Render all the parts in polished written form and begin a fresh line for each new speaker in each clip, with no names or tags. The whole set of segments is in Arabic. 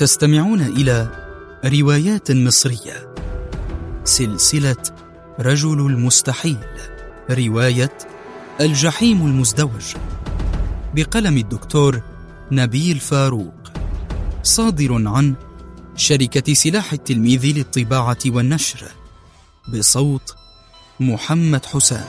تستمعون إلى روايات مصرية، سلسلة رجل المستحيل، رواية الجحيم المزدوج، بقلم الدكتور نبيل فاروق، صادر عن شركة سلاح التلميذ للطباعة والنشر، بصوت محمد حسام.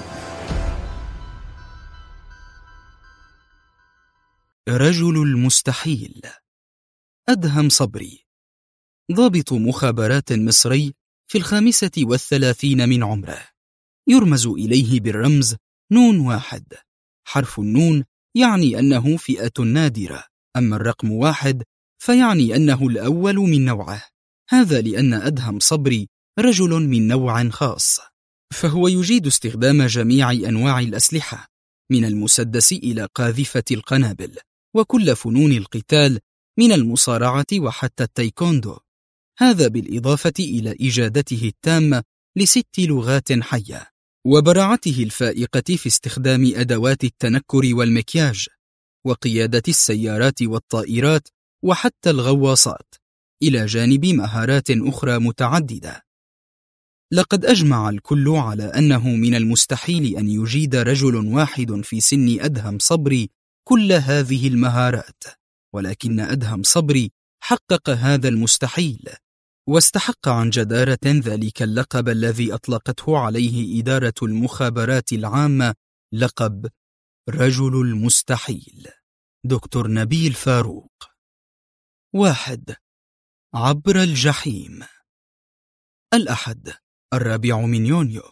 رجل المستحيل. أدهم صبري، ضابط مخابرات مصري في 35 من عمره، يرمز إليه بالرمز نون 1. حرف النون يعني أنه فئة نادرة، أما الرقم 1 فيعني أنه الأول من نوعه. هذا لأن أدهم صبري رجل من نوع خاص، فهو يجيد استخدام جميع أنواع الأسلحة، من المسدس إلى قاذفة القنابل، وكل فنون القتال من المصارعة وحتى التايكوندو. هذا بالإضافة إلى إجادته التامة ل6 لغات حية، وبراعته الفائقة في استخدام أدوات التنكر والمكياج، وقيادة السيارات والطائرات وحتى الغواصات، إلى جانب مهارات أخرى متعددة. لقد أجمع الكل على أنه من المستحيل أن يجيد رجل واحد في سن أدهم صبري كل هذه المهارات، ولكن أدهم صبري حقق هذا المستحيل، واستحق عن جدارة ذلك اللقب الذي أطلقته عليه إدارة المخابرات العامة، لقب رجل المستحيل. دكتور نبيل فاروق. 1. عبر الجحيم. الأحد 4 من يونيو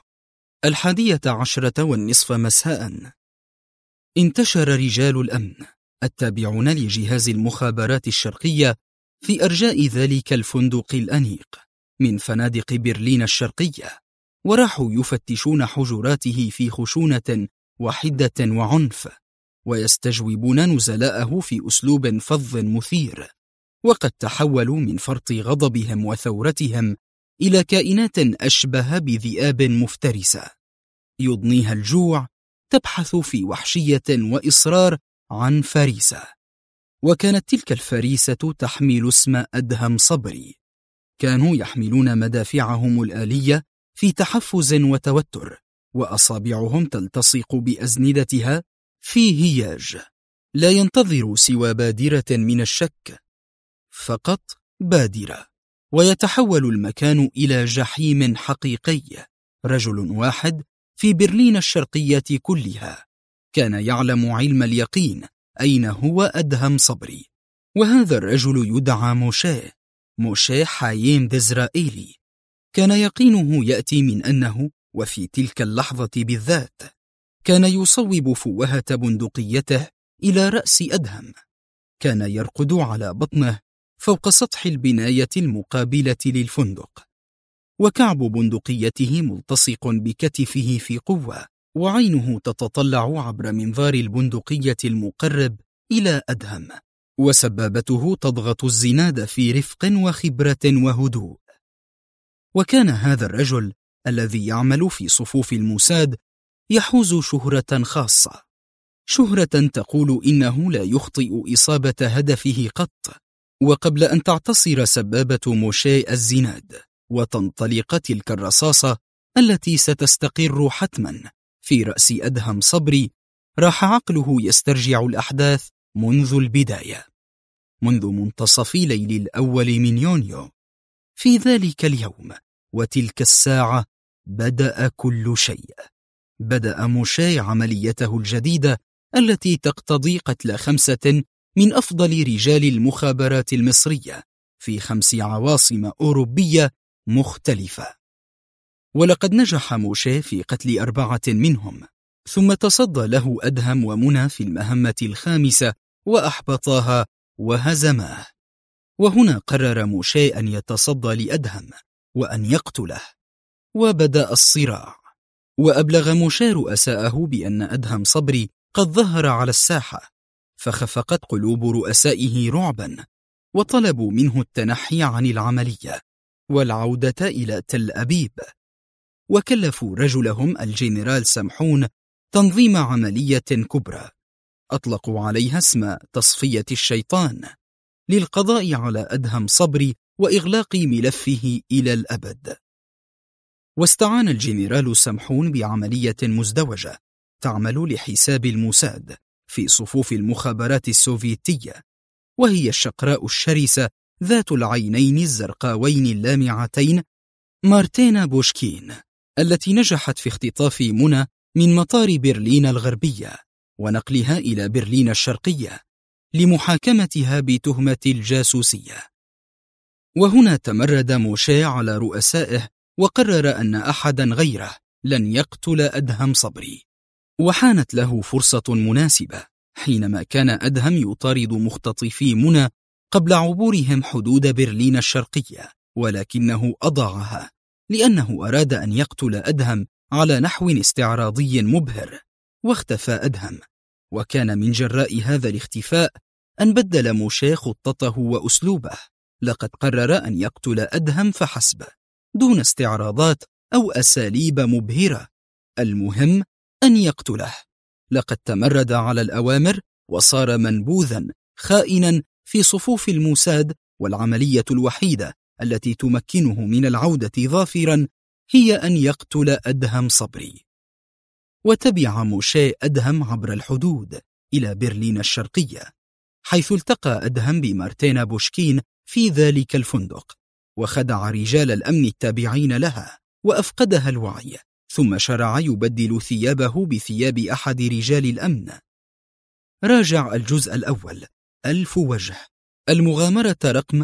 11:10 مساء. انتشر رجال الأمن التابعون لجهاز المخابرات الشرقية في أرجاء ذلك الفندق الأنيق من فنادق برلين الشرقية، وراحوا يفتشون حجراته في خشونة وحدة وعنف، ويستجوبون نزلاءه في أسلوب فظ مثير، وقد تحولوا من فرط غضبهم وثورتهم إلى كائنات أشبه بذئاب مفترسة يضنيها الجوع، تبحث في وحشية وإصرار عن فريسة. وكانت تلك الفريسة تحمل اسم أدهم صبري. كانوا يحملون مدافعهم الآلية في تحفز وتوتر، وأصابعهم تلتصق بأزندتها في هياج، لا ينتظر سوى بادرة من الشك، فقط بادرة، ويتحول المكان إلى جحيم حقيقي. رجل واحد في برلين الشرقية كلها كان يعلم علم اليقين أين هو أدهم صبري، وهذا الرجل يدعى موشي حايم ديزرائيلي. كان يقينه يأتي من أنه، وفي تلك اللحظة بالذات، كان يصوب فوهة بندقيته إلى رأس أدهم. كان يرقد على بطنه فوق سطح البناية المقابلة للفندق، وكعب بندقيته ملتصق بكتفه في قوة، وعينه تتطلع عبر منظار البندقية المقرب إلى أدهم، وسبابته تضغط الزناد في رفق وخبرة وهدوء. وكان هذا الرجل الذي يعمل في صفوف الموساد يحوز شهرة خاصة، شهرة تقول إنه لا يخطئ إصابة هدفه قط. وقبل أن تعتصر سبابة موشي الزناد وتنطلق تلك الرصاصة التي ستستقر حتما في رأس أدهم صبري، راح عقله يسترجع الأحداث منذ البداية، منذ منتصف ليل 1 من يونيو. في ذلك اليوم وتلك الساعة بدأ كل شيء. بدأ موشي عمليته الجديدة التي تقتضي قتل 5 من أفضل رجال المخابرات المصرية في 5 عواصم أوروبية مختلفة. ولقد نجح موشي في قتل 4 منهم، ثم تصدى له أدهم ومنى في المهمة الخامسة وأحبطاها وهزماه. وهنا قرر موشي أن يتصدى لأدهم وأن يقتله، وبدأ الصراع. وأبلغ موشي رؤساءه بأن أدهم صبري قد ظهر على الساحة، فخفقت قلوب رؤسائه رعبا، وطلبوا منه التنحي عن العملية والعودة إلى تل أبيب، وكلفوا رجلهم الجنرال سمحون تنظيم عملية كبرى أطلقوا عليها اسم تصفية الشيطان، للقضاء على أدهم صبري وإغلاق ملفه إلى الأبد. واستعان الجنرال سمحون بعملية مزدوجة تعمل لحساب الموساد في صفوف المخابرات السوفيتية، وهي الشقراء الشرسة ذات العينين الزرقاوين اللامعتين مارتينا بوشكين، التي نجحت في اختطاف منى من مطار برلين الغربية ونقلها إلى برلين الشرقية لمحاكمتها بتهمة الجاسوسية. وهنا تمرد موشي على رؤسائه وقرر أن أحدا غيره لن يقتل أدهم صبري، وحانت له فرصة مناسبة حينما كان أدهم يطارد مختطفي منى قبل عبورهم حدود برلين الشرقية، ولكنه أضاعها لأنه أراد أن يقتل أدهم على نحو استعراضي مبهر، واختفى أدهم. وكان من جراء هذا الاختفاء أن بدل موشي خطته وأسلوبه، لقد قرر أن يقتل أدهم فحسب دون استعراضات أو أساليب مبهرة، المهم أن يقتله. لقد تمرد على الأوامر وصار منبوذا خائنا في صفوف الموساد، والعملية الوحيدة التي تمكنه من العودة ظافرا هي أن يقتل أدهم صبري. وتبع موشي أدهم عبر الحدود إلى برلين الشرقية، حيث التقى أدهم بمارتينا بوشكين في ذلك الفندق، وخدع رجال الأمن التابعين لها وأفقدها الوعي، ثم شرع يبدل ثيابه بثياب أحد رجال الأمن. راجع الجزء الأول 1000 وجه، المغامرة رقم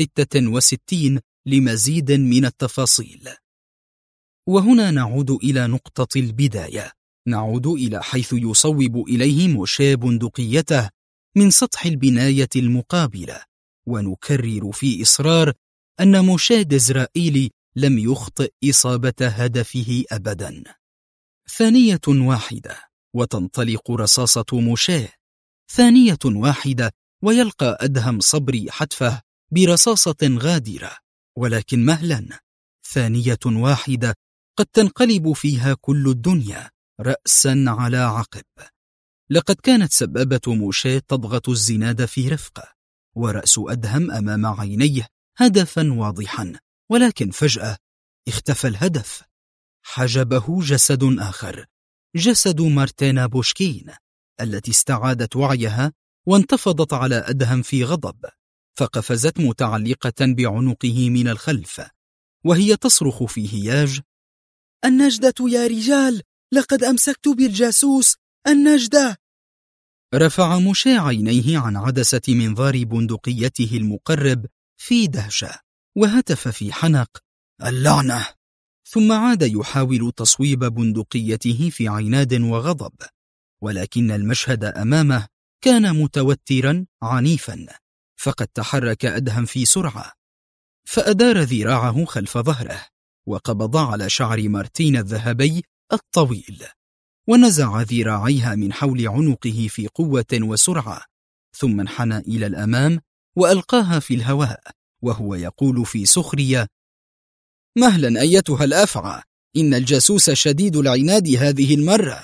66 لمزيد من التفاصيل. وهنا نعود إلى نقطة البداية، نعود إلى حيث يصوب إليه موشي بندقيته من سطح البناية المقابلة، ونكرر في إصرار أن موشي ديزرائيلي لم يخطئ إصابة هدفه أبدا. ثانية واحدة وتنطلق رصاصة موشي، ثانية واحدة ويلقى أدهم صبري حتفه برصاصة غادرة، ولكن مهلا، ثانية واحدة قد تنقلب فيها كل الدنيا رأسا على عقب. لقد كانت سبابة موشي تضغط الزناد في رفقة، ورأس أدهم أمام عينيه هدفا واضحا، ولكن فجأة اختفى الهدف. حجبه جسد آخر، جسد مارتينا بوشكين، التي استعادت وعيها وانتفضت على أدهم في غضب، فقفزت متعلقة بعنقه من الخلف وهي تصرخ في هياج: النجدة يا رجال، لقد أمسكت بالجاسوس، النجدة. رفع موشي عينيه عن عدسة منظار بندقيته المقرب في دهشة، وهتف في حنق: اللعنة! ثم عاد يحاول تصويب بندقيته في عناد وغضب، ولكن المشهد أمامه كان متوترا عنيفا، فقد تحرك أدهم في سرعة، فأدار ذراعه خلف ظهره وقبض على شعر مارتينا الذهبي الطويل، ونزع ذراعيها من حول عنقه في قوة وسرعة، ثم انحنى إلى الأمام وألقاها في الهواء وهو يقول في سخرية: مهلا أيتها الأفعى، إن الجاسوس شديد العناد هذه المرة.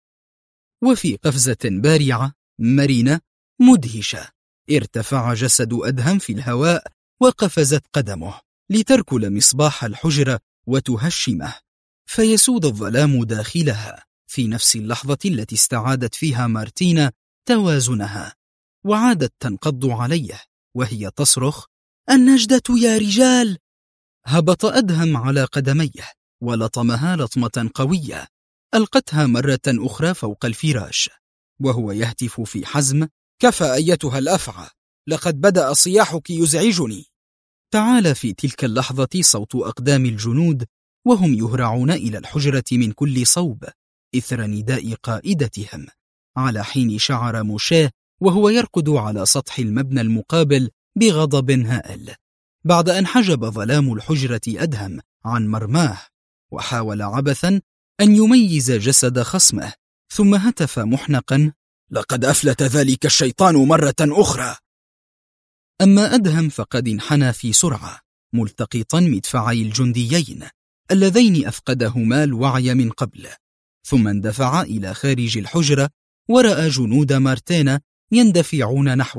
وفي قفزة بارعة مرنة مدهشة ارتفع جسد أدهم في الهواء، وقفزت قدمه لتركل مصباح الحجرة وتهشمه، فيسود الظلام داخلها في نفس اللحظة التي استعادت فيها مارتينا توازنها، وعادت تنقض عليه وهي تصرخ: النجدة يا رجال! هبط أدهم على قدميه ولطمها لطمة قوية ألقتها مرة أخرى فوق الفراش، وهو يهتف في حزم: كفى أيتها الأفعى، لقد بدأ صياحك يزعجني. تعال في تلك اللحظة صوت أقدام الجنود وهم يهرعون إلى الحجرة من كل صوب إثر نداء قائدتهم، على حين شعر موشي وهو يرقد على سطح المبنى المقابل بغضب هائل، بعد أن حجب ظلام الحجرة أدهم عن مرماه، وحاول عبثا أن يميز جسد خصمه، ثم هتف محنقا: لقد أفلت ذلك الشيطان مرة أخرى. أما أدهم فقد انحنى في سرعة ملتقطا مدفعي الجنديين اللذين أفقدهما الوعي من قبل، ثم اندفع إلى خارج الحجرة ورأى جنود مارتينا يندفعون نحوه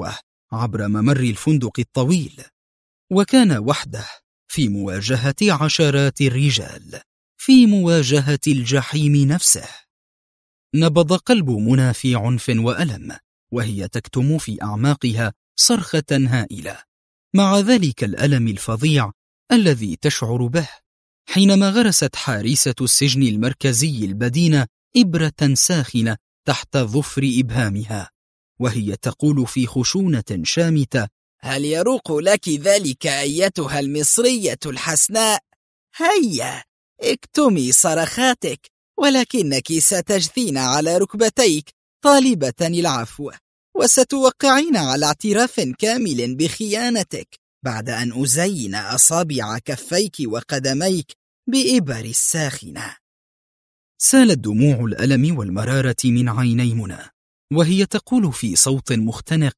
عبر ممر الفندق الطويل، وكان وحده في مواجهة عشرات الرجال، في مواجهة الجحيم نفسه. نبض قلب منى في عنف وألم، وهي تكتم في أعماقها صرخة هائلة، مع ذلك الألم الفظيع الذي تشعر به حينما غرست حارسة السجن المركزي البدين إبرة ساخنة تحت ظفر إبهامها، وهي تقول في خشونة شامتة:
هل يروق لك ذلك أيتها المصرية الحسناء؟ هيا اكتمي صرخاتك، ولكنك ستجثين على ركبتيك طالبة العفو، وستوقعين على اعتراف كامل بخيانتك بعد أن أزين أصابع كفيك وقدميك بإبر الساخنة.
سالت دموع الألم والمرارة من عيني منى، وهي تقول في صوت مختنق: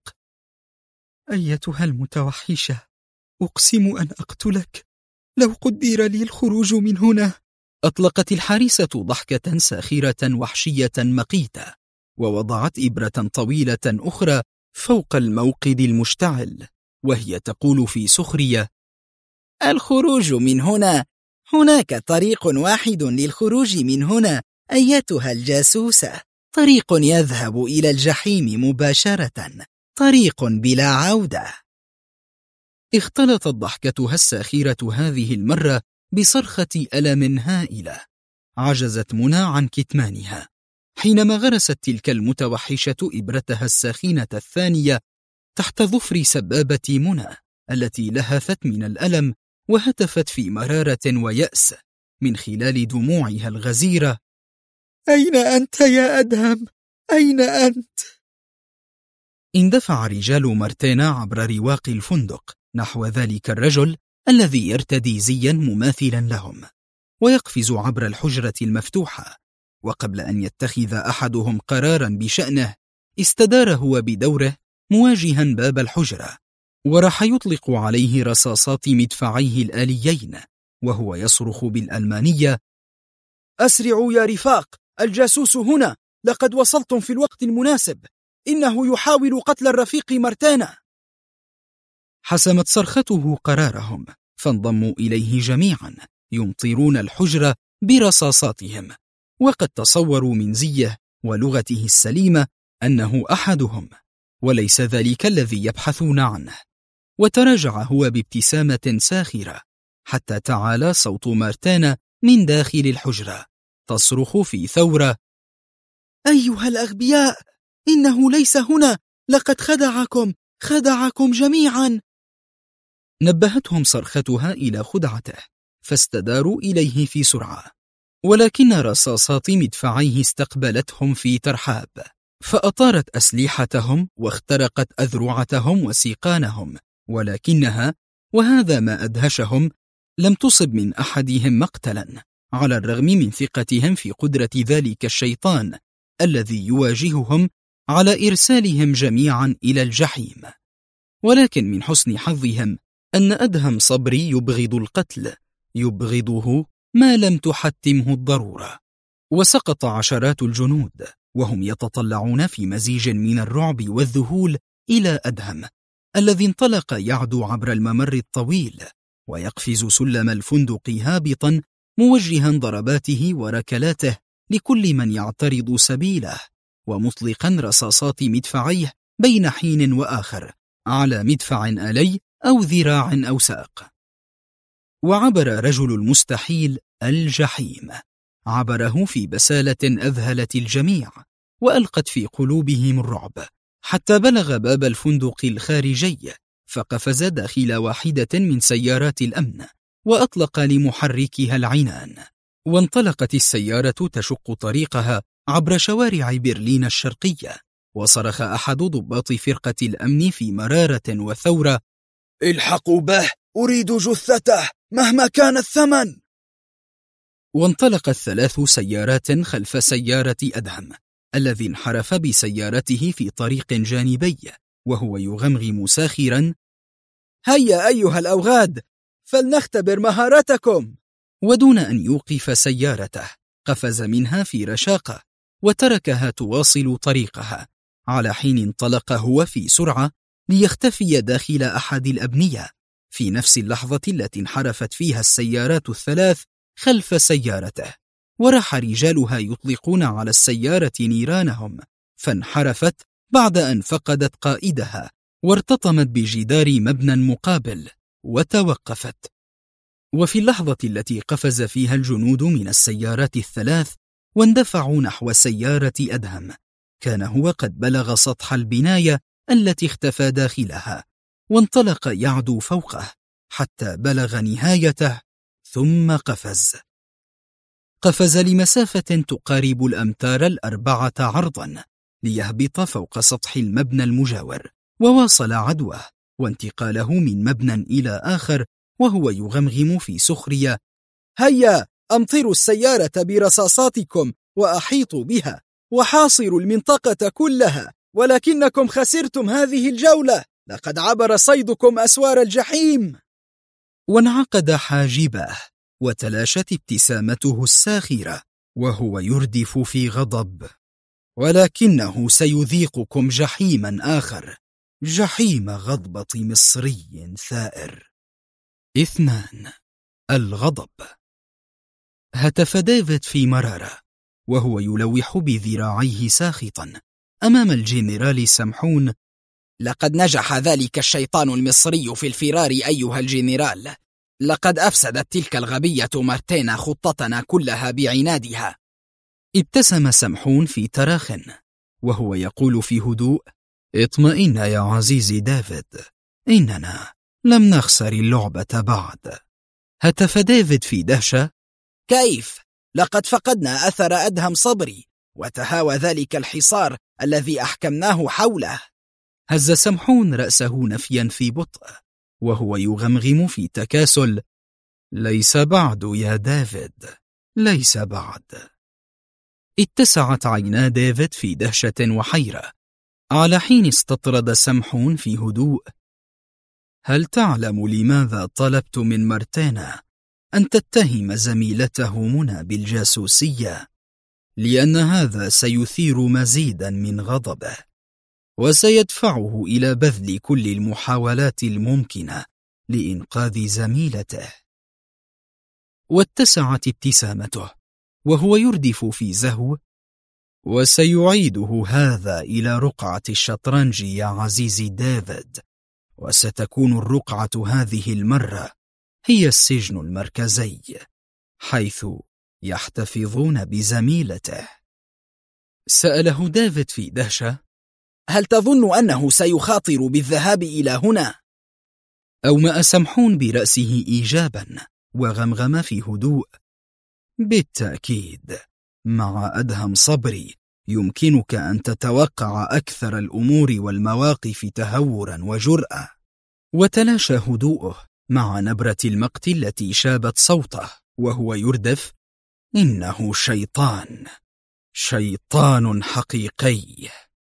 أيتها المتوحشة، أقسم أن أقتلك لو قدر لي الخروج من هنا. أطلقت الحارسة ضحكة ساخرة وحشية مقيتة، ووضعت إبرة طويلة أخرى فوق الموقد المشتعل، وهي تقول في سخرية:
الخروج من هنا؟ هناك طريق واحد للخروج من هنا أيتها الجاسوسة، طريق يذهب إلى الجحيم مباشرة، طريق بلا عودة.
اختلطت ضحكتها الساخرة هذه المرة بصرخة ألم هائلة. عجزت منى عن كتمانها حينما غرست تلك المتوحشة إبرتها الساخنة الثانية تحت ظفر سبابة منى التي لهثت من الألم وهتفت في مرارة ويأس من خلال دموعها الغزيرة:
أين أنت يا أدهم؟ أين أنت؟
اندفع رجال مارتينا عبر رواق الفندق نحو ذلك الرجل الذي يرتدي زيا مماثلا لهم، ويقفز عبر الحجرة المفتوحة. وقبل أن يتخذ أحدهم قرارا بشأنه، استدار هو بدوره مواجها باب الحجرة، وراح يطلق عليه رصاصات مدفعيه الآليين، وهو يصرخ بالألمانية:
أسرعوا يا رفاق، الجاسوس هنا، لقد وصلتم في الوقت المناسب، إنه يحاول قتل الرفيق مارتانا.
حسمت صرخته قرارهم، فانضموا إليه جميعا يمطرون الحجرة برصاصاتهم، وقد تصوروا من زيه ولغته السليمة أنه أحدهم، وليس ذلك الذي يبحثون عنه. وتراجع هو بابتسامة ساخرة حتى تعالى صوت مارتانا من داخل الحجرة تصرخ في ثورة:
أيها الأغبياء، إنه ليس هنا، لقد خدعكم جميعا.
نبهتهم صرختها إلى خدعته، فاستداروا إليه في سرعة، ولكن رصاصات مدفعيه استقبلتهم في ترحاب، فأطارت أسلحتهم واخترقت أذرعتهم وسيقانهم، ولكنها، وهذا ما أدهشهم، لم تصب من أحدهم مقتلا، على الرغم من ثقتهم في قدرة ذلك الشيطان الذي يواجههم على إرسالهم جميعا إلى الجحيم. ولكن من حسن حظهم أن أدهم صبري يبغض القتل، يبغضه ما لم تحتمه الضرورة. وسقط عشرات الجنود وهم يتطلعون في مزيج من الرعب والذهول إلى أدهم الذي انطلق يعدو عبر الممر الطويل ويقفز سلم الفندق هابطا، موجها ضرباته وركلاته لكل من يعترض سبيله، ومطلقا رصاصات مدفعيه بين حين وآخر على مدفع آلي أو ذراع أو ساق. وعبر رجل المستحيل الجحيم، عبره في بسالة أذهلت الجميع وألقت في قلوبهم الرعب، حتى بلغ باب الفندق الخارجي، فقفز داخل واحدة من سيارات الأمن وأطلق لمحركها العنان، وانطلقت السيارة تشق طريقها عبر شوارع برلين الشرقية. وصرخ أحد ضباط فرقة الأمن في مرارة وثورة:
الحقوا به، أريد جثته مهما كان الثمن.
وانطلقت 3 سيارات خلف سيارة أدهم الذي انحرف بسيارته في طريق جانبي وهو يغمغم ساخرا:
هيا أيها الأوغاد، فلنختبر مهارتكم.
ودون أن يوقف سيارته قفز منها في رشاقة وتركها تواصل طريقها، على حين انطلق هو في سرعة ليختفي داخل أحد الأبنية في نفس اللحظة التي انحرفت فيها السيارات الثلاث خلف سيارته، وراح رجالها يطلقون على السيارة نيرانهم، فانحرفت بعد أن فقدت قائدها وارتطمت بجدار مبنى مقابل وتوقفت. وفي اللحظة التي قفز فيها الجنود من السيارات الثلاث واندفعوا نحو سيارة أدهم، كان هو قد بلغ سطح البناية التي اختفى داخلها، وانطلق يعدو فوقه حتى بلغ نهايته ثم قفز لمسافة تقارب الأمتار 4 عرضا ليهبط فوق سطح المبنى المجاور، وواصل عدوه وانتقاله من مبنى إلى آخر وهو يغمغم في سخرية:
هيا أمطروا السيارة برصاصاتكم وأحيطوا بها وحاصروا المنطقة كلها، ولكنكم خسرتم هذه الجولة، لقد عبر صيدكم أسوار الجحيم.
وانعقد حاجبه وتلاشت ابتسامته الساخرة وهو يردف في غضب: ولكنه سيذيقكم جحيما آخر، جحيم غضبة مصري ثائر. 2. الغضب. هتف ديفيد في مرارة وهو يلوح بذراعيه ساخطا أمام الجنرال سمحون:
لقد نجح ذلك الشيطان المصري في الفرار أيها الجنرال، لقد أفسدت تلك الغبية مارتينا خطتنا كلها بعنادها.
ابتسم سمحون في تراخ وهو يقول في هدوء: اطمئن يا عزيزي ديفيد، إننا لم نخسر اللعبة بعد. هتف ديفيد في دهشة:
كيف؟ لقد فقدنا أثر أدهم صبري وتهاوى ذلك الحصار الذي أحكمناه حوله.
هز سمحون رأسه نفيا في بطء وهو يغمغم في تكاسل: ليس بعد يا ديفيد، ليس بعد. اتسعت عينا ديفيد في دهشة وحيرة، على حين استطرد سمحون في هدوء: هل تعلم لماذا طلبت من مارتينا أن تتهم زميلته منى بالجاسوسية؟ لأن هذا سيثير مزيدا من غضبه وسيدفعه إلى بذل كل المحاولات الممكنة لإنقاذ زميلته. واتسعت ابتسامته وهو يردف في زهو: وسيعيده هذا إلى رقعة الشطرنج يا عزيزي ديفيد، وستكون الرقعة هذه المرة هي السجن المركزي حيث يحتفظون بزميلته. سأله ديفيد في دهشة:
هل تظن أنه سيخاطر بالذهاب إلى هنا؟
أومأ سمحون برأسه إيجابا وغمغم في هدوء: بالتأكيد، مع أدهم صبري يمكنك أن تتوقع أكثر الأمور والمواقف تهورا وجرأة. وتلاشى هدوءه مع نبرة المقت التي شابت صوته وهو يردف: إنه شيطان، شيطان حقيقي.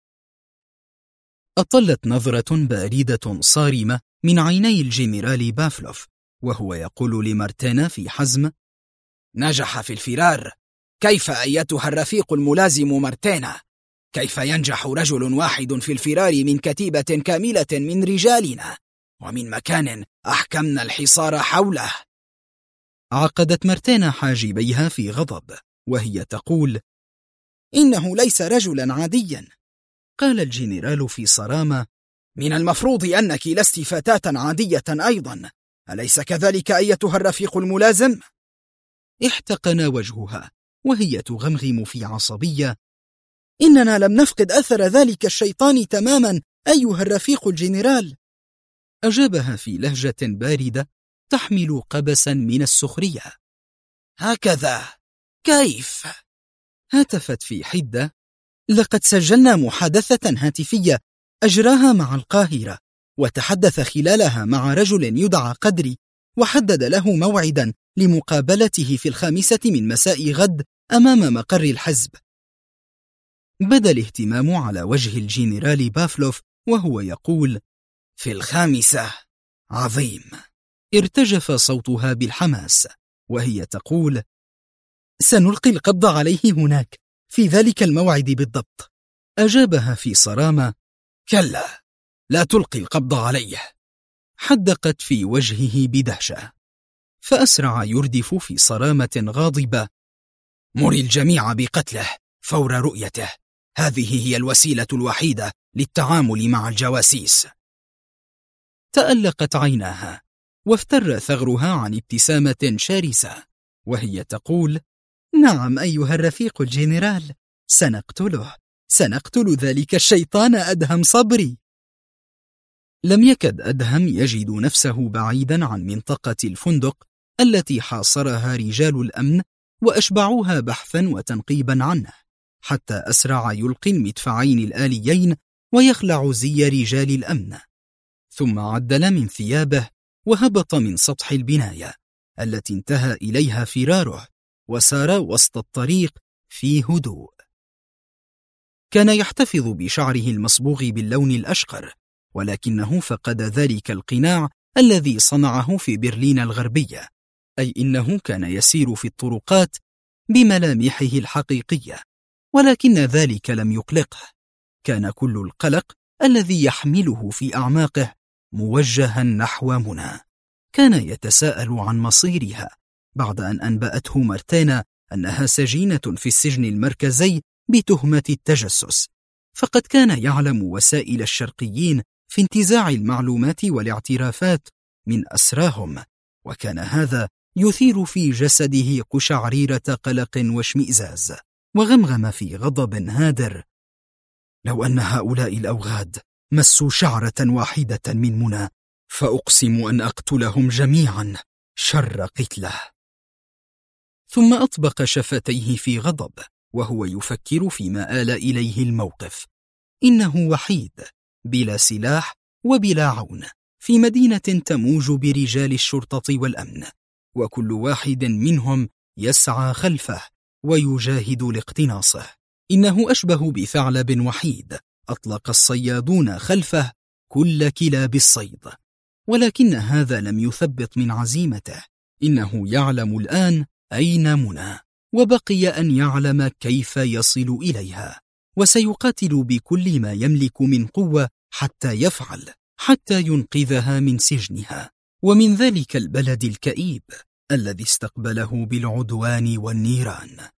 أطلت نظرة باردة صارمة من عيني الجنرال بافلوف وهو يقول لمارتينا في حزم:
نجح في الفرار. كيف أيتها الرفيق الملازم مارتينا؟ كيف ينجح رجل واحد في الفرار من كتيبة كاملة من رجالنا ومن مكان أحكمنا الحصار حوله؟
عقدت مارتينا حاجبيها في غضب وهي تقول:
إنه ليس رجلا عاديا.
قال الجنرال في صرامة:
من المفروض أنك لست فتاة عادية أيضا، أليس كذلك أيتها الرفيق الملازم؟
احتقن وجهها وهي تغمغم في عصبية:
إننا لم نفقد أثر ذلك الشيطان تماما أيها الرفيق الجنرال.
أجابها في لهجة باردة تحمل قبسا من السخرية:
هكذا؟ كيف؟
هتفت في حدة:
لقد سجلنا محادثة هاتفية أجراها مع القاهرة، وتحدث خلالها مع رجل يدعى قدري، وحدد له موعدا لمقابلته في 5 من مساء غد أمام مقر الحزب. بدا الاهتمام على وجه الجنرال بافلوف وهو يقول:
في 5؟ عظيم.
ارتجف صوتها بالحماس وهي تقول:
سنلقي القبض عليه هناك في ذلك الموعد بالضبط.
أجابها في صرامة:
كلا، لا تلقي القبض عليه.
حدقت في وجهه بدهشة، فأسرع يردف في صرامة غاضبة:
مري الجميع بقتله فور رؤيته، هذه هي الوسيلة الوحيدة للتعامل مع الجواسيس.
تألقت عيناها وافتر ثغرها عن ابتسامة شرسة وهي تقول: نعم أيها الرفيق الجنرال، سنقتل ذلك الشيطان أدهم صبري. لم يكد أدهم يجد نفسه بعيدا عن منطقة الفندق التي حاصرها رجال الأمن وأشبعوها بحثا وتنقيبا عنه، حتى أسرع يلقي المدفعين الآليين ويخلع زي رجال الأمن، ثم عدل من ثيابه وهبط من سطح البناية التي انتهى إليها فراره وسار وسط الطريق في هدوء. كان يحتفظ بشعره المصبوغ باللون الأشقر، ولكنه فقد ذلك القناع الذي صنعه في برلين الغربية، أي إنه كان يسير في الطرقات بملامحه الحقيقية، ولكن ذلك لم يقلقه. كان كل القلق الذي يحمله في أعماقه موجها نحو منى. كان يتساءل عن مصيرها بعد أن أنبأته مارتينا أنها سجينة في السجن المركزي بتهمة التجسس، فقد كان يعلم وسائل الشرقيين في انتزاع المعلومات والاعترافات من أسراهم، وكان هذا يثير في جسده قشعريرة قلق واشمئزاز، وغمغم في غضب هادر: لو أن هؤلاء الأوغاد مسوا شعرة واحدة من منى فأقسم أن أقتلهم جميعا شر قتله. ثم أطبق شفتيه في غضب وهو يفكر فيما آل إليه الموقف. إنه وحيد بلا سلاح وبلا عون في مدينة تموج برجال الشرطة والأمن، وكل واحد منهم يسعى خلفه ويجاهد لاقتناصه. إنه أشبه بثعلب وحيد أطلق الصيادون خلفه كل كلاب الصيد، ولكن هذا لم يثبط من عزيمته. إنه يعلم الآن أين منى، وبقي أن يعلم كيف يصل إليها، وسيقاتل بكل ما يملك من قوة حتى يفعل، حتى ينقذها من سجنها ومن ذلك البلد الكئيب الذي استقبله بالعدوان والنيران.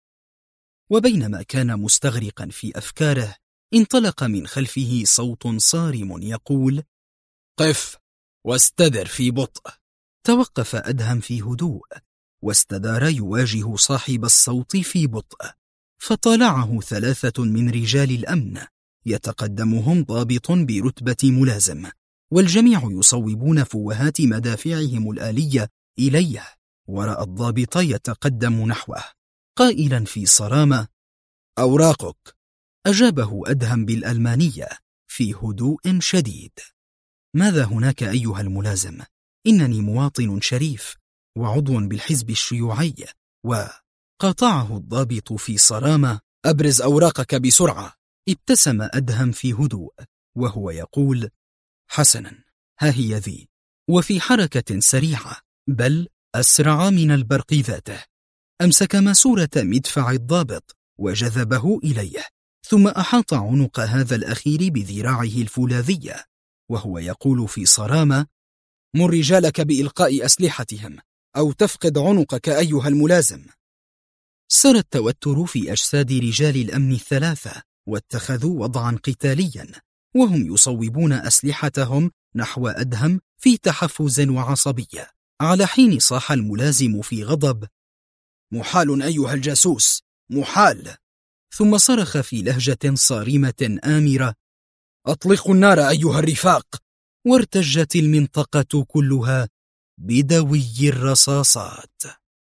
وبينما كان مستغرقا في أفكاره، انطلق من خلفه صوت صارم يقول:
قف واستدر في بطء.
توقف أدهم في هدوء واستدار يواجه صاحب الصوت في بطء، فطالعه 3 من رجال الأمن، يتقدمهم ضابط برتبة ملازم، والجميع يصوبون فوهات مدافعهم الآلية إليه، ورأى الضابط يتقدم نحوه قائلا في صرامة:
أوراقك.
أجابه أدهم بالألمانية في هدوء شديد: ماذا هناك أيها الملازم؟ إنني مواطن شريف وعضو بالحزب الشيوعي. وقاطعه الضابط في صرامة:
أبرز أوراقك بسرعة.
ابتسم أدهم في هدوء وهو يقول: حسنا، ها هي ذي. وفي حركة سريعة بل أسرع من البرق ذاته أمسك ماسورة مدفع الضابط وجذبه إليه، ثم أحاط عنق هذا الأخير بذراعه الفولاذية وهو يقول في صرامة:
مر رجالك بإلقاء أسلحتهم أو تفقد عنقك أيها الملازم.
سر التوتر في أجساد رجال الأمن 3 واتخذوا وضعا قتاليا، وهم يصوبون أسلحتهم نحو أدهم في تحفز وعصبية، على حين صاح الملازم في غضب:
محال أيها الجاسوس، محال.
ثم صرخ في لهجة صارمة آمرة:
أطلقوا النار أيها الرفاق.
وارتجت المنطقة كلها بدوي الرصاصات.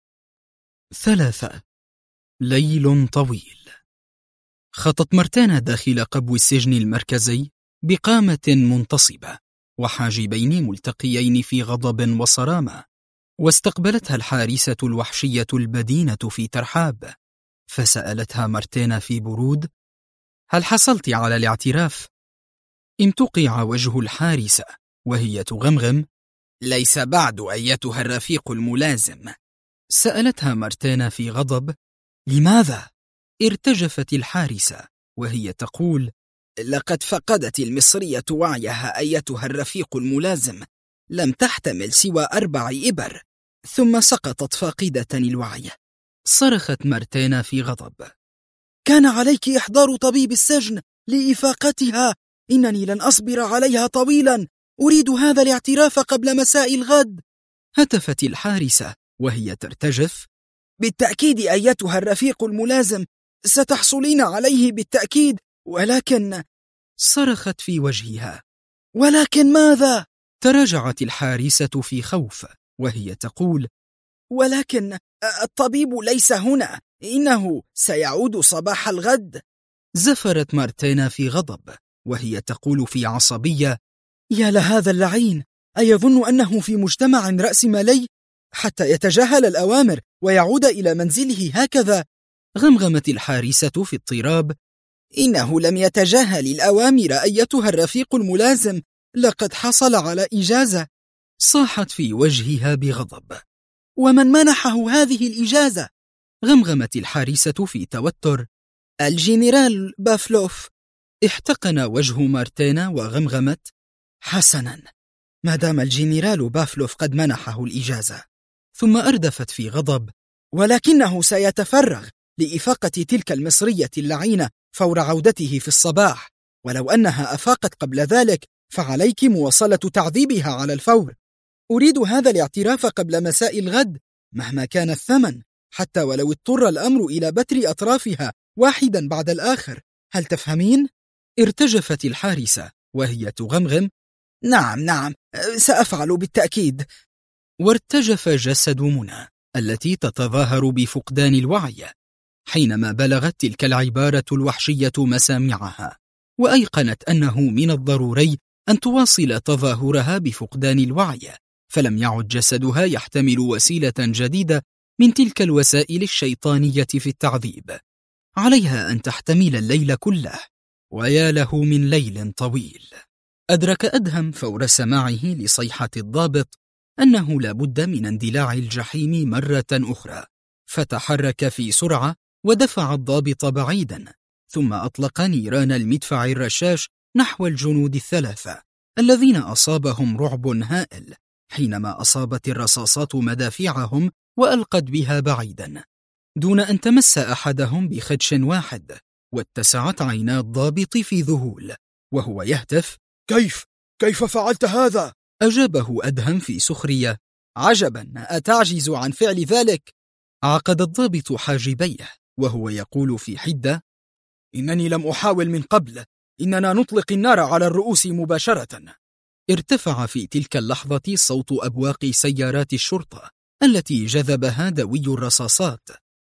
3. ليل طويل. خطت مارتينا داخل قبو السجن المركزي بقامة منتصبة وحاجبين ملتقيين في غضب وصرامة، واستقبلتها الحارسة الوحشية البدينة في ترحاب، فسألتها مارتينا في برود: هل حصلت على الاعتراف؟ امتقع وجه الحارسة وهي تغمغم:
ليس بعد أيتها الرفيق الملازم.
سألتها مارتينا في غضب: لماذا؟ ارتجفت الحارسة وهي تقول:
لقد فقدت المصرية وعيها أيتها الرفيق الملازم، لم تحتمل سوى 4 إبر، ثم سقطت فاقدة الوعي.
صرخت مارتينا في غضب.
كان عليك إحضار طبيب السجن لإفاقتها، إنني لن أصبر عليها طويلا، أريد هذا الاعتراف قبل مساء الغد.
هتفت الحارسة وهي ترتجف.
بالتأكيد أيتها الرفيق الملازم، ستحصلين عليه بالتأكيد، ولكن...
صرخت في وجهها.
ولكن ماذا؟
تراجعت الحارسة في خوف وهي تقول:
ولكن الطبيب ليس هنا، إنه سيعود صباح الغد.
زفرت مارتينا في غضب وهي تقول في عصبية:
يا لهذا اللعين، أيظن أنه في مجتمع رأسمالي حتى يتجاهل الأوامر ويعود إلى منزله هكذا؟
غمغمت الحارسة في اضطراب:
إنه لم يتجاهل الأوامر أيتها الرفيق الملازم، لقد حصل على إجازة.
صاحت في وجهها بغضب:
ومن منحه هذه الإجازة؟
غمغمت الحارسة في توتر:
الجنرال بافلوف.
احتقن وجه مارتينا وغمغمت:
حسنا، ما دام الجنرال بافلوف قد منحه الإجازة.
ثم أردفت في غضب:
ولكنه سيتفرغ لإفاقة تلك المصرية اللعينة فور عودته في الصباح، ولو أنها أفاقت قبل ذلك فعليك مواصلة تعذيبها على الفور. أريد هذا الاعتراف قبل مساء الغد مهما كان الثمن، حتى ولو اضطر الأمر إلى بتر أطرافها واحدا بعد الآخر. هل تفهمين؟
ارتجفت الحارسة وهي تغمغم:
نعم، سأفعل بالتأكيد.
وارتجف جسد منى التي تتظاهر بفقدان الوعي حينما بلغت تلك العبارة الوحشية مسامعها، وأيقنت أنه من الضروري أن تواصل تظاهرها بفقدان الوعي، فلم يعد جسدها يحتمل وسيلة جديدة من تلك الوسائل الشيطانية في التعذيب. عليها أن تحتمل الليل كله، ويا له من ليل طويل. أدرك أدهم فور سماعه لصيحة الضابط أنه لا بد من اندلاع الجحيم مرة أخرى، فتحرك في سرعة ودفع الضابط بعيدا، ثم أطلق نيران المدفع الرشاش نحو الجنود 3 الذين أصابهم رعب هائل حينما أصابت الرصاصات مدافعهم وألقت بها بعيدا دون أن تمس أحدهم بخدش واحد. واتسعت عينا الضابط في ذهول وهو يهتف:
كيف فعلت هذا؟
أجابه أدهم في سخرية:
عجبا، أتعجز عن فعل ذلك؟
عقد الضابط حاجبيه وهو يقول في حدة:
إنني لم أحاول من قبل، إننا نطلق النار على الرؤوس مباشرة.
ارتفع في تلك اللحظة صوت أبواق سيارات الشرطة التي جذبها دوي الرصاصات،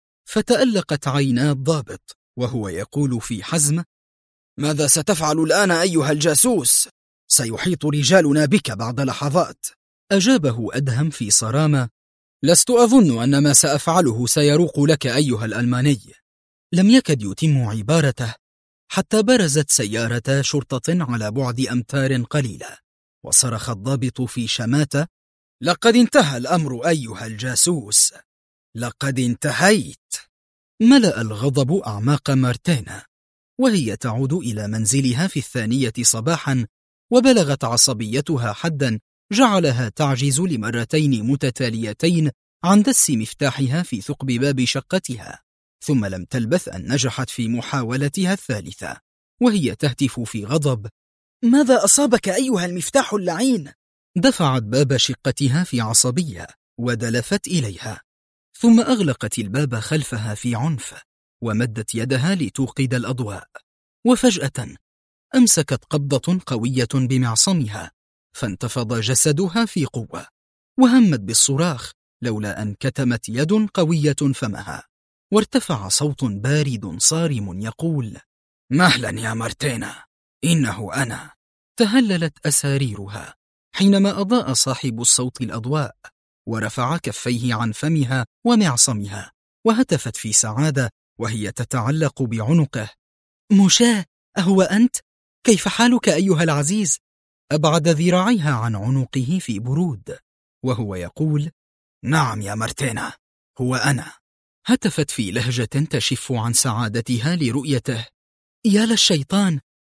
فتألقت عينا الضابط وهو يقول في حزم:
ماذا ستفعل الآن أيها الجاسوس؟ سيحيط رجالنا بك بعد لحظات.
أجابه أدهم في صرامة:
لست أظن أن ما سأفعله سيروق لك أيها الألماني.
لم يكد يتم عبارته حتى برزت سيارة شرطة على بعد أمتار قليلة، وصرخ الضابط في شماتة:
لقد انتهى الأمر أيها الجاسوس، لقد انتهيت.
ملأ الغضب أعماق مارتينا وهي تعود إلى منزلها في 2 صباحا، وبلغت عصبيتها حدا جعلها تعجز لمرتين متتاليتين عن دس مفتاحها في ثقب باب شقتها، ثم لم تلبث أن نجحت في محاولتها 3 وهي تهتف في غضب:
ماذا أصابك أيها المفتاح اللعين؟
دفعت باب شقتها في عصبية ودلفت إليها، ثم أغلقت الباب خلفها في عنف ومدت يدها لتوقد الأضواء، وفجأة أمسكت قبضة قوية بمعصمها فانتفض جسدها في قوة، وهمت بالصراخ لولا أن كتمت يد قوية فمها، وارتفع صوت بارد صارم يقول:
مهلا يا مارتينا، إنه أنا.
تهللت أساريرها حينما أضاء صاحب الصوت الأضواء، ورفع كفيه عن فمها ومعصمها وهتفت في سعادة وهي تتعلق بعنقه:
موشاه، أهو أنت؟ كيف حالك أيها العزيز؟
أبعد ذراعيها عن عنقه في برود وهو يقول:
نعم يا مارتينا، هو أنا.
هتفت في لهجة تشف عن سعادتها لرؤيته:
يا للشيطان،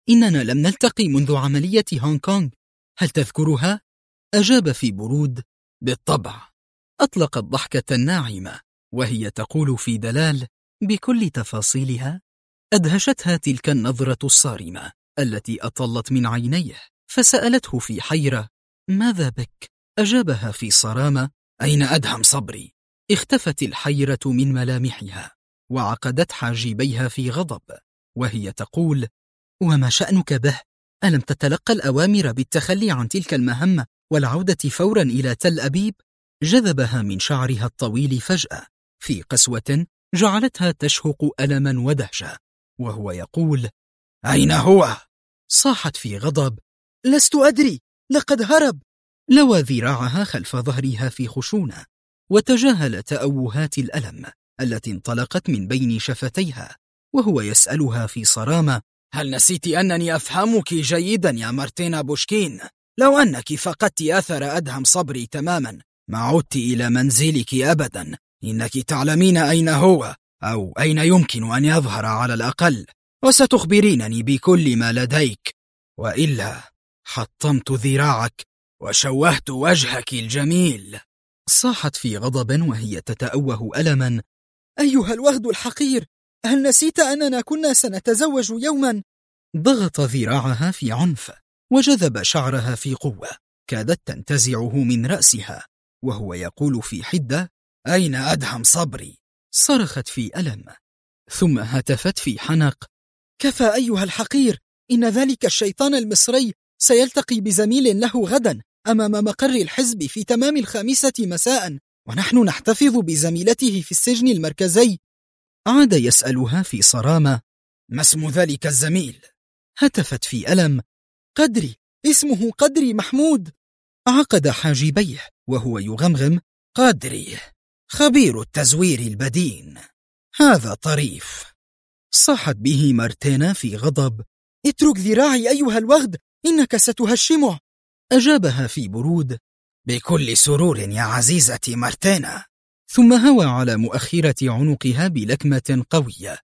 إننا لم نلتقي منذ عملية هونغ كونغ، هل تذكرها؟ أجاب في برود:
بالطبع.
أطلقت ضحكة ناعمة وهي تقول في دلال: بكل تفاصيلها. أدهشتها تلك النظرة الصارمة التي أطلت من عينيه، فسألته في حيرة: ماذا بك؟ أجابها في صرامة:
أين أدهم صبري؟
اختفت الحيرة من ملامحها وعقدت حاجبيها في غضب وهي تقول: وما شأنك به؟ ألم تتلقى الأوامر بالتخلي عن تلك المهمة والعودة فورا إلى تل أبيب؟ جذبها من شعرها الطويل فجأة في قسوة جعلتها تشهق ألما ودهشة وهو يقول:
أين هو؟
صاحت في غضب: لست أدري، لقد هرب. لوى ذراعها خلف ظهرها في خشونة وتجاهل تأوهات الألم التي انطلقت من بين شفتيها وهو يسألها في صرامة:
هل نسيت أنني أفهمك جيدا يا مارتينا بوشكين؟ لو أنك فقدت أثر أدهم صبري تماما ما عدت إلى منزلك أبدا. إنك تعلمين أين هو أو أين يمكن أن يظهر على الأقل، وستخبرينني بكل ما لديك، وإلا حطمت ذراعك وشوهت وجهك الجميل.
صاحت في غضب وهي تتأوه ألما:
أيها الوغد الحقير، هل نسيت أننا كنا سنتزوج يوما؟
ضغط ذراعها في عنف وجذب شعرها في قوة كادت تنتزعه من رأسها وهو يقول في حدة:
أين أدهم صبري؟
صرخت في ألم ثم هتفت في حنق:
كفى أيها الحقير، إن ذلك الشيطان المصري سيلتقي بزميل له غدا أمام مقر الحزب في تمام 5 مساء، ونحن نحتفظ بزميلته في السجن المركزي.
عاد يسألها في صرامة:
ما اسم ذلك الزميل؟
هتفت في ألم:
قدري، اسمه قدري محمود.
عقد حاجبيه وهو يغمغم:
قدري، خبير التزوير البدين، هذا طريف.
صاحت به مارتينا في غضب:
اترك ذراعي أيها الوغد، إنك ستهشمه.
أجابها في برود:
بكل سرور يا عزيزتي مارتينا.
ثم هوى على مؤخرة عنقها بلكمة قوية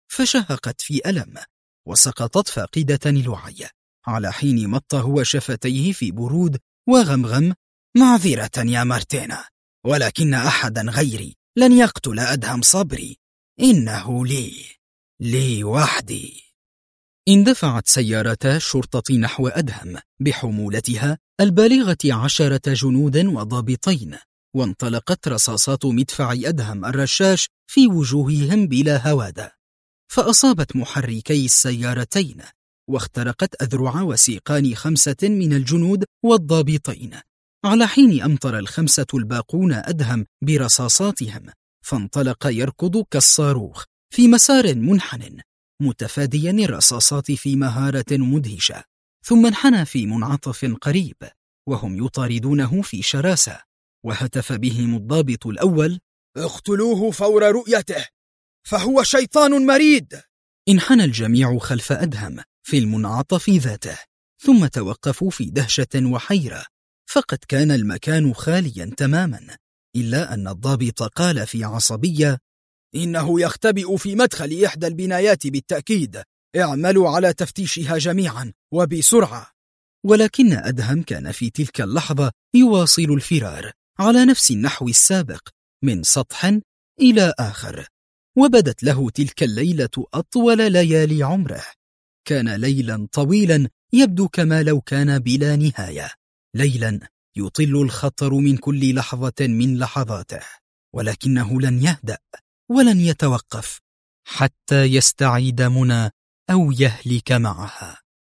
فشهقت في ألم وسقطت فاقدة الوعي، على حين مط هو شفتيه في برود وغمغم:
معذرة يا مارتينا، ولكن أحدا غيري لن يقتل أدهم صبري، إنه لي وحدي.
اندفعت سيارتا الشرطة نحو أدهم بحمولتها البالغة 10 جنود وضابطين، وانطلقت رصاصات مدفع أدهم الرشاش في وجوههم بلا هوادة، فأصابت محركي السيارتين واخترقت أذرع وسيقان 5 من الجنود والضابطين، على حين أمطر ال5 الباقون أدهم برصاصاتهم، فانطلق يركض كالصاروخ في مسار منحن متفاديا الرصاصات في مهارة مدهشة، ثم انحنى في منعطف قريب وهم يطاردونه في شراسة، وهتف بهم الضابط الأول:
اقتلوه فور رؤيته، فهو شيطان مريد.
انحنى الجميع خلف أدهم في المنعطف ذاته، ثم توقفوا في دهشة وحيرة، فقد كان المكان خاليا تماما، إلا أن الضابط قال في عصبية:
إنه يختبئ في مدخل إحدى البنايات بالتأكيد، اعملوا على تفتيشها جميعا وبسرعة.
ولكن أدهم كان في تلك اللحظة يواصل الفرار على نفس النحو السابق من سطح إلى آخر، وبدت له تلك الليلة أطول ليالي عمره. كان ليلا طويلا يبدو كما لو كان بلا نهاية، ليلا يطل الخطر من كل لحظة من لحظاته، ولكنه لن يهدأ ولن يتوقف حتى يستعيد منى أو يهلك معها.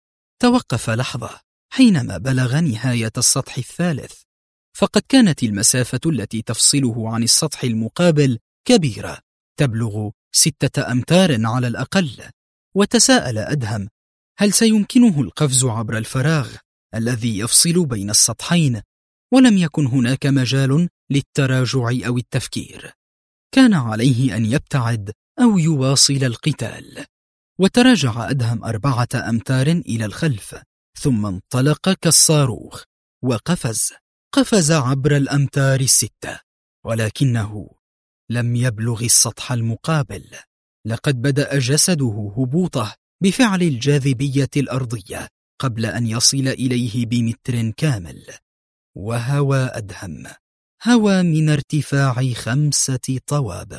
توقف لحظة حينما بلغ نهاية السطح الثالث، فقد كانت المسافة التي تفصله عن السطح المقابل كبيرة، تبلغ 6 أمتار على الأقل، وتساءل أدهم: هل سيمكنه القفز عبر الفراغ الذي يفصل بين السطحين؟ ولم يكن هناك مجال للتراجع أو التفكير، كان عليه أن يبتعد أو يواصل القتال. وتراجع أدهم 4 أمتار إلى الخلف، ثم انطلق كالصاروخ وقفز عبر الأمتار 6، ولكنه لم يبلغ السطح المقابل. لقد بدأ جسده هبوطه
بفعل الجاذبية الأرضية قبل أن يصل إليه بمتر كامل. وهوى أدهم، هوى من ارتفاع 5 طوابق.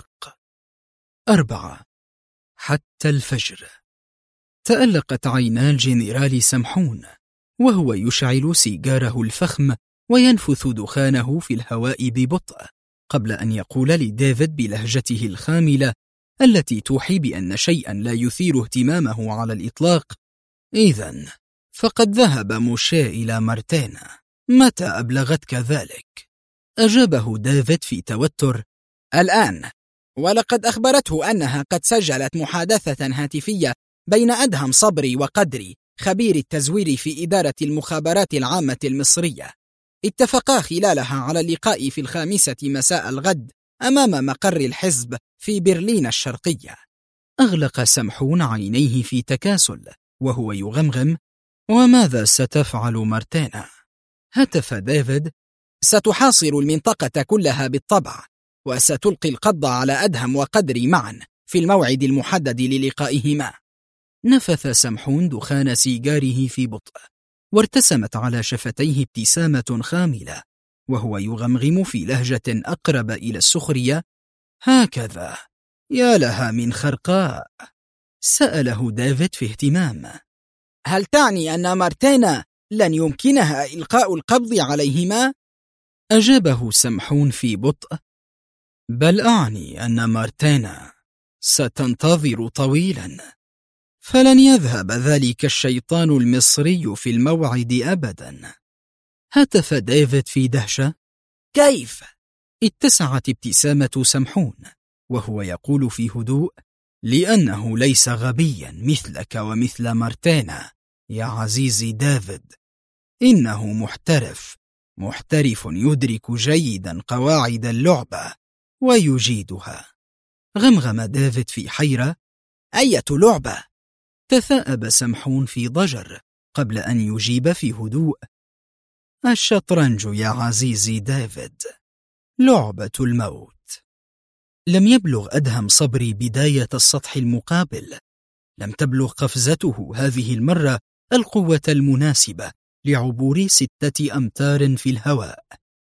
4. حتى الفجر. تألقت عينا الجنرال سمحون وهو يشعل سيجاره الفخم وينفث دخانه في الهواء ببطء، قبل أن يقول لديفيد بلهجته الخاملة التي توحي بأن شيئا لا يثير اهتمامه على الإطلاق: إذن فقد ذهب موشي إلى مارتينا، متى أبلغتك ذلك؟ أجابه ديفيد في توتر:
الآن، ولقد أخبرته أنها قد سجلت محادثة هاتفية بين أدهم صبري وقدري خبير التزوير في إدارة المخابرات العامة المصرية. اتفقا خلالها على اللقاء في 5 مساء الغد أمام مقر الحزب في برلين الشرقية.
أغلق سمحون عينيه في تكاسل وهو يغمغم: وماذا ستفعل مارتينا؟
هتف ديفيد: ستحاصر المنطقة كلها بالطبع، وستلقي القبض على أدهم وقدري معا في الموعد المحدد للقائهما.
نفث سمحون دخان سيجاره في بطء، وارتسمت على شفتيه ابتسامة خاملة وهو يغمغم في لهجة أقرب إلى السخرية: هكذا؟ يا لها من خرقاء. سأله ديفيد في اهتمام:
هل تعني أن مارتينا لن يمكنها إلقاء القبض عليهما؟
أجابه سمحون في بطء: بل أعني أن مارتينا ستنتظر طويلا، فلن يذهب ذلك الشيطان المصري في الموعد أبدا. هتف ديفيد في دهشة:
كيف؟
اتسعت ابتسامة سمحون وهو يقول في هدوء: لأنه ليس غبيا مثلك ومثل مارتينا يا عزيزي ديفيد، إنه محترف يدرك جيدا قواعد اللعبة ويجيدها. غمغم ديفيد في حيرة:
أية لعبة؟
تثاءب سمحون في ضجر قبل أن يجيب في هدوء: الشطرنج يا عزيزي ديفيد، لعبة الموت. لم يبلغ أدهم صبري بداية السطح المقابل، لم تبلغ قفزته هذه المرة القوة المناسبة لعبور 6 أمتار في الهواء،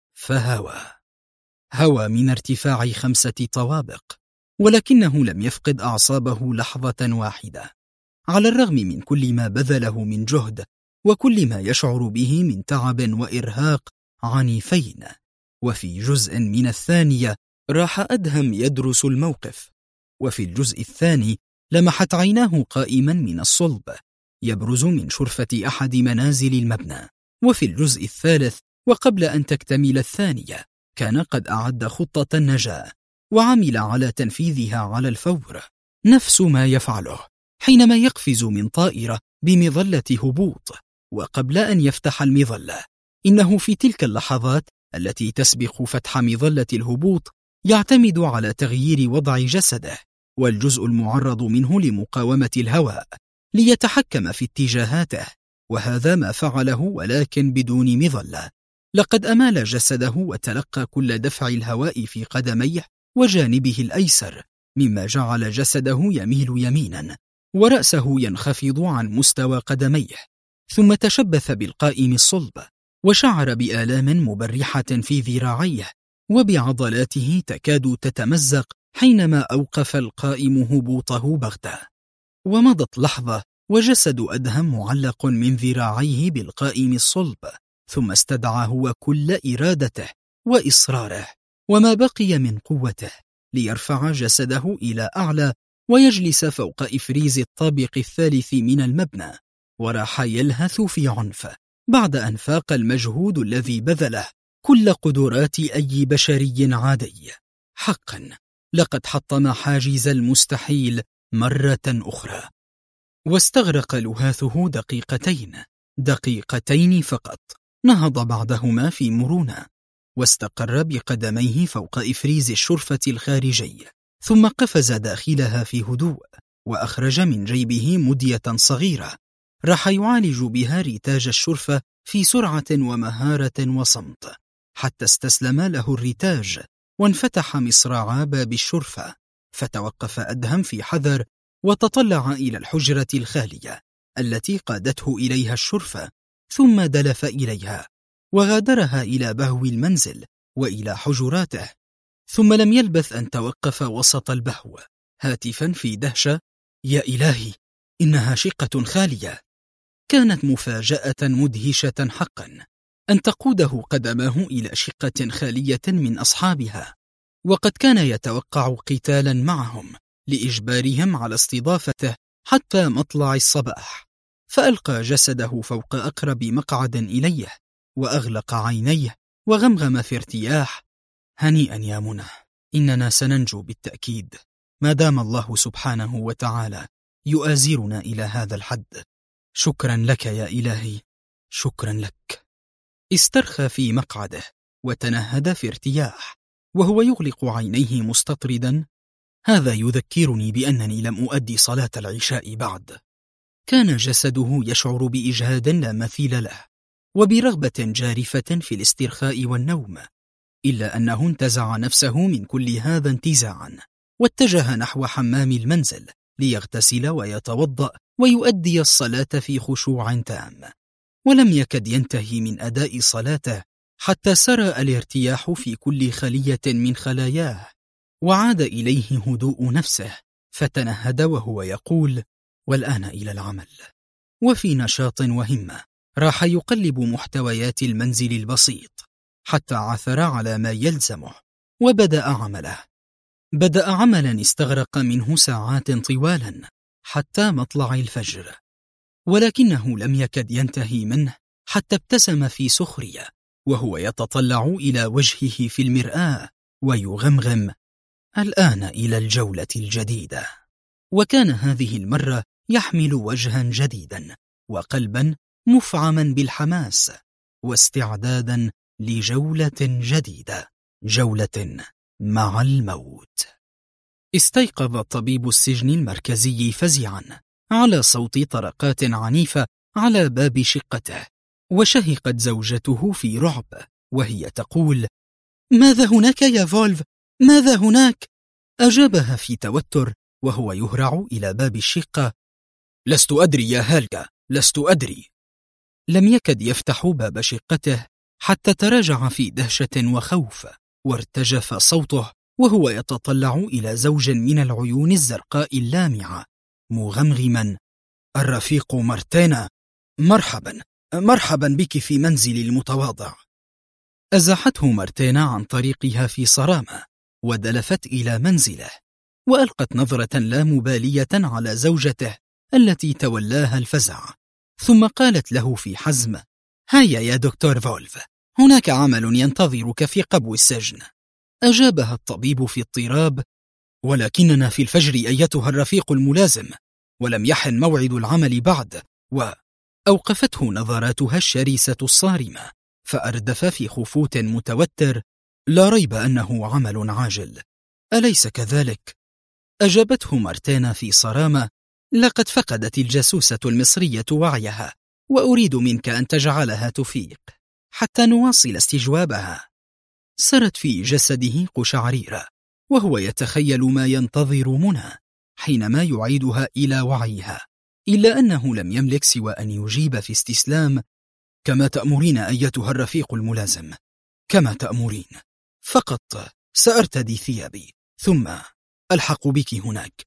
هوى من ارتفاع 5 طوابق، ولكنه لم يفقد أعصابه لحظة واحدة، على الرغم من كل ما بذله من جهد وكل ما يشعر به من تعب وإرهاق عنيفين. وفي جزء من الثانية راح أدهم يدرس الموقف، وفي الجزء الثاني لمحت عيناه قائما من الصلب يبرز من شرفة أحد منازل المبنى، وفي الجزء الثالث وقبل أن تكتمل الثانية كان قد أعد خطة النجاة وعمل على تنفيذها على الفور، نفس ما يفعله حينما يقفز من طائرة بمظلة هبوط. وقبل أن يفتح المظلة، إنه في تلك اللحظات التي تسبق فتح مظلة الهبوط يعتمد على تغيير وضع جسده والجزء المعرض منه لمقاومة الهواء ليتحكم في اتجاهاته، وهذا ما فعله ولكن بدون مظلة. لقد أمال جسده وتلقى كل دفع الهواء في قدميه وجانبه الأيسر، مما جعل جسده يميل يمينا ورأسه ينخفض عن مستوى قدميه، ثم تشبث بالقائم الصلب وشعر بآلام مبرحة في ذراعيه وبعضلاته تكاد تتمزق حينما أوقف القائم هبوطه بغتة. ومضت لحظة وجسد أدهم معلق من ذراعيه بالقائم الصلب، ثم استدعى هو كل إرادته وإصراره وما بقي من قوته ليرفع جسده إلى أعلى ويجلس فوق إفريز الطابق الثالث من المبنى، وراح يلهث في عنف بعد أن فاق المجهود الذي بذله كل قدرات أي بشري عادي. حقا لقد حطم حاجز المستحيل مرة أخرى. واستغرق لهاثه دقيقتين فقط، نهض بعدهما في مرونة واستقر بقدميه فوق إفريز الشرفة الخارجي، ثم قفز داخلها في هدوء وأخرج من جيبه مدية صغيرة راح يعالج بها رتاج الشرفة في سرعة ومهارة وصمت، حتى استسلم له الرتاج وانفتح مصراع باب الشرفة، فتوقف أدهم في حذر وتطلع إلى الحجرة الخالية التي قادته إليها الشرفة، ثم دلف إليها وغادرها إلى بهو المنزل وإلى حجراته. ثم لم يلبث أن توقف وسط البهو هاتفا في دهشة: يا إلهي، إنها شقة خالية. كانت مفاجأة مدهشة حقا أن تقوده قدماه إلى شقة خالية من أصحابها، وقد كان يتوقع قتالا معهم لإجبارهم على استضافته حتى مطلع الصباح. فألقى جسده فوق أقرب مقعد إليه وأغلق عينيه وغمغم في ارتياح: هنيئا يا منى، إننا سننجو بالتأكيد ما دام الله سبحانه وتعالى يؤازرنا إلى هذا الحد. شكرا لك يا إلهي، شكرا لك. استرخى في مقعده وتنهد في ارتياح وهو يغلق عينيه مستطردا: هذا يذكرني بأنني لم أؤدي صلاة العشاء بعد. كان جسده يشعر بإجهاد لا مثيل له وبرغبة جارفة في الاسترخاء والنوم، إلا أنه انتزع نفسه من كل هذا انتزاعا واتجه نحو حمام المنزل ليغتسل ويتوضأ ويؤدي الصلاة في خشوع تام. ولم يكد ينتهي من أداء صلاته حتى سرى الارتياح في كل خلية من خلاياه، وعاد إليه هدوء نفسه، فتنهد وهو يقول: والآن إلى العمل. وفي نشاط وهمة راح يقلب محتويات المنزل البسيط حتى عثر على ما يلزمه وبدأ عمله. بدأ عملا استغرق منه ساعات طوالا حتى مطلع الفجر، ولكنه لم يكد ينتهي منه حتى ابتسم في سخرية وهو يتطلع إلى وجهه في المرآة ويغمغم: الآن إلى الجولة الجديدة. وكان هذه المرة يحمل وجها جديدا وقلبا مفعما بالحماس واستعدادا لجولة جديدة، جولة مع الموت. استيقظ طبيب السجن المركزي فزعا على صوت طرقات عنيفة على باب شقته، وشهقت زوجته في رعب وهي تقول:
ماذا هناك يا فولف؟ ماذا هناك؟
أجابها في توتر وهو يهرع إلى باب الشقة: لست أدري يا هالجا، لست أدري. لم يكد يفتح باب شقته حتى تراجع في دهشة وخوف، وارتجف صوته وهو يتطلع إلى زوج من العيون الزرقاء اللامعة مغمغما: الرفيق مارتينا، مرحبا، مرحبا بك في منزلي المتواضع. أزاحته مارتينا عن طريقها في صرامة ودلفت إلى منزله، وألقت نظرة لا مبالية على زوجته التي تولاها الفزع، ثم قالت له في حزم: هيا يا دكتور فولف، هناك عمل ينتظرك في قبو السجن. أجابها الطبيب في اضطراب: ولكننا في الفجر أيتها الرفيق الملازم، ولم يحن موعد العمل بعد. وأوقفته نظراتها الشرسة الصارمة، فأردف في خفوت متوتر: لا ريب أنه عمل عاجل، أليس كذلك؟ أجابته مارتينا في صرامة: لقد فقدت الجاسوسة المصرية وعيها، وأريد منك أن تجعلها تفيق حتى نواصل استجوابها. سرت في جسده قشعريرة وهو يتخيل ما ينتظر منى حينما يعيدها إلى وعيها، إلا أنه لم يملك سوى أن يجيب في استسلام: كما تأمرين أيتها الرفيق الملازم، كما تأمرين، فقط سأرتدي ثيابي ثم ألحق بك هناك.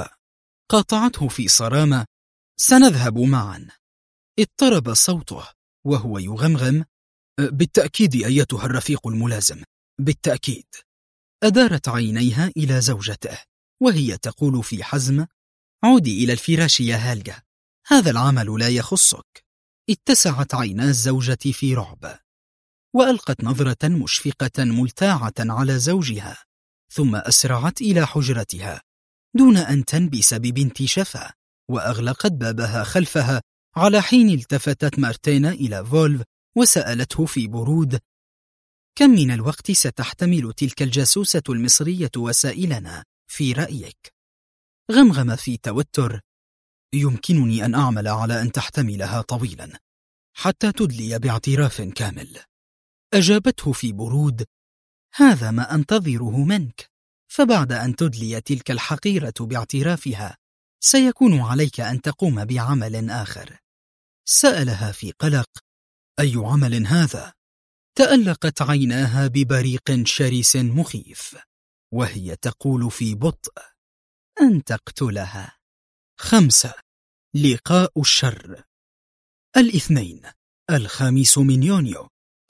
وقاطعته في صرامة: سنذهب معا. اضطرب صوته وهو يغمغم: بالتأكيد أيتها الرفيق الملازم، بالتأكيد. أدارت عينيها إلى زوجته وهي تقول في حزم: عودي إلى الفراش يا هالجا، هذا العمل لا يخصك. اتسعت عينا الزوجة في رعب، وألقت نظرة مشفقة ملتاعة على زوجها، ثم أسرعت إلى حجرتها دون أن تنبس ببنت شفا، وأغلقت بابها خلفها، على حين التفتت مارتينا إلى فولف وسألته في برود: كم من الوقت ستحتمل تلك الجاسوسة المصرية وسائلنا في رأيك؟ غمغم في توتر: يمكنني أن أعمل على أن تحتملها طويلا حتى تدلي باعتراف كامل. أجابته في برود: هذا ما أنتظره منك، فبعد أن تدلي تلك الحقيرة باعترافها
سيكون عليك أن تقوم بعمل آخر. سألها في قلق: أي عمل هذا؟ تألقت عيناها ببريق شرس مخيف، وهي تقول في بطء: أن تقتلها. 5. لقاء الشر. الاثنين 5 من يونيو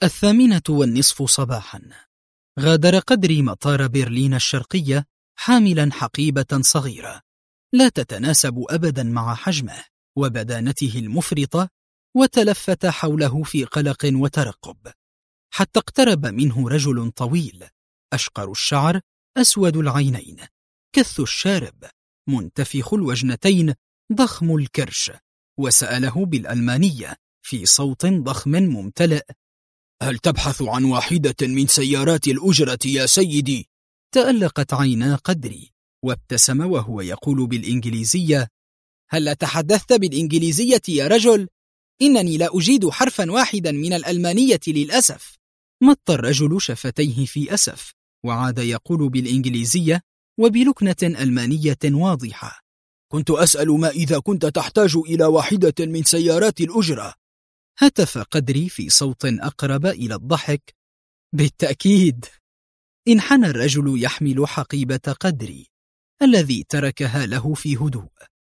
8:30 صباحا. غادر قدري مطار برلين الشرقية حاملا حقيبة صغيرة لا تتناسب أبدا مع حجمه وبدانته المفرطة، وتلفت حوله في قلق وترقب، حتى اقترب منه رجل طويل أشقر الشعر أسود العينين كث الشارب منتفخ الوجنتين ضخم الكرش، وسأله بالألمانية في صوت ضخم ممتلئ:
هل تبحث عن واحدة من سيارات الأجرة يا سيدي؟
تألقت عينا قدري وابتسم وهو يقول بالإنجليزية:
هل تحدثت بالإنجليزية يا رجل؟ إنني لا أجيد حرفا واحدا من الألمانية للأسف.
مط الرجل شفتيه في أسف وعاد يقول بالإنجليزية وبلكنة ألمانية واضحة:
كنت أسأل ما إذا كنت تحتاج إلى واحدة من سيارات الأجرة.
هتف قدري في صوت أقرب إلى الضحك:
بالتأكيد.
انحنى الرجل يحمل حقيبة قدري الذي تركها له في هدوء،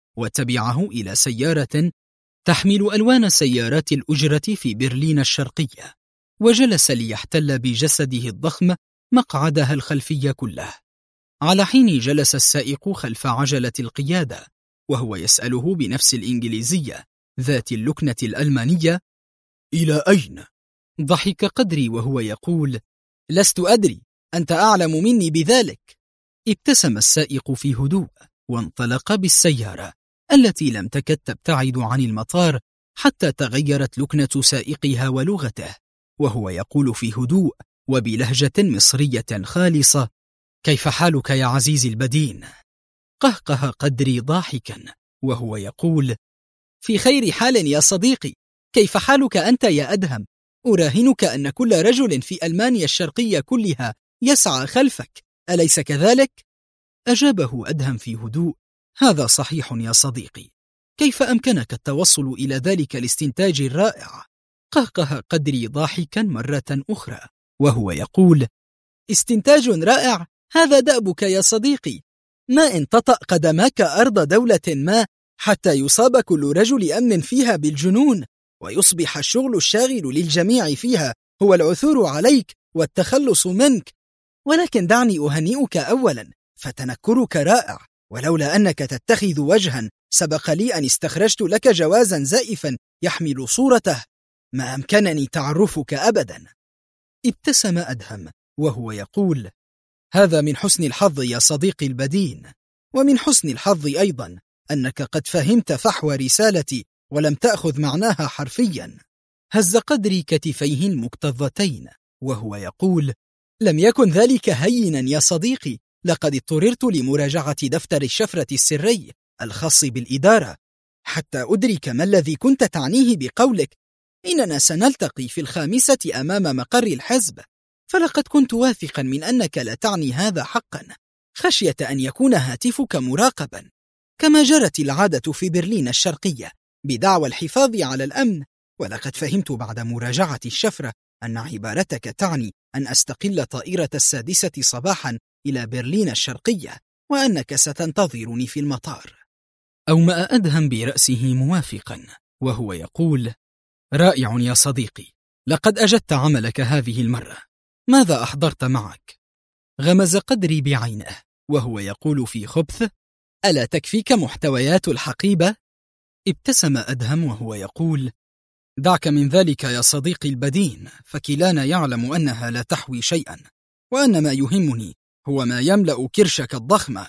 وتبعه إلى سيارة تحمل ألوان سيارات الأجرة في برلين الشرقية، وجلس ليحتل بجسده الضخم مقعدها الخلفي كله. على حين جلس السائق خلف عجلة القيادة وهو يسأله بنفس الإنجليزية ذات اللكنة الألمانية:
إلى أين؟
ضحك قدري وهو يقول:
لست أدري، أنت أعلم مني بذلك.
ابتسم السائق في هدوء وانطلق بالسيارة التي لم تكد تبتعد عن المطار حتى تغيرت لكنة سائقها ولغته، وهو يقول في هدوء وبلهجة مصرية خالصة: كيف حالك يا عزيزي البدين؟ قهقه قدري ضاحكا وهو يقول:
في خير حال يا صديقي، كيف حالك أنت يا أدهم؟ أراهنك أن كل رجل في ألمانيا الشرقية كلها يسعى خلفك، أليس كذلك؟
أجابه أدهم في هدوء: هذا صحيح يا صديقي، كيف أمكنك التوصل إلى ذلك الاستنتاج الرائع؟ قهقه قدري ضاحكا مرة أخرى وهو يقول:
استنتاج رائع؟ هذا دأبك يا صديقي. ما إن تطأ قدماك أرض دولة ما حتى يصاب كل رجل أمن فيها بالجنون، ويصبح الشغل الشاغل للجميع فيها هو العثور عليك والتخلص منك. ولكن دعني أهنئك أولا، فتنكرك رائع، ولولا أنك تتخذ وجها سبق لي أن استخرجت لك جوازا زائفا يحمل صورته، ما أمكنني تعرفك أبدا.
ابتسم أدهم وهو يقول:
هذا من حسن الحظ يا صديقي البدين، ومن حسن الحظ أيضا أنك قد فهمت فحوى رسالتي ولم تأخذ معناها حرفيا.
هز قدري كتفيه المكتظتين وهو يقول:
لم يكن ذلك هينا يا صديقي، لقد اضطررت لمراجعة دفتر الشفرة السري الخاص بالإدارة حتى أدرك ما الذي كنت تعنيه بقولك إننا سنلتقي في 5 أمام مقر الحزب، فلقد كنت واثقا من أنك لا تعني هذا حقا، خشية أن يكون هاتفك مراقبا كما جرت العادة في برلين الشرقية بدعوى الحفاظ على الأمن. ولقد فهمت بعد مراجعة الشفرة أن عبارتك تعني أن أستقل طائرة 6 صباحا إلى برلين الشرقية، وأنك ستنتظرني في المطار.
أومأ أدهم برأسه موافقا وهو يقول: رائع يا صديقي، لقد أجدت عملك هذه المرة. ماذا أحضرت معك؟ غمز قدري بعينه وهو يقول في خبث:
ألا تكفيك محتويات الحقيبة؟
ابتسم أدهم وهو يقول: دعك من ذلك يا صديقي البدين، فكلانا يعلم أنها لا تحوي شيئا، وأن ما يهمني هو ما يملأ كرشك الضخمة.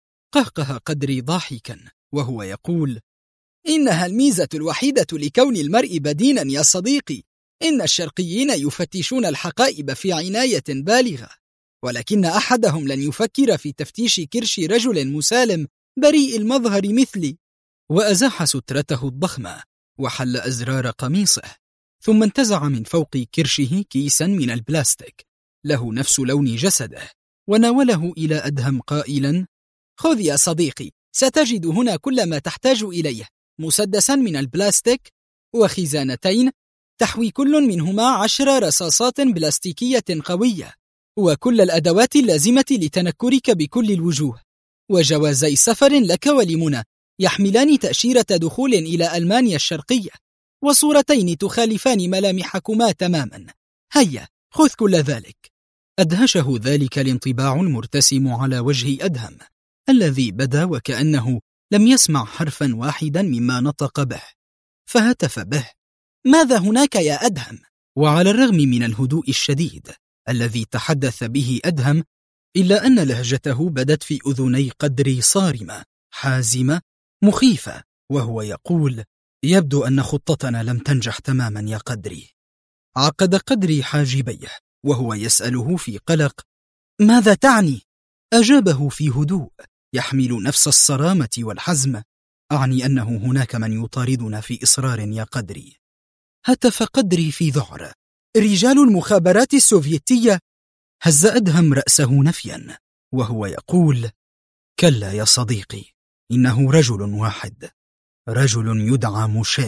قهقه قدري ضاحكا وهو يقول:
إنها الميزة الوحيدة لكون المرء بدينا يا صديقي. إن الشرقيين يفتشون الحقائب في عناية بالغة، ولكن أحدهم لن يفكر في تفتيش كرش رجل مسالم بريء المظهر مثلي.
وأزاح سترته الضخمة وحل أزرار قميصه، ثم انتزع من فوق كرشه كيسا من البلاستيك له نفس لون جسده وناوله إلى أدهم قائلا:
خذ يا صديقي، ستجد هنا كل ما تحتاج إليه: مسدسا من البلاستيك، وخزانتين تحوي كل منهما 10 رصاصات بلاستيكية قوية، وكل الأدوات اللازمة لتنكرك بكل الوجوه، وجوازي سفر لك ولمنى يحملان تأشيرة دخول إلى ألمانيا الشرقية، وصورتين تخالفان ملامحكما تماما. هيا خذ كل ذلك.
أدهشه ذلك الانطباع المرتسم على وجه أدهم، الذي بدا وكأنه لم يسمع حرفا واحدا مما نطق به، فهتف به:
ماذا هناك يا أدهم؟
وعلى الرغم من الهدوء الشديد الذي تحدث به أدهم، إلا أن لهجته بدت في أذني قدري صارمة حازمة مخيفة، وهو يقول: يبدو أن خطتنا لم تنجح تماما يا قدري. عقد قدري حاجبيه وهو يسأله في قلق:
ماذا تعني؟
أجابه في هدوء يحمل نفس الصرامة والحزم: أعني أنه هناك من يطاردنا في إصرار يا قدري.
هتف قدري في ذعر: رجال المخابرات السوفيتية؟
هز أدهم رأسه نفيا وهو يقول: كلا يا صديقي، إنه رجل واحد، رجل يدعى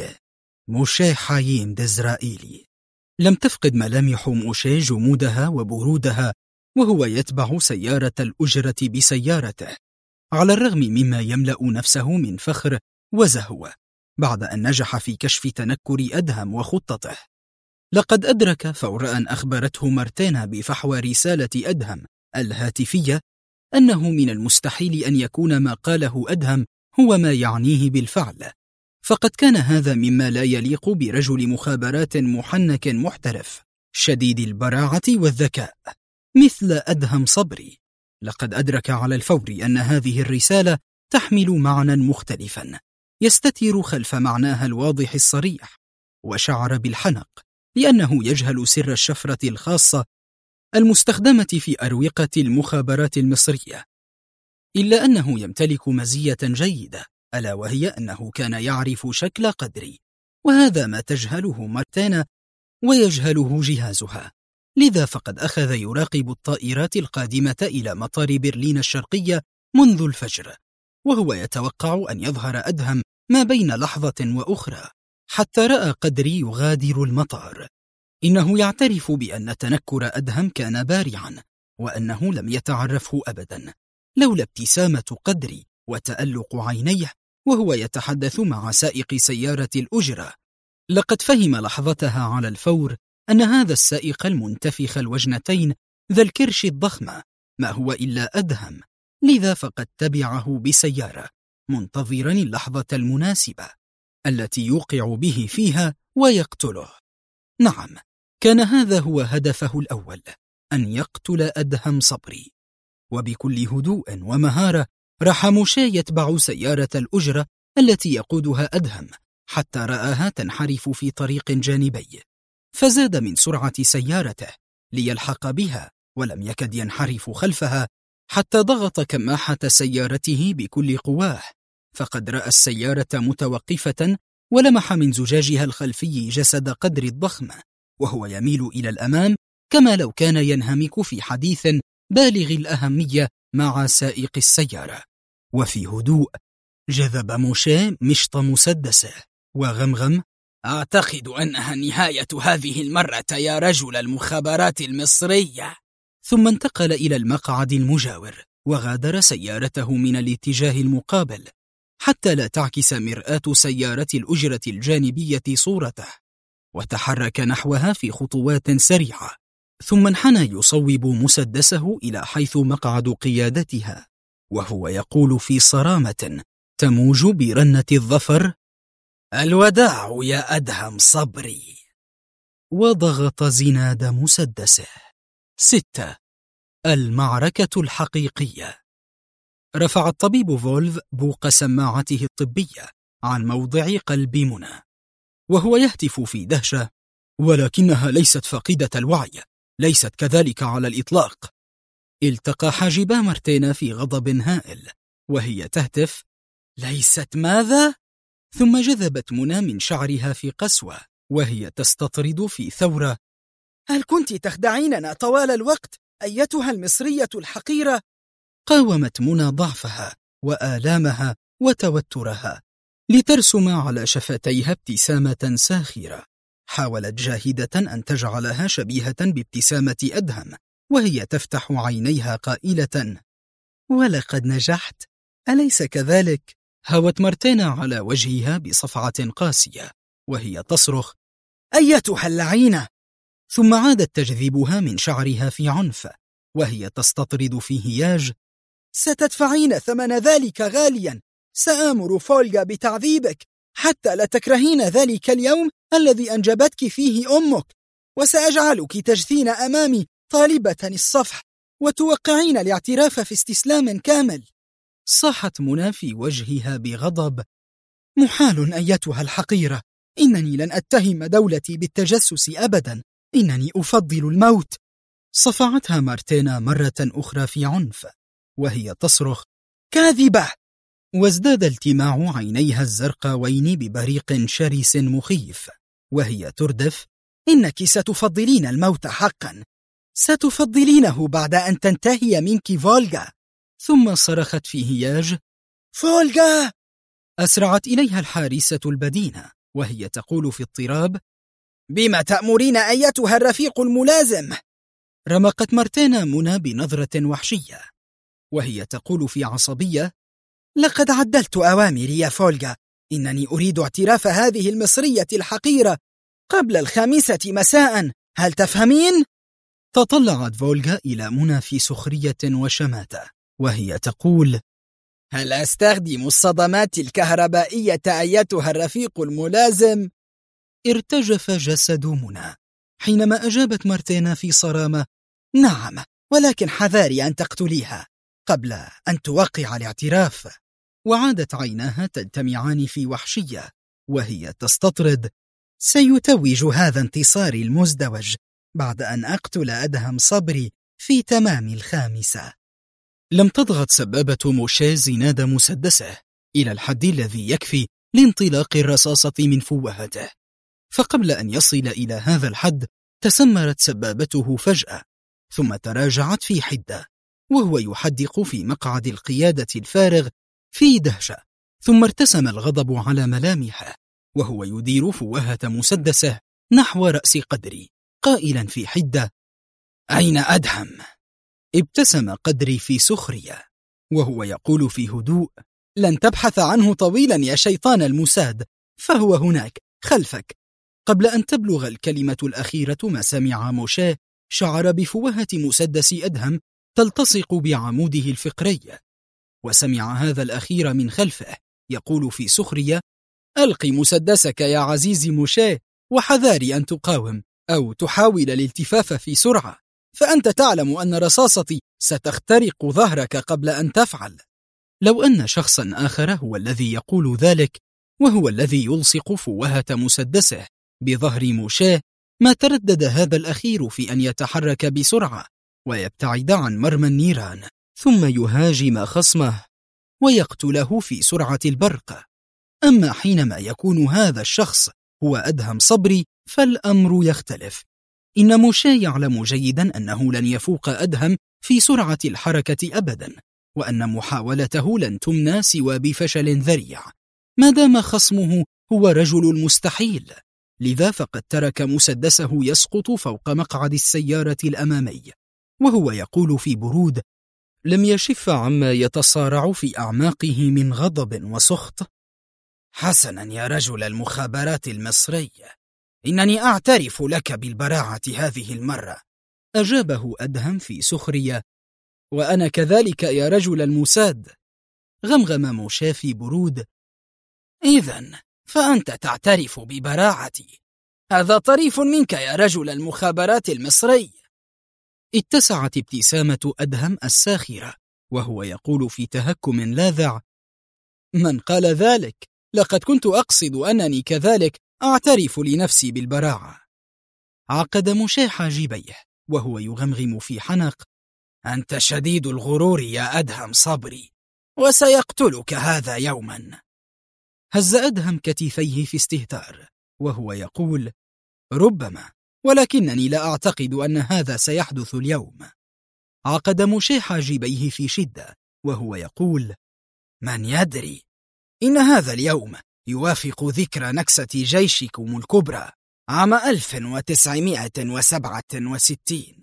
موشي حايم ديزرائيلي. لم تفقد ملامح موشي جمودها وبرودها وهو يتبع سيارة الأجرة بسيارته، على الرغم مما يملأ نفسه من فخر وزهو بعد أن نجح في كشف تنكر أدهم وخطته. لقد أدرك فور أن أخبرته مارتينا بفحوى رسالة أدهم الهاتفية أنه من المستحيل أن يكون ما قاله أدهم هو ما يعنيه بالفعل، فقد كان هذا مما لا يليق برجل مخابرات محنك محترف شديد البراعة والذكاء مثل أدهم صبري. لقد أدرك على الفور أن هذه الرسالة تحمل معنى مختلفا يستتر خلف معناها الواضح الصريح، وشعر بالحنق لأنه يجهل سر الشفرة الخاصة المستخدمة في أروقة المخابرات المصرية، إلا أنه يمتلك مزية جيدة، ألا وهي أنه كان يعرف شكل قدري، وهذا ما تجهله مارتينا ويجهله جهازها. لذا فقد أخذ يراقب الطائرات القادمة إلى مطار برلين الشرقية منذ الفجر، وهو يتوقع أن يظهر أدهم ما بين لحظة وأخرى، حتى رأى قدري يغادر المطار. إنه يعترف بأن تنكر أدهم كان بارعا، وأنه لم يتعرفه أبدا، لولا ابتسامة قدري وتألق عينيه وهو يتحدث مع سائق سيارة الأجرة. لقد فهم لحظتها على الفور أن هذا السائق المنتفخ الوجنتين ذا الكرش الضخمة ما هو إلا أدهم، لذا فقد تبعه بسيارة منتظرا اللحظة المناسبة التي يوقع به فيها ويقتله. نعم، كان هذا هو هدفه الأول، أن يقتل أدهم صبري. وبكل هدوء ومهارة راح موشي يتبع سيارة الأجرة التي يقودها أدهم حتى رآها تنحرف في طريق جانبي، فزاد من سرعة سيارته ليلحق بها، ولم يكد ينحرف خلفها حتى ضغط كماحة سيارته بكل قواه، فقد رأى السيارة متوقفة ولمح من زجاجها الخلفي جسد قدري الضخم وهو يميل إلى الأمام كما لو كان ينهمك في حديث بالغ الأهمية مع سائق السيارة. وفي هدوء جذب موشي مشط مسدسه وغمغم:
أعتقد أنها نهاية هذه المرة يا رجل المخابرات المصرية.
ثم انتقل إلى المقعد المجاور وغادر سيارته من الاتجاه المقابل حتى لا تعكس مرآة سيارة الأجرة الجانبية صورته، وتحرك نحوها في خطوات سريعة، ثم انحنى يصوب مسدسه إلى حيث مقعد قيادتها وهو يقول في صرامة تموج برنة الظفر:
الوداع يا أدهم صبري.
وضغط زناد مسدسه. 6. المعركة الحقيقية. رفع الطبيب فولف بوق سماعته الطبية عن موضع قلب منى وهو يهتف في دهشة: ولكنها ليست فاقدة الوعي، ليست كذلك على الإطلاق. التقى حاجبا مارتينا في غضب هائل وهي تهتف:
ليست ماذا؟
ثم جذبت منى من شعرها في قسوة وهي تستطرد في ثورة:
هل كنت تخدعيننا طوال الوقت أيتها المصرية الحقيرة؟
قاومت منى ضعفها وآلامها وتوترها لترسم على شفتيها ابتسامة ساخرة. حاولت جاهدة أن تجعلها شبيهة بابتسامة أدهم وهي تفتح عينيها قائلة: ولقد نجحت، أليس كذلك؟ هوت مارتينا على وجهها بصفعة قاسية وهي تصرخ: أيتها اللعينة! ثم عادت تجذبها من شعرها في عنف وهي تستطرد في هياج:
ستدفعين ثمن ذلك غاليا، سآمر فولغا بتعذيبك حتى لا تكرهين ذلك اليوم الذي أنجبتك فيه أمك، وسأجعلك تجثين أمامي طالبة الصفح وتوقعين الاعتراف في استسلام كامل.
صاحت منى في وجهها بغضب:
محال أيتها الحقيرة، إنني لن أتهم دولتي بالتجسس أبدا، إنني أفضل الموت.
صفعتها مارتينا مرة أخرى في عنف وهي تصرخ:
كاذبة!
وازداد التماع عينيها الزرقاوين ببريق شرس مخيف وهي تردف:
إنك ستفضلين الموت حقا، ستفضلينه بعد أن تنتهي منك فولغا.
ثم صرخت في هياج:
فولغا!
أسرعت إليها الحارسة البدينة وهي تقول في اضطراب:
بما تأمرين أيتها الرفيق الملازم؟
رمقت مارتينا منى بنظرة وحشية وهي تقول في عصبية:
لقد عدلت أوامري يا فولغا، إنني أريد اعتراف هذه المصرية الحقيرة قبل 5 مساء، هل تفهمين؟
تطلعت فولغا إلى منى في سخرية وشماتة وهي تقول:
هل أستخدم الصدمات الكهربائية أيتها الرفيق الملازم؟
ارتجف جسد منى حينما أجابت مارتينا في صرامة:
نعم، ولكن حذاري أن تقتليها قبل أن توقع الاعتراف.
وعادت عيناها تلتمعان في وحشية وهي تستطرد:
سيتوج هذا انتصاري المزدوج بعد أن أقتل أدهم صبري في تمام 5.
لم تضغط سبابة موشي زناد مسدسه إلى الحد الذي يكفي لانطلاق الرصاصة من فوهته، فقبل أن يصل إلى هذا الحد تسمرت سبابته فجأة ثم تراجعت في حدة وهو يحدق في مقعد القيادة الفارغ في دهشة، ثم ارتسم الغضب على ملامحه وهو يدير فوهة مسدسه نحو رأس قدري قائلا في حدة:
أين أدهم؟
ابتسم قدري في سخرية وهو يقول في هدوء:
لن تبحث عنه طويلا يا شيطان الموساد، فهو هناك خلفك.
قبل أن تبلغ الكلمة الأخيرة ما سمع موشي شعر بفوهة مسدس أدهم تلتصق بعموده الفقري، وسمع هذا الأخير من خلفه يقول في سخرية: ألقي مسدسك يا عزيزي موشي، وحذاري أن تقاوم أو تحاول الالتفاف في سرعة، فأنت تعلم أن رصاصتي ستخترق ظهرك قبل أن تفعل. لو أن شخصا آخر هو الذي يقول ذلك وهو الذي يلصق فوهة مسدسه بظهر موشي ما تردد هذا الأخير في أن يتحرك بسرعة ويبتعد عن مرمى النيران ثم يهاجم خصمه ويقتله في سرعة البرق. أما حينما يكون هذا الشخص هو أدهم صبري فالأمر يختلف. إن موشي يعلم جيدا أنه لن يفوق أدهم في سرعة الحركة أبدا، وأن محاولته لن تمنى سوى بفشل ذريع ما دام خصمه هو رجل المستحيل. لذا فقد ترك مسدسه يسقط فوق مقعد السيارة الأمامي وهو يقول في برود: لم يشف عما يتصارع في أعماقه من غضب وسخط:
حسنا يا رجل المخابرات المصري، إنني أعترف لك بالبراعة هذه المرة.
أجابه أدهم في سخرية: وأنا كذلك يا رجل الموساد. غمغم موشي في برود:
إذن فأنت تعترف ببراعتي، هذا طريف منك يا رجل المخابرات المصري.
اتسعت ابتسامة أدهم الساخرة وهو يقول في تهكم لاذع:
من قال ذلك؟ لقد كنت أقصد أنني كذلك أعترف لنفسي بالبراعة.
عقد موشي حاجبيه وهو يغمغم في حنق:
أنت شديد الغرور يا أدهم صبري، وسيقتلك هذا يوما.
هز أدهم كتفيه في استهتار وهو يقول:
ربما، ولكنني لا أعتقد أن هذا سيحدث اليوم.
عقد موشي حاجبيه في شدة وهو يقول:
من يدري، إن هذا اليوم يوافق ذكرى نكسة جيشكم الكبرى عام 1967.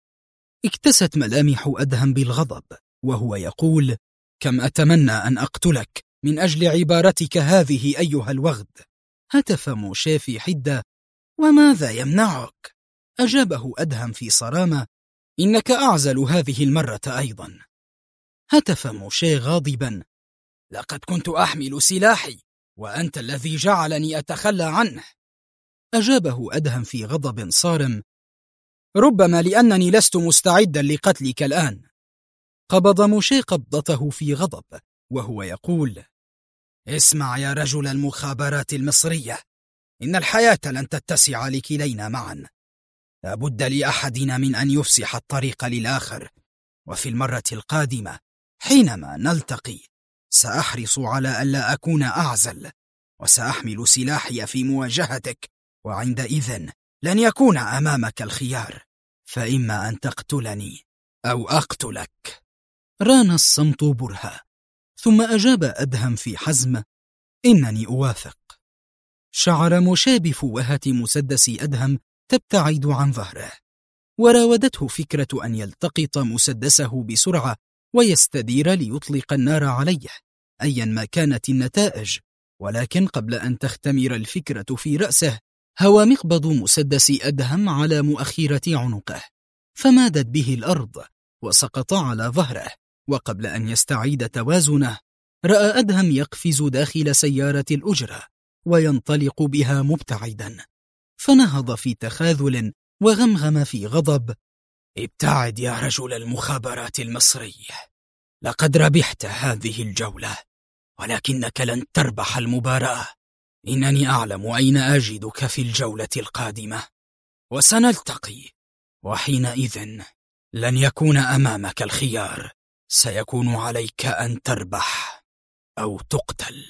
اكتست ملامح أدهم بالغضب وهو يقول: كم أتمنى أن أقتلك من أجل عبارتك هذه أيها الوغد. هتف موشي في حدة:
وماذا يمنعك؟
أجابه أدهم في صرامة: إنك أعزل هذه المرة أيضا. هتف موشي غاضبا:
لقد كنت أحمل سلاحي وأنت الذي جعلني أتخلى عنه.
أجابه أدهم في غضب صارم:
ربما لأنني لست مستعدا لقتلك الآن.
قبض موشي قبضته في غضب وهو يقول:
اسمع يا رجل المخابرات المصرية، إن الحياة لن تتسع لكلينا معا، لا بد لأحدنا من أن يفسح الطريق للآخر، وفي المرة القادمة حينما نلتقي سأحرص على ألا أكون أعزل، وسأحمل سلاحي في مواجهتك، وعندئذ لن يكون أمامك الخيار، فإما أن تقتلني أو أقتلك.
ران الصمت برهة، ثم أجاب أدهم في حزم: إنني أوافق. شعر موشي بفوهة مسدس أدهم تبتعد عن ظهره، وراودته فكرة أن يلتقط مسدسه بسرعة ويستدير ليطلق النار عليه أيا ما كانت النتائج، ولكن قبل أن تختمر الفكرة في رأسه هوى مقبض مسدس أدهم على مؤخرة عنقه، فمادت به الأرض وسقط على ظهره، وقبل أن يستعيد توازنه رأى أدهم يقفز داخل سيارة الأجرة وينطلق بها مبتعدا، فنهض في تخاذل وغمغم في غضب:
ابتعد يا رجل المخابرات المصري، لقد ربحت هذه الجولة، ولكنك لن تربح المباراة. إنني أعلم أين أجدك في الجولة القادمة، وسنلتقي، وحينئذ لن يكون أمامك الخيار، سيكون عليك أن تربح أو تقتل.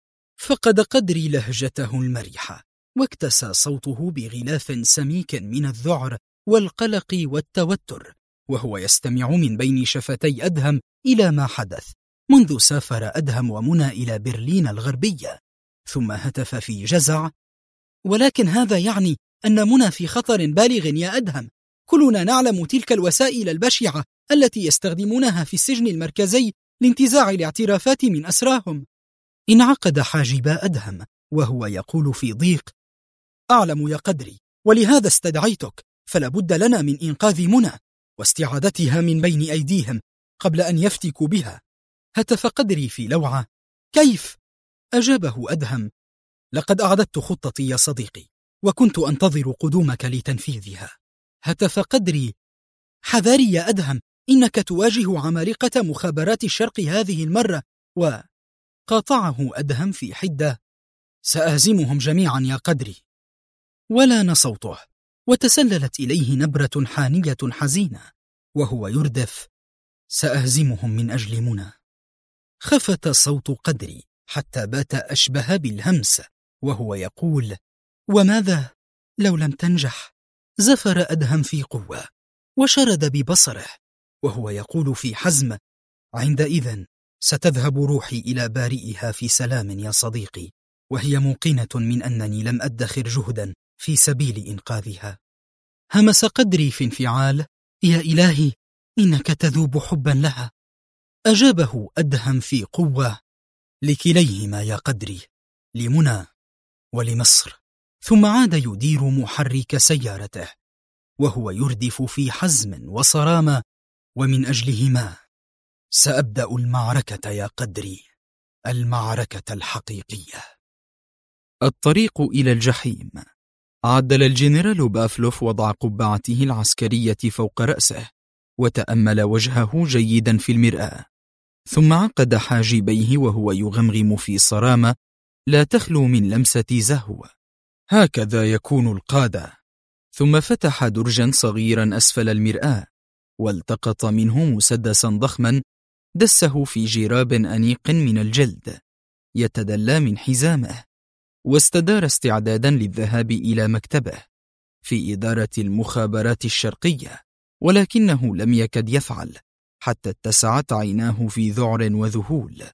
فقد قدري لهجته المرحة، واكتسى صوته بغلاف سميك من الذعر والقلق والتوتر، وهو يستمع من بين شفتي أدهم إلى ما حدث منذ سافر أدهم ومنى إلى برلين الغربية. ثم هتف في جزع: ولكن هذا يعني أن منى في خطر بالغ يا أدهم، كلنا نعلم تلك الوسائل البشعة التي يستخدمونها في السجن المركزي لانتزاع الاعترافات من أسراهم. انعقد حاجبا أدهم وهو يقول في ضيق: أعلم يا قدري، ولهذا استدعيتك، فلا بد لنا من إنقاذ منى واستعادتها من بين أيديهم قبل أن يفتكوا بها. هتف قدري في لوعة: كيف؟ أجابه أدهم: لقد أعددت خطتي يا صديقي، وكنت أنتظر قدومك لتنفيذها. هتف قدري: حذاري يا أدهم، إنك تواجه عمالقة مخابرات الشرق هذه المرة. وقاطعه أدهم في حدة: سأهزمهم جميعا يا قدري. ولان صوته، وتسللت إليه نبرة حانية حزينة وهو يردف: سأهزمهم من أجل منى. خفت صوت قدري حتى بات أشبه بالهمس وهو يقول: وماذا لو لم تنجح؟ زفر أدهم في قوة وشرد ببصره وهو يقول في حزم: عندئذ ستذهب روحي إلى بارئها في سلام يا صديقي، وهي موقنة من أنني لم أدخر جهدا في سبيل إنقاذها. همس قدري في انفعال: يا إلهي، إنك تذوب حبا لها. أجابه أدهم في قوة: لكليهما يا قدري، لمنى ولمصر. ثم عاد يدير محرك سيارته وهو يردف في حزم وصرامة: ومن أجلهما سأبدأ المعركة يا قدري، المعركة الحقيقية. الطريق إلى الجحيم. عدل الجنرال بافلوف وضع قبعته العسكرية فوق رأسه وتأمل وجهه جيدا في المرآة، ثم عقد حاجبيه وهو يغمغم في صرامة لا تخلو من لمسة زهو. هكذا يكون القادة. ثم فتح درجا صغيرا أسفل المرآة والتقط منه مسدسا ضخما دسه في جراب أنيق من الجلد يتدلى من حزامه، واستدار استعدادا للذهاب إلى مكتبه في إدارة المخابرات الشرقية، ولكنه لم يكد يفعل حتى اتسعت عيناه في ذعر وذهول.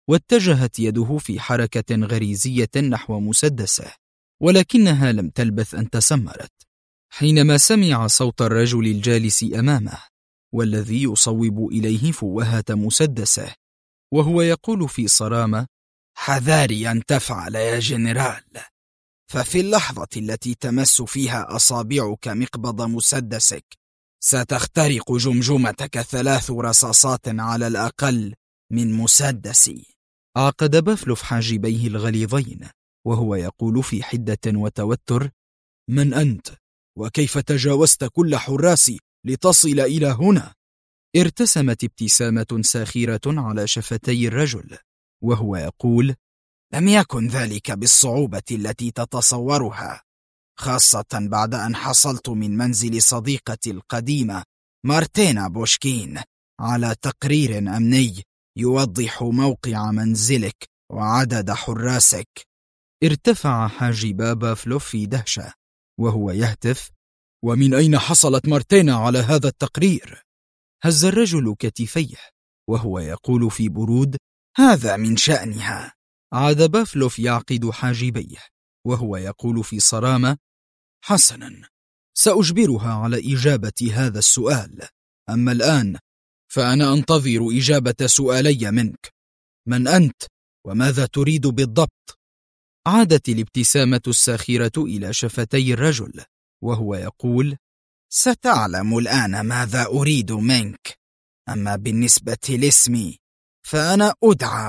واتجهت يده في حركة غريزية نحو مسدسه، ولكنها لم تلبث أن تسمرت حينما سمع صوت الرجل الجالس أمامه والذي يصوب إليه فوهة مسدسه، وهو يقول في صرامة:
حذاري أن تفعل يا جنرال، ففي اللحظة التي تمس فيها أصابعك مقبض مسدسك ستخترق جمجمتك 3 رصاصات على الأقل من مسدسي.
عقد بافلوف حاجبيه الغليظين وهو يقول في حدة وتوتر:
من أنت؟ وكيف تجاوزت كل حراسي لتصل إلى هنا؟
ارتسمت ابتسامة ساخرة على شفتي الرجل وهو يقول:
لم يكن ذلك بالصعوبة التي تتصورها، خاصة بعد أن حصلت من منزل صديقتي القديمة مارتينا بوشكين على تقرير أمني يوضح موقع منزلك وعدد حراسك.
ارتفع حاجب بافلوف في دهشة وهو يهتف:
ومن أين حصلت مارتينا على هذا التقرير؟
هز الرجل كتفيه وهو يقول في برود:
هذا من شأنها.
عاد بافلوف يعقد حاجبيه وهو يقول في صرامة:
حسنا، سأجبرها على إجابة هذا السؤال. أما الآن فأنا أنتظر إجابة سؤالي منك. من أنت؟ وماذا تريد بالضبط؟
عادت الابتسامة الساخرة إلى شفتي الرجل وهو يقول:
ستعلم الآن ماذا أريد منك. أما بالنسبة لاسمي فأنا أدعى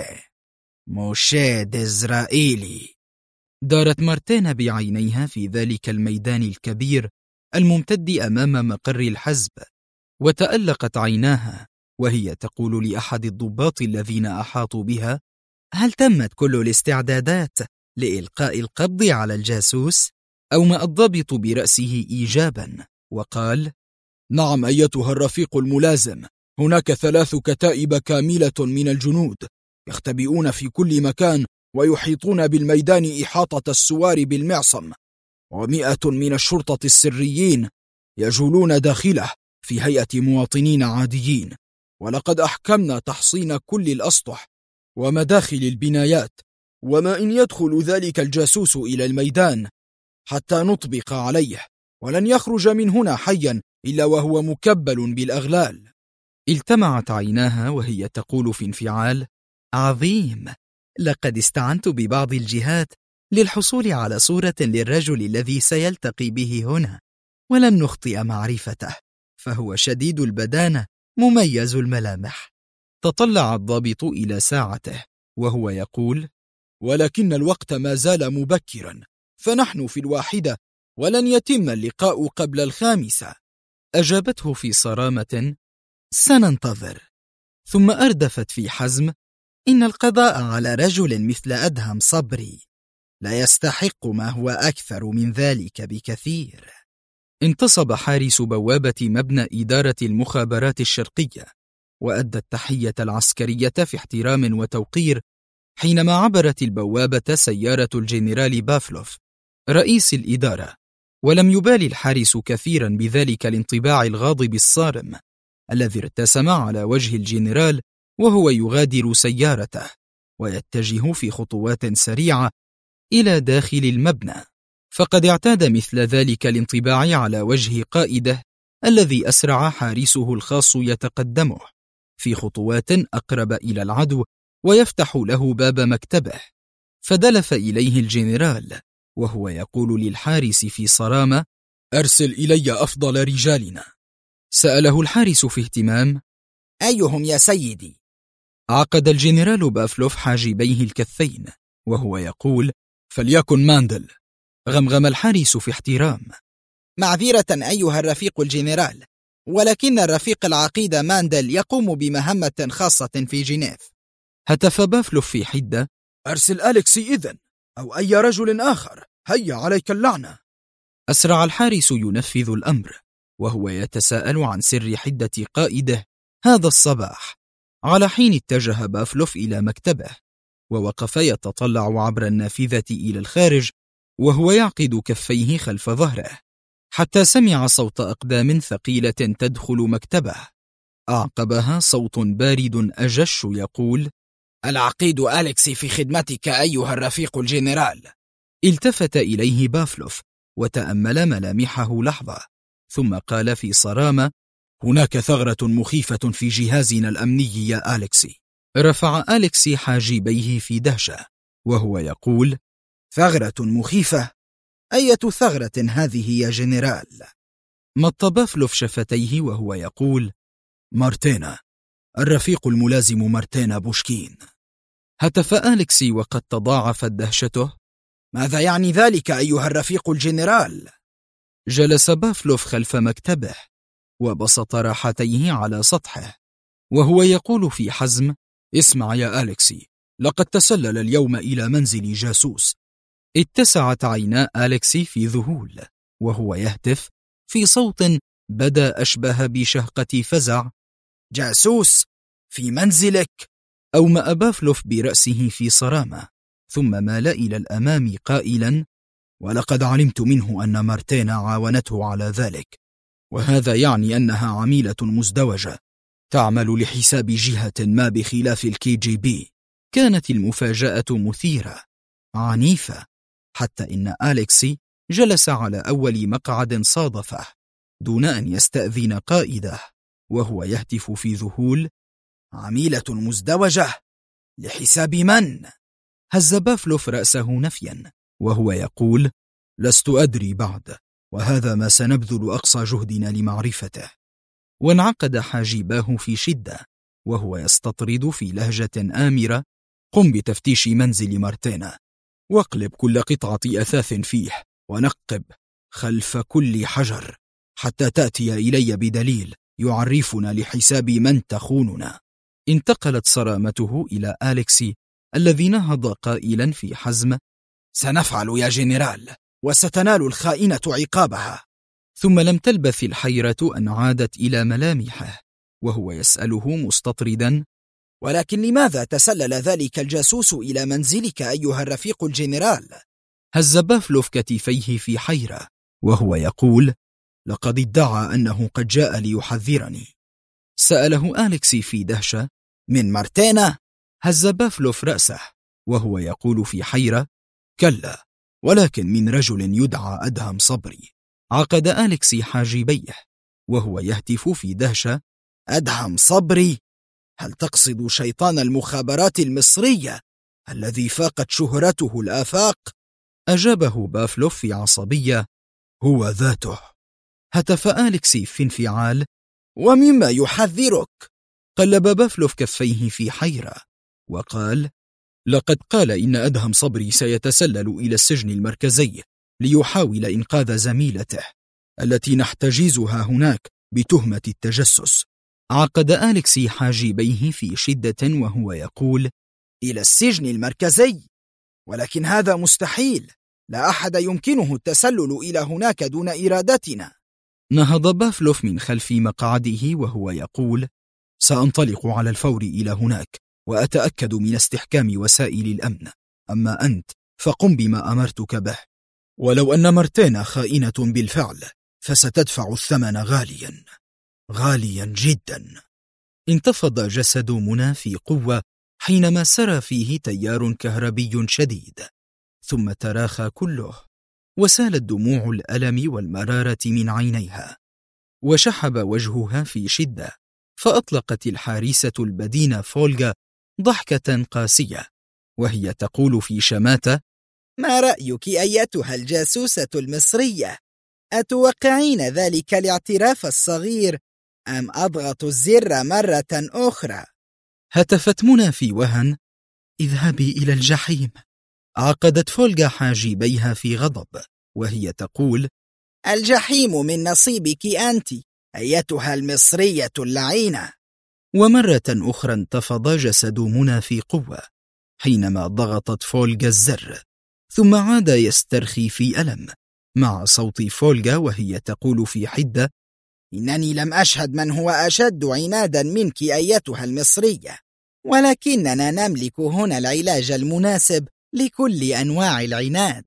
موشيه ديزرائيلي.
دارت مارتينا بعينيها في ذلك الميدان الكبير الممتد أمام مقر الحزب، وتألقت عيناها وهي تقول لأحد الضباط الذين أحاطوا بها: هل تمت كل الاستعدادات لإلقاء القبض على الجاسوس؟ أومأ الضابط برأسه إيجابا وقال:
نعم أيتها الرفيق الملازم، هناك 3 كتائب كاملة من الجنود يختبئون في كل مكان ويحيطون بالميدان إحاطة السوار بالمعصم، و100 من الشرطة السريين يجولون داخله في هيئة مواطنين عاديين، ولقد أحكمنا تحصين كل الأسطح ومداخل البنايات، وما إن يدخل ذلك الجاسوس إلى الميدان حتى نطبق عليه، ولن يخرج من هنا حيا إلا وهو مكبل بالأغلال.
التمعت عيناها وهي تقول في انفعال: عظيم، لقد استعنت ببعض الجهات للحصول على صورة للرجل الذي سيلتقي به هنا، ولن نخطئ معرفته، فهو شديد البدانة مميز الملامح. تطلع الضابط إلى ساعته وهو يقول:
ولكن الوقت ما زال مبكرا، فنحن في 1 ولن يتم اللقاء قبل 5.
أجابته في صرامة: سننتظر. ثم أردفت في حزم: إن القضاء على رجل مثل أدهم صبري لا يستحق ما هو أكثر من ذلك بكثير. انتصب حارس بوابة مبنى إدارة المخابرات الشرقية وأدى التحية العسكرية في احترام وتوقير حينما عبرت البوابة سيارة الجنرال بافلوف رئيس الإدارة، ولم يبال الحارس كثيرا بذلك الانطباع الغاضب الصارم الذي ارتسم على وجه الجنرال وهو يغادر سيارته ويتجه في خطوات سريعة إلى داخل المبنى، فقد اعتاد مثل ذلك الانطباع على وجه قائده الذي أسرع حارسه الخاص يتقدمه في خطوات أقرب إلى العدو ويفتح له باب مكتبه، فدلف إليه الجنرال وهو يقول للحارس في صرامة:
أرسل إلي أفضل رجالنا.
سأله الحارس في اهتمام:
أيهم يا سيدي؟
عقد الجنرال بافلوف حاجبيه الكثين وهو يقول:
فليكن ماندل.
غمغم الحارس في احترام:
معذرة أيها الرفيق الجنرال، ولكن الرفيق العقيد ماندل يقوم بمهمة خاصة في جنيف.
هتف بافلوف في حدة:
أرسل أليكسي إذن، أو أي رجل آخر، هيا عليك اللعنة.
أسرع الحارس ينفذ الأمر وهو يتساءل عن سر حدة قائده هذا الصباح، على حين اتجه بافلوف إلى مكتبه ووقف يتطلع عبر النافذة إلى الخارج وهو يعقد كفيه خلف ظهره حتى سمع صوت أقدام ثقيلة تدخل مكتبه، أعقبها صوت بارد أجش يقول:
العقيد أليكسي في خدمتك أيها الرفيق الجنرال.
التفت إليه بافلوف وتأمل ملامحه لحظة، ثم قال في صرامة: هناك ثغرة مخيفة في جهازنا الأمني يا أليكسي. رفع أليكسي حاجبيه في دهشة وهو يقول:
ثغرة مخيفة؟ أية ثغرة هذه يا جنرال؟
مط بافلوف شفتيه وهو يقول:
مارتينا، الرفيق الملازم مارتينا بوشكين.
هتف أليكسي وقد تضاعفت دهشته:
ماذا يعني ذلك أيها الرفيق الجنرال؟
جلس بافلوف خلف مكتبه وبسط راحتيه على سطحه وهو يقول في حزم: اسمع يا أليكسي، لقد تسلل اليوم إلى منزل جاسوس. اتسعت عينا أليكسي في ذهول وهو يهتف في صوت بدا أشبه بشهقة فزع:
جاسوس في منزلك؟
أومأ بافلوف برأسه في صرامة، ثم مال إلى الأمام قائلا:
ولقد علمت منه أن مارتينا عاونته على ذلك، وهذا يعني أنها عميلة مزدوجة تعمل لحساب جهة ما بخلاف الKGB.
كانت المفاجأة مثيرة عنيفة، حتى إن أليكسي جلس على أول مقعد صادفه دون أن يستأذن قائده وهو يهتف في ذهول:
عميلة مزدوجة؟ لحساب من؟
هز بافلوف رأسه نفيا وهو يقول:
لست أدري بعد، وهذا ما سنبذل أقصى جهدنا لمعرفته.
وانعقد حاجباه في شدة وهو يستطرد في لهجة آمرة: قم بتفتيش منزل مارتينا،
واقلب كل قطعة أثاث فيه، ونقب خلف كل حجر حتى تأتي إلي بدليل يعرفنا لحساب من تخوننا.
انتقلت صرامته إلى أليكسي الذي نهض قائلا في حزم:
سنفعل يا جنرال، وستنال الخائنة عقابها.
ثم لم تلبث الحيرة أن عادت إلى ملامحه وهو يسأله مستطردا:
ولكن لماذا تسلل ذلك الجاسوس إلى منزلك أيها الرفيق الجنرال؟
هز بافلوف كتفيه في حيرة وهو يقول:
لقد ادعى أنه قد جاء ليحذرني.
سأله أليكسي في دهشة:
من مارتينا؟
هز بافلوف رأسه وهو يقول في حيرة:
كلا، ولكن من رجل يدعى أدهم صبري.
عقد أليكسي حاجبيه وهو يهتف في دهشة:
أدهم صبري؟ هل تقصد شيطان المخابرات المصرية الذي فاقت شهرته الآفاق؟
أجابه بافلوف في عصبية:
هو ذاته.
هتف أليكسي في انفعال:
ومما يحذرك؟
قلب بافلوف كفيه في حيرة وقال:
لقد قال إن أدهم صبري سيتسلل إلى السجن المركزي ليحاول إنقاذ زميلته التي نحتجزها هناك بتهمة التجسس.
عقد أليكسي حاجبيه في شدة وهو يقول:
إلى السجن المركزي؟ ولكن هذا مستحيل، لا أحد يمكنه التسلل إلى هناك دون إرادتنا.
نهض بافلوف من خلف مقعده وهو يقول:
سأنطلق على الفور إلى هناك وأتأكد من استحكام وسائل الأمن، أما أنت فقم بما أمرتك به، ولو أن مارتينا خائنة بالفعل فستدفع الثمن غاليا غاليا جدا.
انتفض جسد منى في قوة حينما سرى فيه تيار كهربي شديد، ثم تراخى كله وسالت دموع الألم والمرارة من عينيها، وشحب وجهها في شدة، فأطلقت الحارسة البدينة فولغا ضحكة قاسية وهي تقول في شماتة:
ما رأيك أيتها الجاسوسة المصرية؟ أتوقعين ذلك الاعتراف الصغير أم أضغط الزر مرة أخرى؟
هتفت منى في وهن: اذهبي إلى الجحيم. عقدت فولغا حاجبيها في غضب وهي تقول:
الجحيم من نصيبك أنت أيتها المصرية اللعينة.
ومرة أخرى انتفض جسد منى في قوة حينما ضغطت فولغا الزر، ثم عاد يسترخي في ألم مع صوت فولغا وهي تقول في حدة:
إنني لم أشهد من هو أشد عنادا منك أيتها المصرية، ولكننا نملك هنا العلاج المناسب لكل أنواع العناد.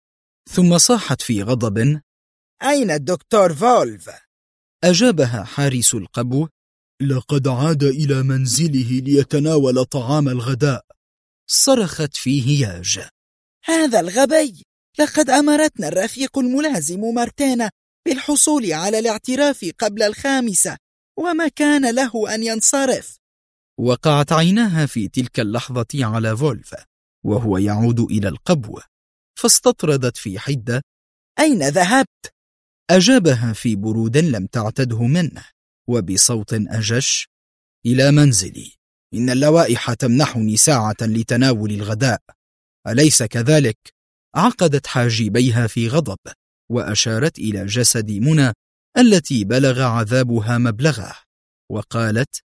ثم صاحت في غضب:
أين الدكتور فولف؟
أجابها حارس القبو:
لقد عاد إلى منزله ليتناول طعام الغداء.
صرخت فيه ياج.
هذا الغبي! لقد أمرتنا الرفيق الملازم مارتينا بالحصول على الاعتراف قبل 5، وما كان له أن ينصرف.
وقعت عيناها في تلك اللحظة على فولف وهو يعود إلى القبو، فاستطردت في حدة:
أين ذهبت؟
أجابها في برود لم تعتده منه وبصوت أجش:
إلى منزلي، إن اللوائح تمنحني ساعة لتناول الغداء، أليس كذلك؟
عقدت حاجبيها في غضب وأشارت إلى جسد منى التي بلغ عذابها مبلغه، وقالت: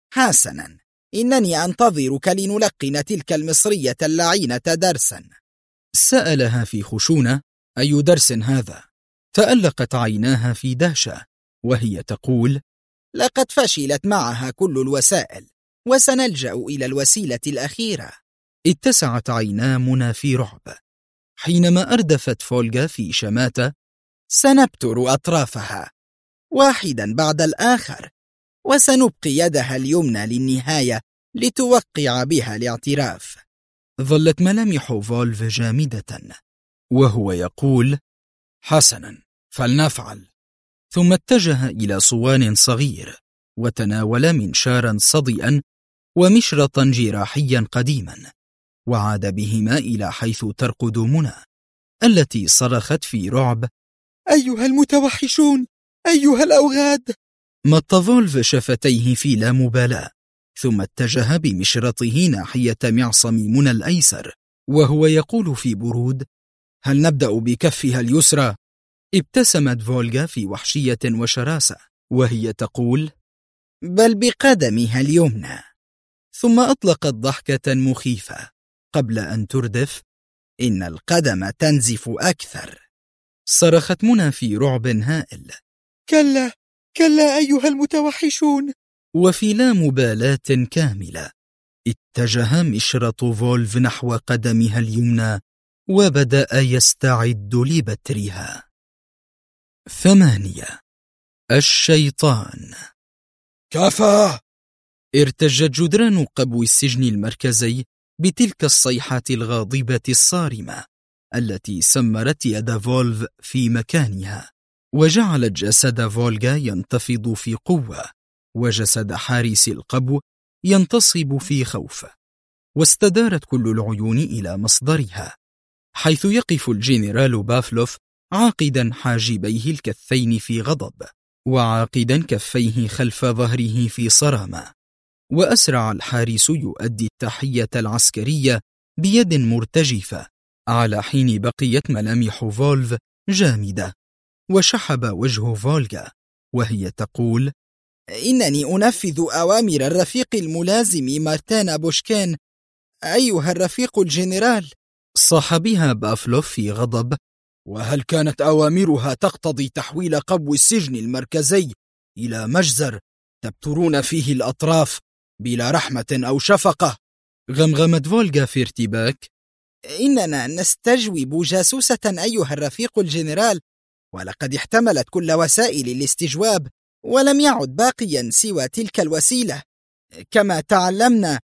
حسنا، إنني أنتظرك لنلقن تلك المصرية اللعينة درسا.
سألها في خشونة:
أي درس هذا؟
تألقت عيناها في دهشة وهي تقول:
لقد فشلت معها كل الوسائل، وسنلجأ إلى الوسيلة الأخيرة.
اتسعت عينا منى في رعب حينما أردفت فولغا في شماتة:
سنبتر أطرافها واحدا بعد الآخر، وسنبقي يدها اليمنى للنهاية لتوقع بها الاعتراف.
ظلت ملامح فولف جامدة وهو يقول:
حسنا، فلنفعل.
ثم اتجه إلى صوان صغير وتناول منشارا صدئا ومشرطا جراحيا قديما، وعاد بهما إلى حيث ترقد منى التي صرخت في رعب:
أيها المتوحشون، أيها الأوغاد!
مط فولف شفتيه في لا مبالاة، ثم اتجه بمشرطه ناحية معصم منى الأيسر وهو يقول في برود:
هل نبدأ بكفها اليسرى؟
ابتسمت فولغا في وحشية وشراسة وهي تقول:
بل بقدمها اليمنى.
ثم أطلقت ضحكة مخيفة قبل أن تردف:
إن القدم تنزف أكثر.
صرخت منى في رعب هائل:
كلا كلا أيها المتوحشون!
وفي لا مبالاة كاملة اتجه مشرط فولف نحو قدمها اليمنى وبدأ يستعد لبترها. 8. الشيطان.
كفى!
ارتجت جدران قبو السجن المركزي بتلك الصيحة الغاضبة الصارمة التي سمرت يد فولف في مكانها، وجعلت جسد فولغا ينتفض في قوة، وجسد حارس القبو ينتصب في خوف، واستدارت كل العيون إلى مصدرها، حيث يقف الجنرال بافلوف عاقدا حاجبيه الكثين في غضب، وعاقدا كفيه خلف ظهره في صرامة. وأسرع الحارس يؤدي التحية العسكرية بيد مرتجفة، على حين بقيت ملامح فولف جامدة، وشحب وجه فولغا وهي تقول:
إنني أنفذ أوامر الرفيق الملازم مارتانا بوشكين. أيها الرفيق الجنرال!
صاح بها بافلوف في غضب:
وهل كانت أوامرها تقتضي تحويل قبو السجن المركزي إلى مجزر تبترون فيه الأطراف بلا رحمة أو شفقة؟
غمغمت فولغا في ارتباك:
إننا نستجوب جاسوسة أيها الرفيق الجنرال، ولقد احتملت كل وسائل الاستجواب، ولم يعد باقيا سوى تلك الوسيلة كما تعلمنا.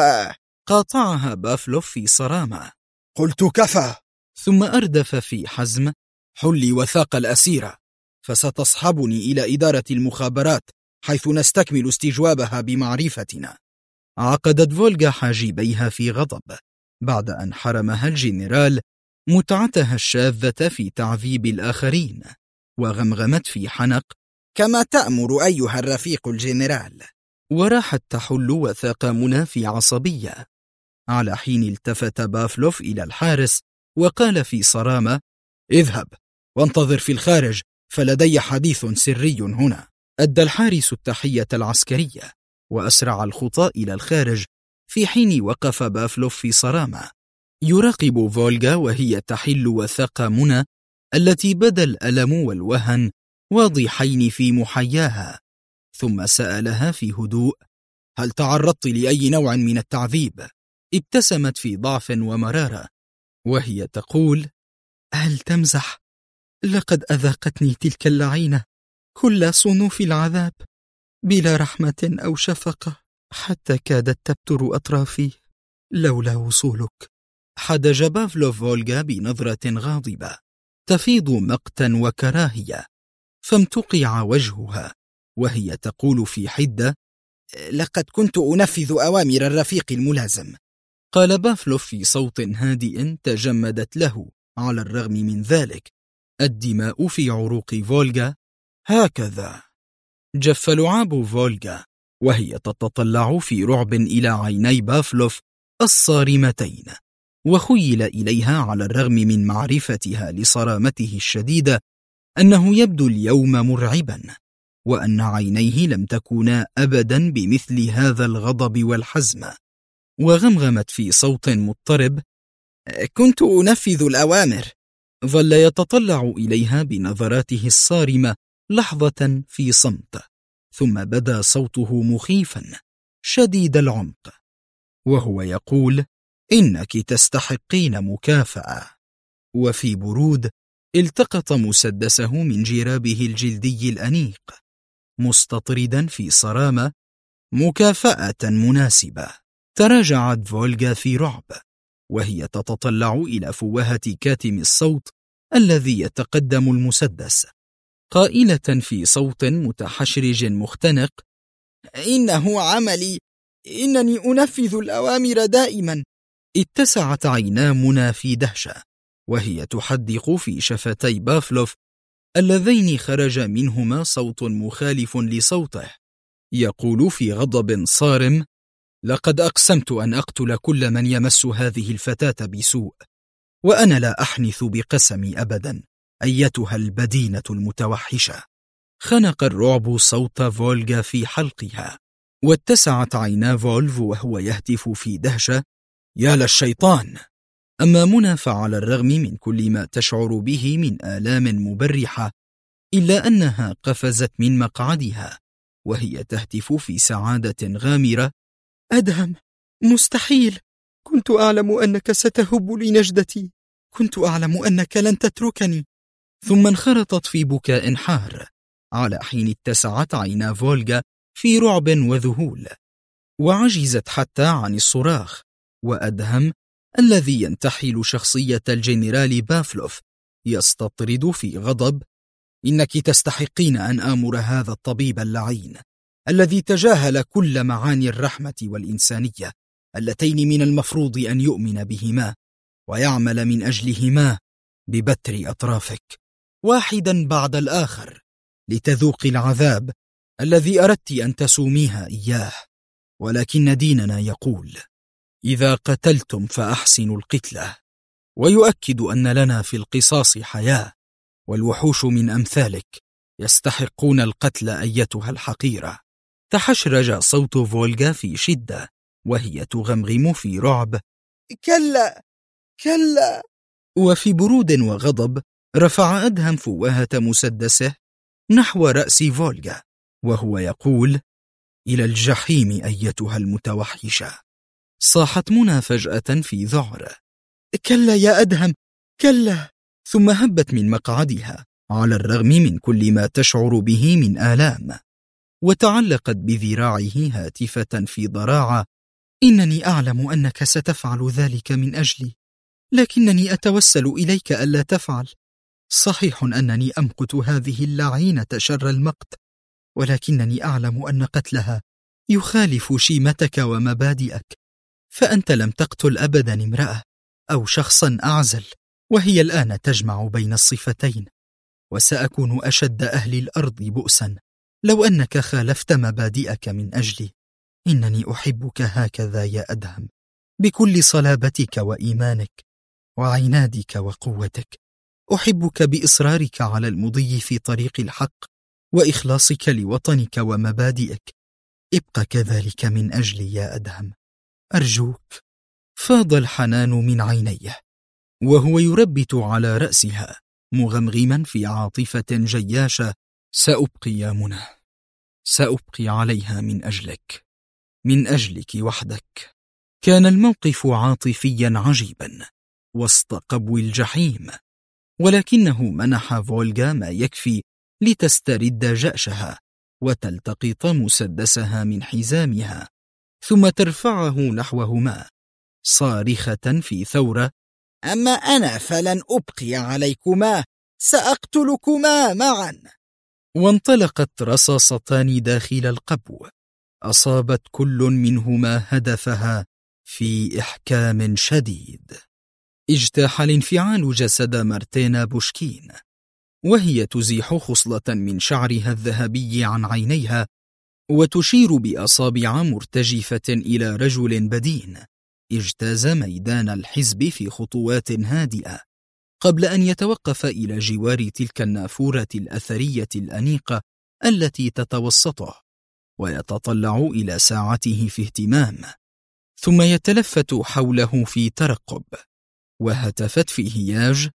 قاطعها بافلوف في صرامة:
قلت كفى!
ثم أردف في حزم:
حلي وثاق الأسيرة، فستصحبني إلى إدارة المخابرات حيث نستكمل استجوابها بمعرفتنا.
عقدت فولغا حاجبيها في غضب بعد أن حرمها الجنرال متعتها الشاذة في تعذيب الآخرين، وغمغمت في حنق:
كما تأمر أيها الرفيق الجنرال.
وراحت تحل وثاق منى في عصبية، على حين التفت بافلوف إلى الحارس وقال في صرامة:
اذهب وانتظر في الخارج، فلدي حديث سري هنا.
أدى الحارس التحية العسكرية وأسرع الخطى إلى الخارج، في حين وقف بافلوف في صرامة يراقب فولغا وهي تحل وثاق منى التي بدا الألم والوهن واضحين في محياها، ثم سألها في هدوء:
هل تعرضت لأي نوع من التعذيب؟
ابتسمت في ضعف ومرارة وهي تقول:
هل تمزح؟ لقد أذاقتني تلك اللعينة كل صنوف العذاب.
بلا رحمة أو شفقة، حتى كادت تبتر أطرافي لولا وصولك.
حدج بافلوف فولغا بنظرة غاضبة تفيض مقتا وكراهية، فامتقع وجهها وهي تقول في حدة:
لقد كنت أنفذ أوامر الرفيق الملازم.
قال بافلوف في صوت هادئ تجمدت له على الرغم من ذلك الدماء في عروق فولغا. هكذا. جف لعاب فولغا وهي تتطلع في رعب إلى عيني بافلوف الصارمتين، وخيل إليها على الرغم من معرفتها لصرامته الشديدة أنه يبدو اليوم مرعبا، وأن عينيه لم تكونا أبدا بمثل هذا الغضب والحزم. وغمغمت في صوت مضطرب:
كنت أنفذ الأوامر.
ظل يتطلع إليها بنظراته الصارمة لحظة في صمت، ثم بدا صوته مخيفا شديد العمق وهو يقول: إنك تستحقين مكافأة. وفي برود التقط مسدسه من جرابه الجلدي الأنيق مستطردا في صرامة: مكافأة مناسبة. تراجعت فولغا في رعب وهي تتطلع إلى فوهة كاتم الصوت الذي يتقدم المسدس، قائلة في صوت متحشرج مختنق:
إنه عملي، إنني أنفذ الأوامر دائما.
اتسعت عينا منى في دهشة وهي تحدق في شفتي بافلوف اللذين خرج منهما صوت مخالف لصوته، يقول في غضب صارم: لقد أقسمت أن أقتل كل من يمس هذه الفتاة بسوء، وأنا لا أحنث بقسمي أبدا أيتها البدينة المتوحشة. خنق الرعب صوت فولغا في حلقها، واتسعت عينا فولف وهو يهتف في دهشة: يا للشيطان! أما منى فعلى الرغم من كل ما تشعر به من آلام مبرحة إلا أنها قفزت من مقعدها وهي تهتف في سعادة غامرة:
أدهم، مستحيل! كنت أعلم أنك ستهب لي نجدتي، كنت أعلم أنك لن تتركني.
ثم انخرطت في بكاء حار، على حين اتسعت عينا فولغا في رعب وذهول، وعجزت حتى عن الصراخ. وأدهم الذي ينتحل شخصية الجنرال بافلوف يستطرد في غضب: إنك تستحقين أن آمر هذا الطبيب اللعين الذي تجاهل كل معاني الرحمة والإنسانية اللتين من المفروض أن يؤمن بهما ويعمل من أجلهما ببتر أطرافك واحدا بعد الآخر لتذوق العذاب الذي أردت أن تسوميها إياه. ولكن ديننا يقول: إذا قتلتم فأحسنوا القتلة، ويؤكد أن لنا في القصاص حياة، والوحوش من أمثالك يستحقون القتل أيتها الحقيرة. تحشرج صوت فولغا في شدة وهي تغمغم في رعب:
كلا كلا.
وفي برود وغضب رفع أدهم فوهة مسدسه نحو رأس فولغا وهو يقول: إلى الجحيم أيتها المتوحشة. صاحت منى فجأة في ذعر:
كلا يا أدهم، كلا.
ثم هبت من مقعدها على الرغم من كل ما تشعر به من آلام، وتعلقت بذراعه هاتفة في ضراعة:
إنني أعلم أنك ستفعل ذلك من أجلي، لكنني أتوسل إليك ألا تفعل. صحيح أنني أمقت هذه اللعينة شر المقت، ولكنني أعلم أن قتلها يخالف شيمتك ومبادئك، فأنت لم تقتل أبدا امرأة أو شخصا أعزل، وهي الآن تجمع بين الصفتين. وسأكون أشد أهل الأرض بؤسا لو أنك خالفت مبادئك من أجلي. إنني أحبك هكذا يا أدهم، بكل صلابتك وإيمانك وعنادك وقوتك. أحبك بإصرارك على المضي في طريق الحق وإخلاصك لوطنك ومبادئك. ابق كذلك من أجلي يا أدهم، أرجوك. فاض الحنان من عينيه وهو يربت على رأسها مغمغما في عاطفة جياشة: سأبقي يا منى، سأبقي عليها من أجلك، من أجلك وحدك. كان الموقف عاطفيا عجيبا وسط قبو الجحيم، ولكنه منح فولغا ما يكفي لتسترد جأشها
وتلتقط مسدسها من حزامها، ثم ترفعه نحوهما صارخة في ثورة:
أما أنا فلن أبقي عليكما، سأقتلكما معا.
وانطلقت رصاصتان داخل القبو، أصابت كل منهما هدفها في إحكام شديد. اجتاح الانفعال جسد مارتينا بوشكين، وهي تزيح خصلة من شعرها الذهبي عن عينيها، وتشير بأصابع مرتجفة إلى رجل بدين اجتاز ميدان الحزب في خطوات هادئة، قبل أن يتوقف إلى جوار تلك النافورة الأثرية الأنيقة التي تتوسطه، ويتطلع إلى ساعته في اهتمام، ثم يتلفت حوله في ترقب. وهتفت في هياج: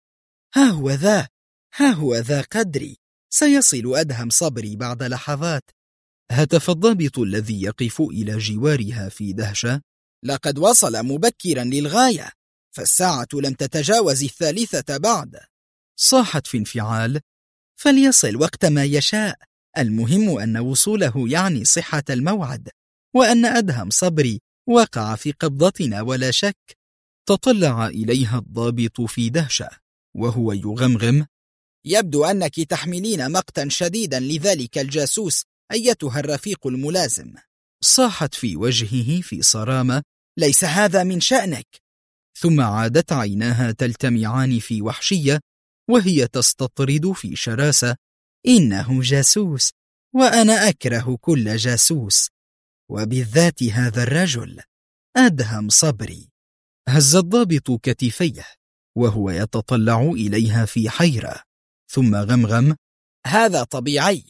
ها هو ذا قدري، سيصل أدهم صبري بعد لحظات.
هتف الضابط الذي يقف إلى جوارها في دهشة:
لقد وصل مبكرا للغاية، فالساعة لم تتجاوز 3 بعد.
صاحت في انفعال:
فليصل وقت ما يشاء، المهم أن وصوله يعني صحة الموعد، وأن أدهم صبري وقع في قبضتنا ولا شك.
تطلع إليها الضابط في دهشة وهو يغمغم:
يبدو أنك تحملين مقتا شديدا لذلك الجاسوس أيتها الرفيق الملازم.
صاحت في وجهه في صرامة:
ليس هذا من شأنك.
ثم عادت عيناها تلتمعان في وحشية، وهي تستطرد في شراسة:
إنه جاسوس، وأنا أكره كل جاسوس، وبالذات هذا الرجل أدهم صبري.
هز الضابط كتفيه وهو يتطلع إليها في حيرة، ثم غمغم:
هذا طبيعي،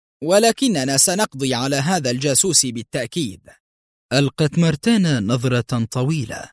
ولكننا سنقضي على هذا الجاسوس بالتأكيد.
ألقت مارتينا نظرة طويلة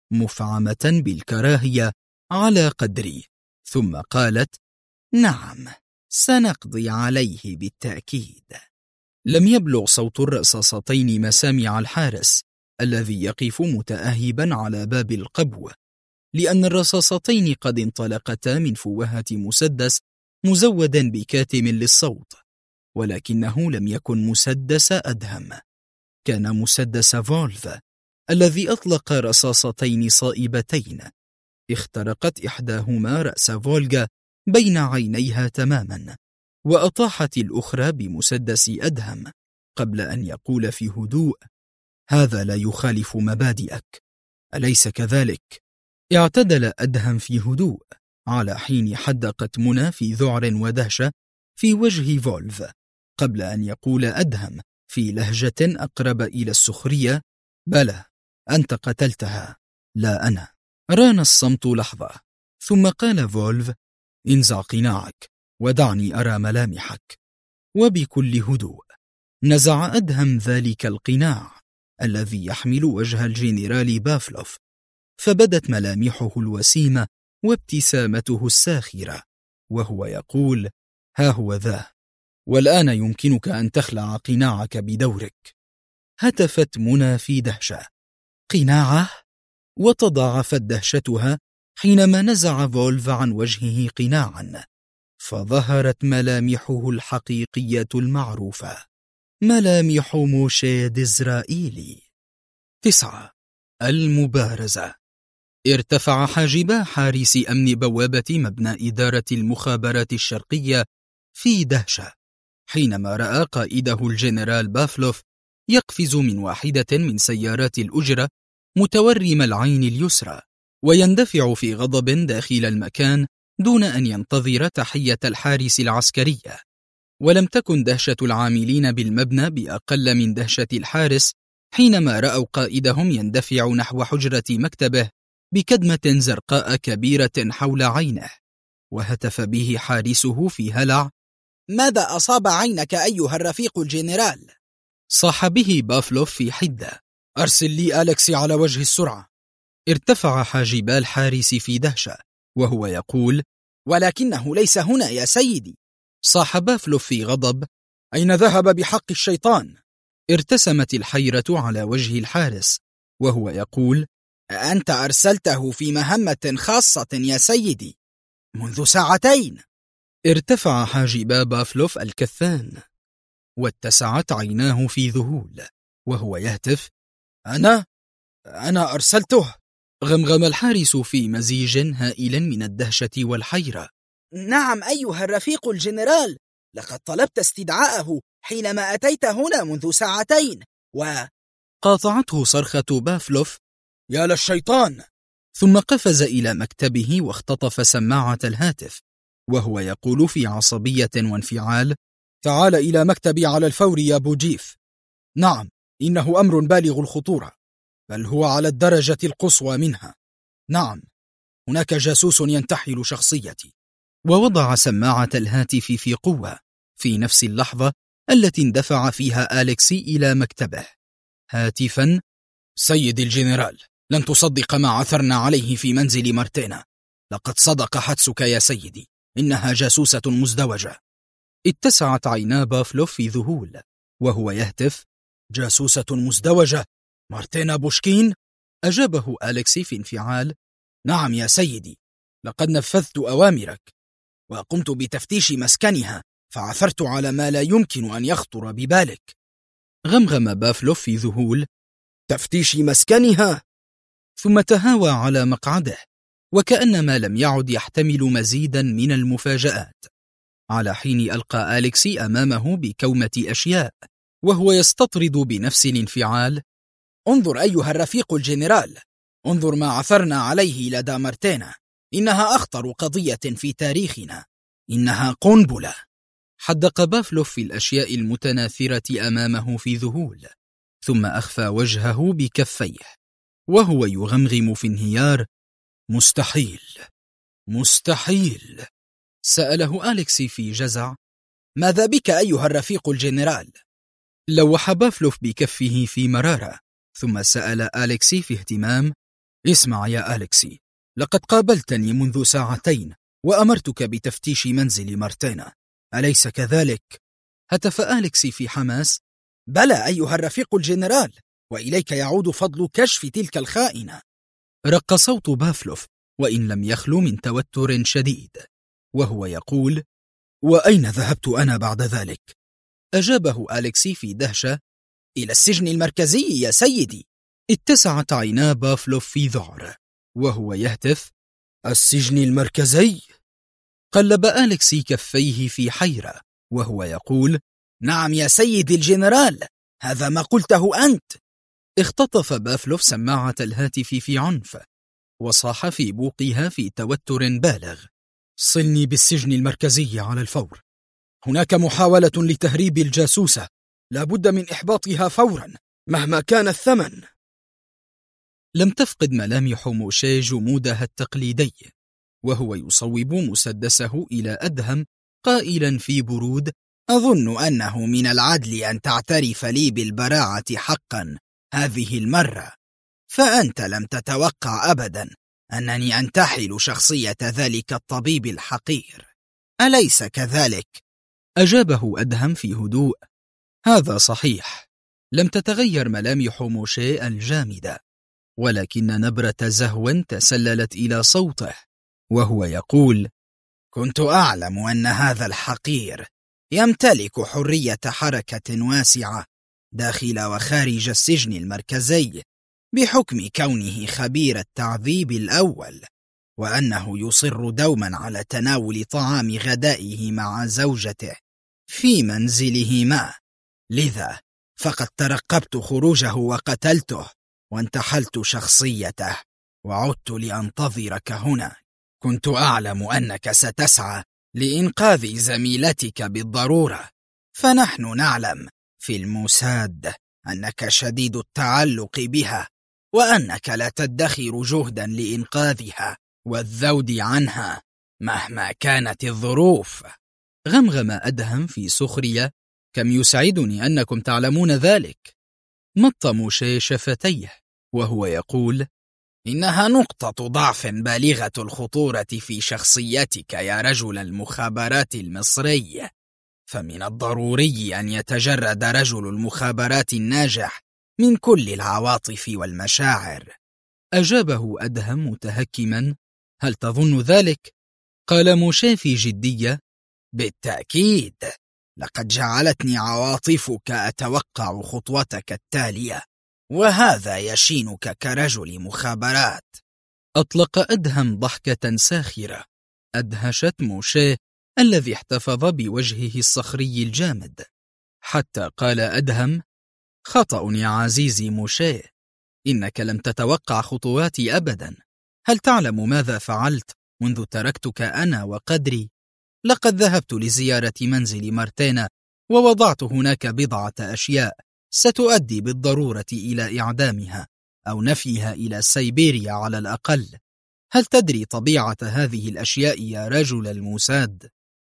مفعمة بالكراهية على قدري، ثم قالت:
نعم، سنقضي عليه بالتأكيد.
لم يبلغ صوت الرصاصتين مسامع الحارس الذي يقف متأهبا على باب القبو، لأن الرصاصتين قد انطلقتا من فوهة مسدس مزودا بكاتم للصوت، ولكنه لم يكن مسدس أدهم، كان مسدس فولف الذي أطلق رصاصتين صائبتين اخترقت إحداهما رأس فولغا بين عينيها تماما، وأطاحت الأخرى بمسدس أدهم قبل أن يقول في هدوء: هذا لا يخالف مبادئك، أليس كذلك؟ اعتدل أدهم في هدوء، على حين حدقت منى في ذعر ودهشة في وجه فولف، قبل أن يقول أدهم في لهجة أقرب إلى السخرية: بلى، أنت قتلتها، لا أنا. ران الصمت لحظة، ثم قال فولف: انزع قناعك ودعني أرى ملامحك. وبكل هدوء نزع أدهم ذلك القناع الذي يحمل وجه الجنرال بافلوف، فبدت ملامحه الوسيمة وابتسامته الساخرة وهو يقول: ها هو ذا، والآن يمكنك أن تخلع قناعك بدورك. هتفت منى في دهشة:
قناعه؟
وتضاعفت دهشتها حينما نزع فولف عن وجهه قناعا، فظهرت ملامحه الحقيقية المعروفة، ملامح موشي ديزرائيلي. 9. المبارزة. ارتفع حاجبا حارس أمن بوابة مبنى إدارة المخابرات الشرقية في دهشة حينما رأى قائده الجنرال بافلوف يقفز من واحدة من سيارات الأجرة متورم العين اليسرى، ويندفع في غضب داخل المكان دون أن ينتظر تحية الحارس العسكرية. ولم تكن دهشة العاملين بالمبنى بأقل من دهشة الحارس حينما رأوا قائدهم يندفع نحو حجرة مكتبه بكدمة زرقاء كبيرة حول عينه، وهتف به حارسه في هلع:
ماذا أصاب عينك أيها الرفيق الجنرال؟
صاح به بافلوف في حدة: أرسل لي أليكسي على وجه السرعة. ارتفع حاجبا الحارس في دهشة وهو يقول:
ولكنه ليس هنا يا سيدي.
صاح بافلوف في غضب: أين ذهب بحق الشيطان؟ ارتسمت الحيرة على وجه الحارس وهو يقول:
أنت أرسلته في مهمة خاصة يا سيدي منذ ساعتين.
ارتفع حاجبا بافلوف الكثان: واتسعت عيناه في ذهول وهو يهتف:
أنا أرسلته.
غمغم الحارس في مزيج هائل من الدهشة والحيرة.
نعم أيها الرفيق الجنرال، لقد طلبت استدعاءه حينما أتيت هنا منذ ساعتين
قاطعته صرخة بافلوف:
يا للشيطان!
ثم قفز إلى مكتبه واختطف سماعة الهاتف وهو يقول في عصبية وانفعال:
تعال إلى مكتبي على الفور يا بوجيف. نعم، إنه أمر بالغ الخطورة، بل هو على الدرجة القصوى منها. نعم، هناك جاسوس ينتحل شخصيتي.
ووضع سماعة الهاتف في قوة في نفس اللحظة التي اندفع فيها أليكسي إلى مكتبه هاتفا:
سيدي الجنرال، لن تصدق ما عثرنا عليه في منزل مارتينا. لقد صدق حدسك يا سيدي، إنها جاسوسة مزدوجة.
اتسعت عينا بافلوف في ذهول وهو يهتف:
جاسوسة مزدوجة؟ مارتينا بوشكين؟
أجابه أليكسي في انفعال:
نعم يا سيدي، لقد نفذت أوامرك وقمت بتفتيش مسكنها، فعثرت على ما لا يمكن أن يخطر ببالك.
غمغم بافلوف في ذهول:
تفتيش مسكنها؟
ثم تهاوى على مقعده وكأنما لم يعد يحتمل مزيدا من المفاجآت، على حين ألقى أليكسي أمامه بكومة أشياء وهو يستطرد بنفس الانفعال:
انظر أيها الرفيق الجنرال، انظر ما عثرنا عليه لدى مارتينا. إنها أخطر قضية في تاريخنا، إنها قنبلة.
حدق بافلوف في الأشياء المتناثرة أمامه في ذهول، ثم أخفى وجهه بكفيه وهو يغمغم في انهيار:
مستحيل، مستحيل.
سأله أليكسي في جزع:
ماذا بك أيها الرفيق الجنرال؟
لوح بافلوف بكفه في مرارة، ثم سأل أليكسي في اهتمام:
اسمع يا أليكسي، لقد قابلتني منذ ساعتين وأمرتك بتفتيش منزل مارتينا، أليس كذلك؟
هتف أليكسي في حماس:
بلى أيها الرفيق الجنرال، وإليك يعود فضل كشف تلك الخائنة.
رق صوت بافلوف وإن لم يخلو من توتر شديد وهو يقول:
وأين ذهبت أنا بعد ذلك؟
أجابه أليكسي في دهشة:
إلى السجن المركزي يا سيدي.
اتسعت عينا بافلوف في ذعر وهو يهتف:
السجن المركزي؟
قلب أليكسي كفيه في حيرة وهو يقول:
نعم يا سيدي الجنرال، هذا ما قلته أنت.
اختطف بافلوف سماعة الهاتف في عنف وصاح في بوقها في توتر بالغ:
صلني بالسجن المركزي على الفور. هناك محاولة لتهريب الجاسوسة، لا بد من إحباطها فورا مهما كان الثمن.
لم تفقد ملامح موشي جمودها التقليدي وهو يصوب مسدسه إلى أدهم قائلا في برود:
أظن أنه من العدل أن تعترف لي بالبراعة حقا هذه المرة، فأنت لم تتوقع أبدا أنني أنتحل شخصية ذلك الطبيب الحقير، أليس كذلك؟
أجابه أدهم في هدوء: هذا صحيح. لم تتغير ملامح موشي الجامدة، ولكن نبرة زهو تسللت إلى صوته وهو يقول:
كنت أعلم أن هذا الحقير يمتلك حرية حركة واسعة داخل وخارج السجن المركزي بحكم كونه خبير التعذيب الأول، وأنه يصر دوما على تناول طعام غدائه مع زوجته في منزله ما، لذا فقد ترقبت خروجه وقتلته وانتحلت شخصيته وعدت لأنتظرك هنا. كنت أعلم أنك ستسعى لإنقاذ زميلتك بالضرورة، فنحن نعلم في الموساد أنك شديد التعلق بها وأنك لا تدخر جهدا لإنقاذها والذود عنها مهما كانت الظروف.
غمغم أدهم في سخرية: كم يسعدني أنكم تعلمون ذلك. مط موشي شفتيه وهو يقول:
إنها نقطة ضعف بالغة الخطورة في شخصيتك يا رجل المخابرات المصري، فمن الضروري أن يتجرد رجل المخابرات الناجح من كل العواطف والمشاعر.
أجابه أدهم متهكما: هل تظن ذلك؟
قال موشي في جدية: بالتأكيد،
لقد جعلتني عواطفك أتوقع خطوتك التالية، وهذا يشينك كرجل مخابرات.
أطلق أدهم ضحكة ساخرة أدهشت موشيه الذي احتفظ بوجهه الصخري الجامد، حتى قال أدهم: خطأ يا عزيزي موشيه، إنك لم تتوقع خطواتي أبدا. هل تعلم ماذا فعلت منذ تركتك أنا وقدري؟ لقد ذهبت لزيارة منزل مارتينا، ووضعت هناك بضعة أشياء ستؤدي بالضرورة إلى إعدامها أو نفيها إلى سيبيريا على الأقل. هل تدري طبيعة هذه الأشياء يا رجل الموساد؟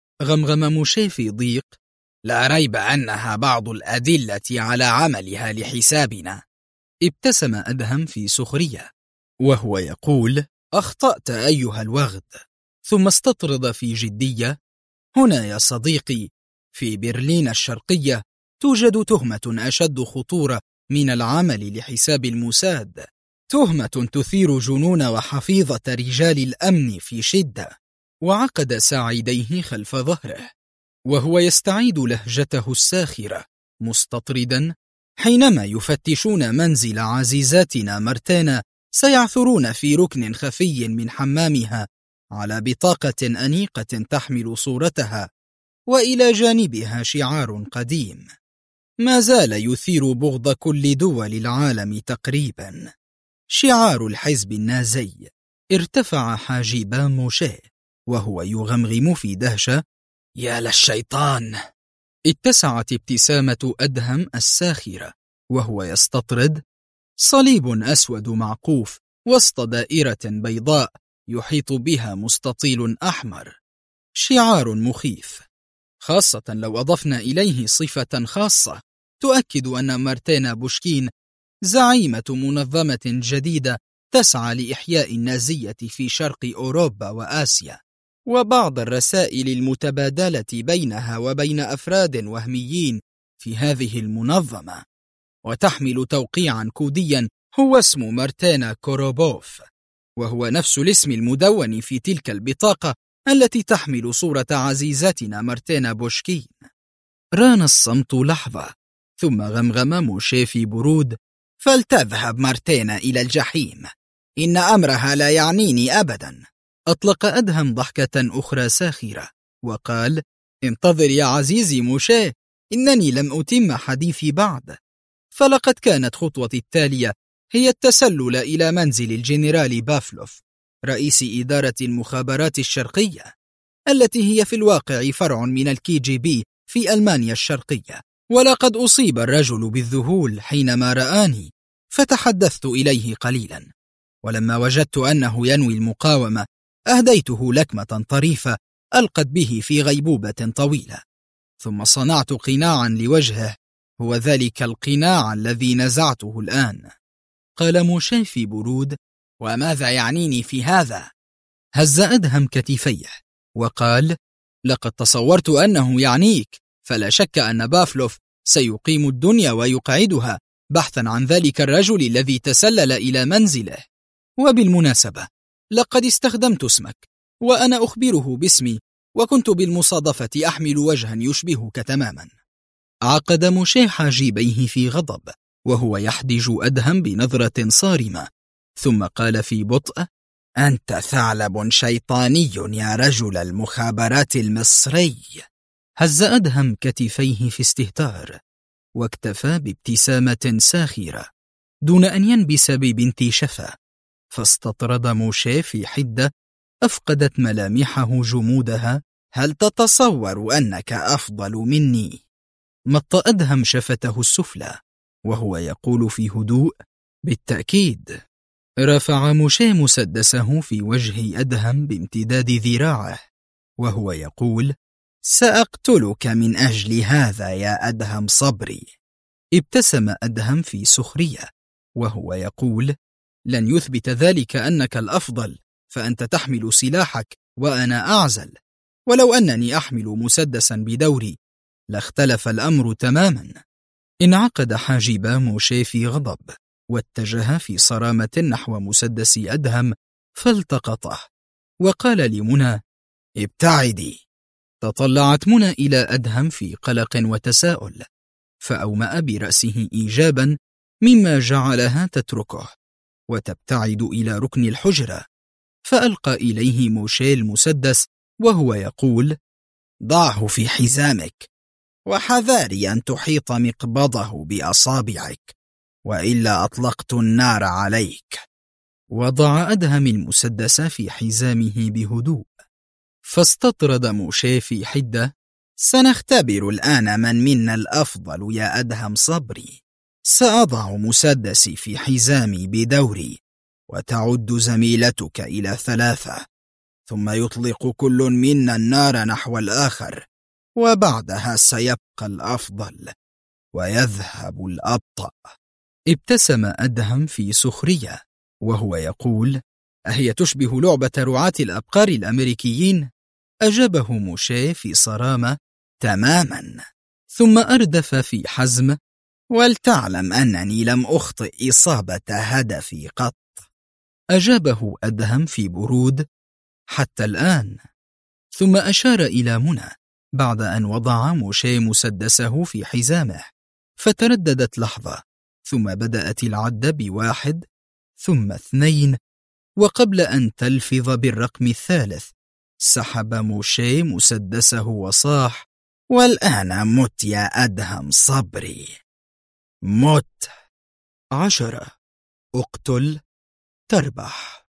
غمغم موشيه في ضيق:
لا ريب أنها بعض الأدلة على عملها لحسابنا.
ابتسم أدهم في سخرية وهو يقول: أخطأت أيها الوغد. ثم استطرد في جدية: هنا يا صديقي في برلين الشرقية توجد تهمة أشد خطورة من العمل لحساب الموساد، تهمة تثير جنون وحفيظة رجال الأمن في شدة. وعقد ساعديه خلف ظهره وهو يستعيد لهجته الساخرة مستطردا: حينما يفتشون منزل عزيزاتنا مارتينا سيعثرون في ركن خفي من حمامها على بطاقة أنيقة تحمل صورتها، وإلى جانبها شعار قديم ما زال يثير بغض كل دول العالم تقريبا، شعار الحزب النازي. ارتفع حاجبا موشيه وهو يغمغم في دهشة:
يا للشيطان.
اتسعت ابتسامة أدهم الساخرة وهو يستطرد: صليب أسود معقوف وسط دائرة بيضاء يحيط بها مستطيل أحمر، شعار مخيف، خاصة لو أضفنا إليه صفة خاصة تؤكد أن مارتينا بوشكين زعيمة منظمة جديدة تسعى لإحياء النازية في شرق أوروبا وآسيا، وبعض الرسائل المتبادلة بينها وبين أفراد وهميين في هذه المنظمة، وتحمل توقيعا كوديا هو اسم مارتينا كوروبوف، وهو نفس الاسم المدون في تلك البطاقة التي تحمل صورة عزيزتنا مارتينا بوشكين. ران الصمت لحظة ثم غمغم موشيه في برود:
فلتذهب مارتينا إلى الجحيم، إن أمرها لا يعنيني أبدا.
أطلق أدهم ضحكة أخرى ساخرة وقال: انتظر يا عزيزي موشيه، إنني لم أتم حديثي بعد. فلقد كانت خطوتي التالية هي التسلل إلى منزل الجنرال بافلوف رئيس إدارة المخابرات الشرقية، التي هي في الواقع فرع من الKGB في ألمانيا الشرقية. ولقد أصيب الرجل بالذهول حينما رآني، فتحدثت إليه قليلا، ولما وجدت أنه ينوي المقاومة أهديته لكمة طريفة ألقت به في غيبوبة طويلة، ثم صنعت قناعا لوجهه، هو ذلك القناع الذي نزعته الآن. قال موشيه في برود:
وماذا يعنيني في هذا؟
هز أدهم كتفيه وقال: لقد تصورت أنه يعنيك، فلا شك أن بافلوف سيقيم الدنيا ويقعدها بحثا عن ذلك الرجل الذي تسلل إلى منزله. وبالمناسبة لقد استخدمت اسمك، وأنا أخبره باسمي، وكنت بالمصادفة أحمل وجها يشبهك تماما. عقد موشيه حاجبيه في غضب وهو يحدج أدهم بنظرة صارمة، ثم قال في بطء:
أنت ثعلب شيطاني يا رجل المخابرات المصري.
هز أدهم كتفيه في استهتار واكتفى بابتسامة ساخرة دون أن ينبس ببنت شفا، فاستطرد موشيه في حدة أفقدت ملامحه جمودها:
هل تتصور أنك أفضل مني؟
مط أدهم شفته السفلى وهو يقول في هدوء: بالتأكيد. رفع موشيه مسدسه في وجه أدهم بامتداد ذراعه وهو يقول:
سأقتلك من أجل هذا يا أدهم صبري.
ابتسم أدهم في سخرية وهو يقول: لن يثبت ذلك أنك الأفضل، فأنت تحمل سلاحك وأنا أعزل، ولو أنني أحمل مسدسا بدوري لاختلف الأمر تماما. انعقد حاجبا موشيه في غضب واتجه في صرامة نحو مسدس أدهم فالتقطه، وقال لمنى:
ابتعدي.
تطلعت منى إلى أدهم في قلق وتساؤل، فأومأ برأسه إيجابا مما جعلها تتركه وتبتعد إلى ركن الحجرة، فألقى إليه موشي المسدس وهو يقول:
ضعه في حزامك، وحذاري أن تحيط مقبضه بأصابعك، وإلا أطلقت النار عليك.
وضع أدهم المسدس في حزامه بهدوء، فاستطرد موشي في حدة:
سنختبر الآن من منا الأفضل يا أدهم صبري. سأضع مسدسي في حزامي بدوري، وتعد زميلتك إلى 3، ثم يطلق كل منا النار نحو الآخر، وبعدها سيبقى الأفضل ويذهب الأبطأ.
ابتسم أدهم في سخرية وهو يقول: أهي تشبه لعبة رعاة الأبقار الأمريكيين؟ أجابه موشي في صرامة:
تماما.
ثم أردف في حزم:
ولتعلم أنني لم أخطئ إصابة هدفي قط.
أجابه أدهم في برود: حتى الآن. ثم أشار إلى منى بعد أن وضع موشي مسدسه في حزامه، فترددت لحظة، ثم بدأت العد 1 ثم 2، وقبل أن تلفظ بالرقم 3 سحب موشي مسدسه وصاح:
والآن مت يا أدهم صبري، مت.
10. اقتل تربح.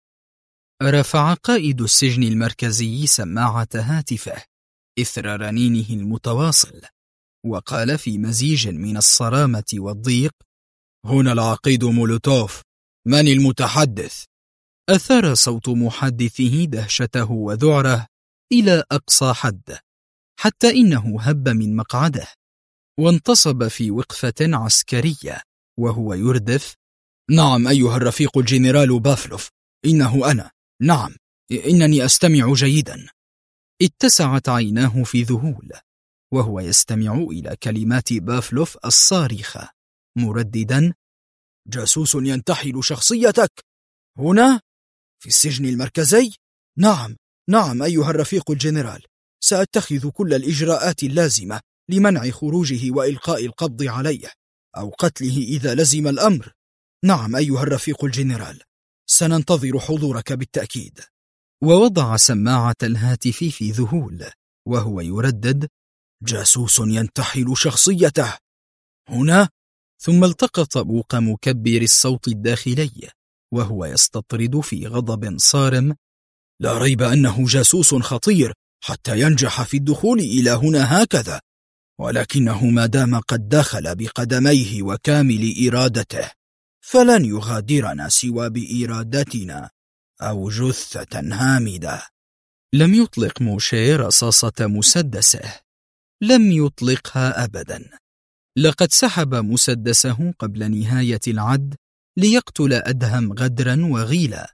رفع قائد السجن المركزي سماعة هاتفه إثر رنينه المتواصل، وقال في مزيج من الصرامة والضيق:
هنا العقيد مولوتوف، من المتحدث؟
أثار صوت محدثه دهشته وذعره إلى أقصى حد، حتى إنه هب من مقعده وانتصب في وقفة عسكرية وهو يردف:
نعم أيها الرفيق الجنرال بافلوف، إنه أنا، نعم، إنني أستمع جيدا.
اتسعت عيناه في ذهول وهو يستمع إلى كلمات بافلوف الصارخة مرددا:
جاسوس ينتحل شخصيتك هنا في السجن المركزي؟ نعم أيها الرفيق الجنرال، سأتخذ كل الإجراءات اللازمة لمنع خروجه وإلقاء القبض عليه أو قتله إذا لزم الأمر. نعم أيها الرفيق الجنرال، سننتظر حضورك بالتأكيد.
ووضع سماعة الهاتف في ذهول وهو يردد:
جاسوس ينتحل شخصيته هنا.
ثم التقط بوق مكبر الصوت الداخلي وهو يستطرد في غضب صارم:
لا ريب أنه جاسوس خطير حتى ينجح في الدخول إلى هنا هكذا، ولكنه ما دام قد دخل بقدميه وكامل إرادته فلن يغادرنا سوى بإرادتنا أو جثة هامدة.
لم يطلق موشي رصاصة مسدسه، لم يطلقها أبدا. لقد سحب مسدسه قبل نهاية العد ليقتل أدهم غدرا وغيلا،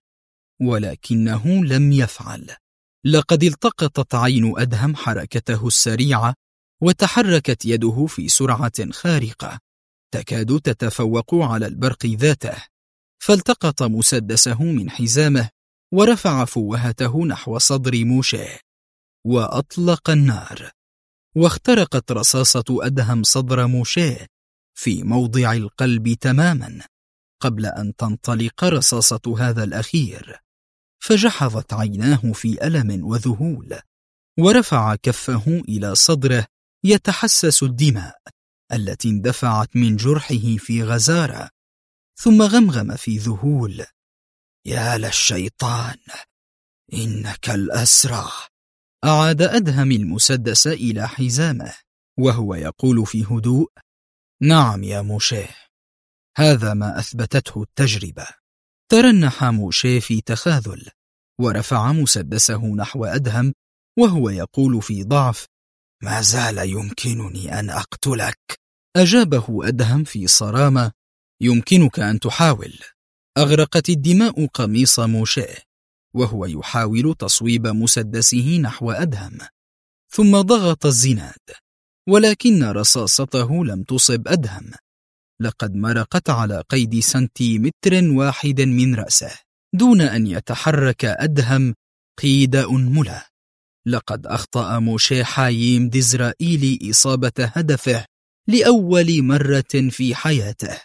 ولكنه لم يفعل. لقد التقطت عين أدهم حركته السريعة، وتحركت يده في سرعة خارقة تكاد تتفوق على البرق ذاته، فالتقط مسدسه من حزامه ورفع فوهته نحو صدر موشي وأطلق النار، واخترقت رصاصة أدهم صدر موشي في موضع القلب تماما قبل أن تنطلق رصاصة هذا الأخير، فجحظت عيناه في ألم وذهول، ورفع كفه إلى صدره يتحسس الدماء التي اندفعت من جرحه في غزارة، ثم غمغم في ذهول:
يا للشيطان، إنك الأسرع.
أعاد أدهم المسدس إلى حزامه وهو يقول في هدوء:
نعم يا موشي،
هذا ما أثبتته التجربة. ترنح موشي في تخاذل ورفع مسدسه نحو أدهم وهو يقول في ضعف:
ما زال يمكنني أن أقتلك.
أجابه أدهم في صرامة:
يمكنك أن تحاول.
أغرقت الدماء قميص موشي وهو يحاول تصويب مسدسه نحو أدهم، ثم ضغط الزناد، ولكن رصاصته لم تصب أدهم. لقد مرقت على قيد سنتيمتر واحد من رأسه دون أن يتحرك أدهم قيد أنملة. لقد أخطأ موشي حاييم ديزرائيل إصابة هدفه لأول مرة في حياته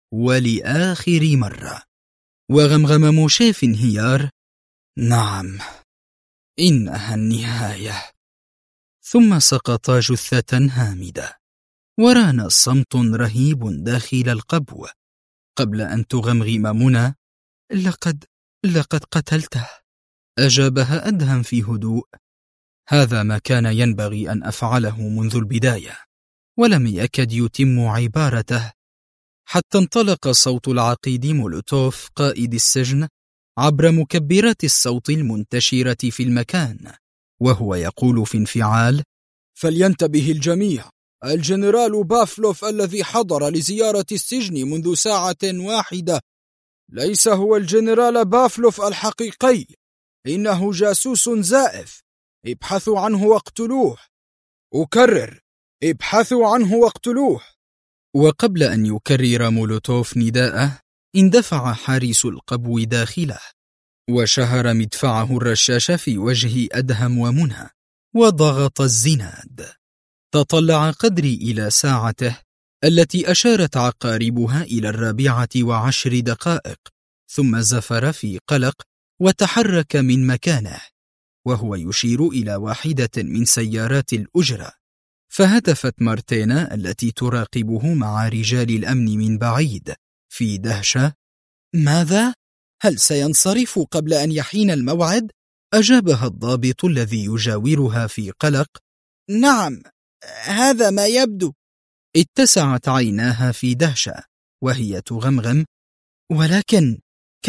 ولآخر مرة. وغمغم موشي في انهيار: نعم، إنها النهاية. ثم سقط جثة هامدة، وران صمت رهيب داخل القبو قبل أن تغمغم منى: لقد قتلته. أجابها أدهم في هدوء: هذا ما كان ينبغي أن أفعله منذ البداية. ولم يكد يتم عبارته حتى انطلق صوت العقيد مولوتوف قائد السجن عبر مكبرات الصوت المنتشرة في المكان، وهو يقول في انفعال:
فلينتبه الجميع، الجنرال بافلوف الذي حضر لزيارة السجن منذ ساعة واحدة ليس هو الجنرال بافلوف الحقيقي، إنه جاسوس زائف. ابحثوا عنه واقتلوه. أكرر، ابحثوا عنه واقتلوه.
وقبل أن يكرر مولوتوف نداءه، اندفع حارس القبو داخله وشهر مدفعه الرشاش في وجه أدهم ومنى وضغط الزناد. تطلع قدري إلى ساعته التي أشارت عقاربها إلى 4:10، ثم زفر في قلق وتحرك من مكانه وهو يشير إلى واحدة من سيارات الأجرة. فهتفت مارتينا التي تراقبه مع رجال الأمن من بعيد في دهشة:
ماذا؟ هل سينصرف قبل أن يحين الموعد؟
أجابها الضابط الذي يجاورها في قلق:
نعم، هذا ما يبدو.
اتسعت عيناها في دهشة وهي تغمغم:
ولكن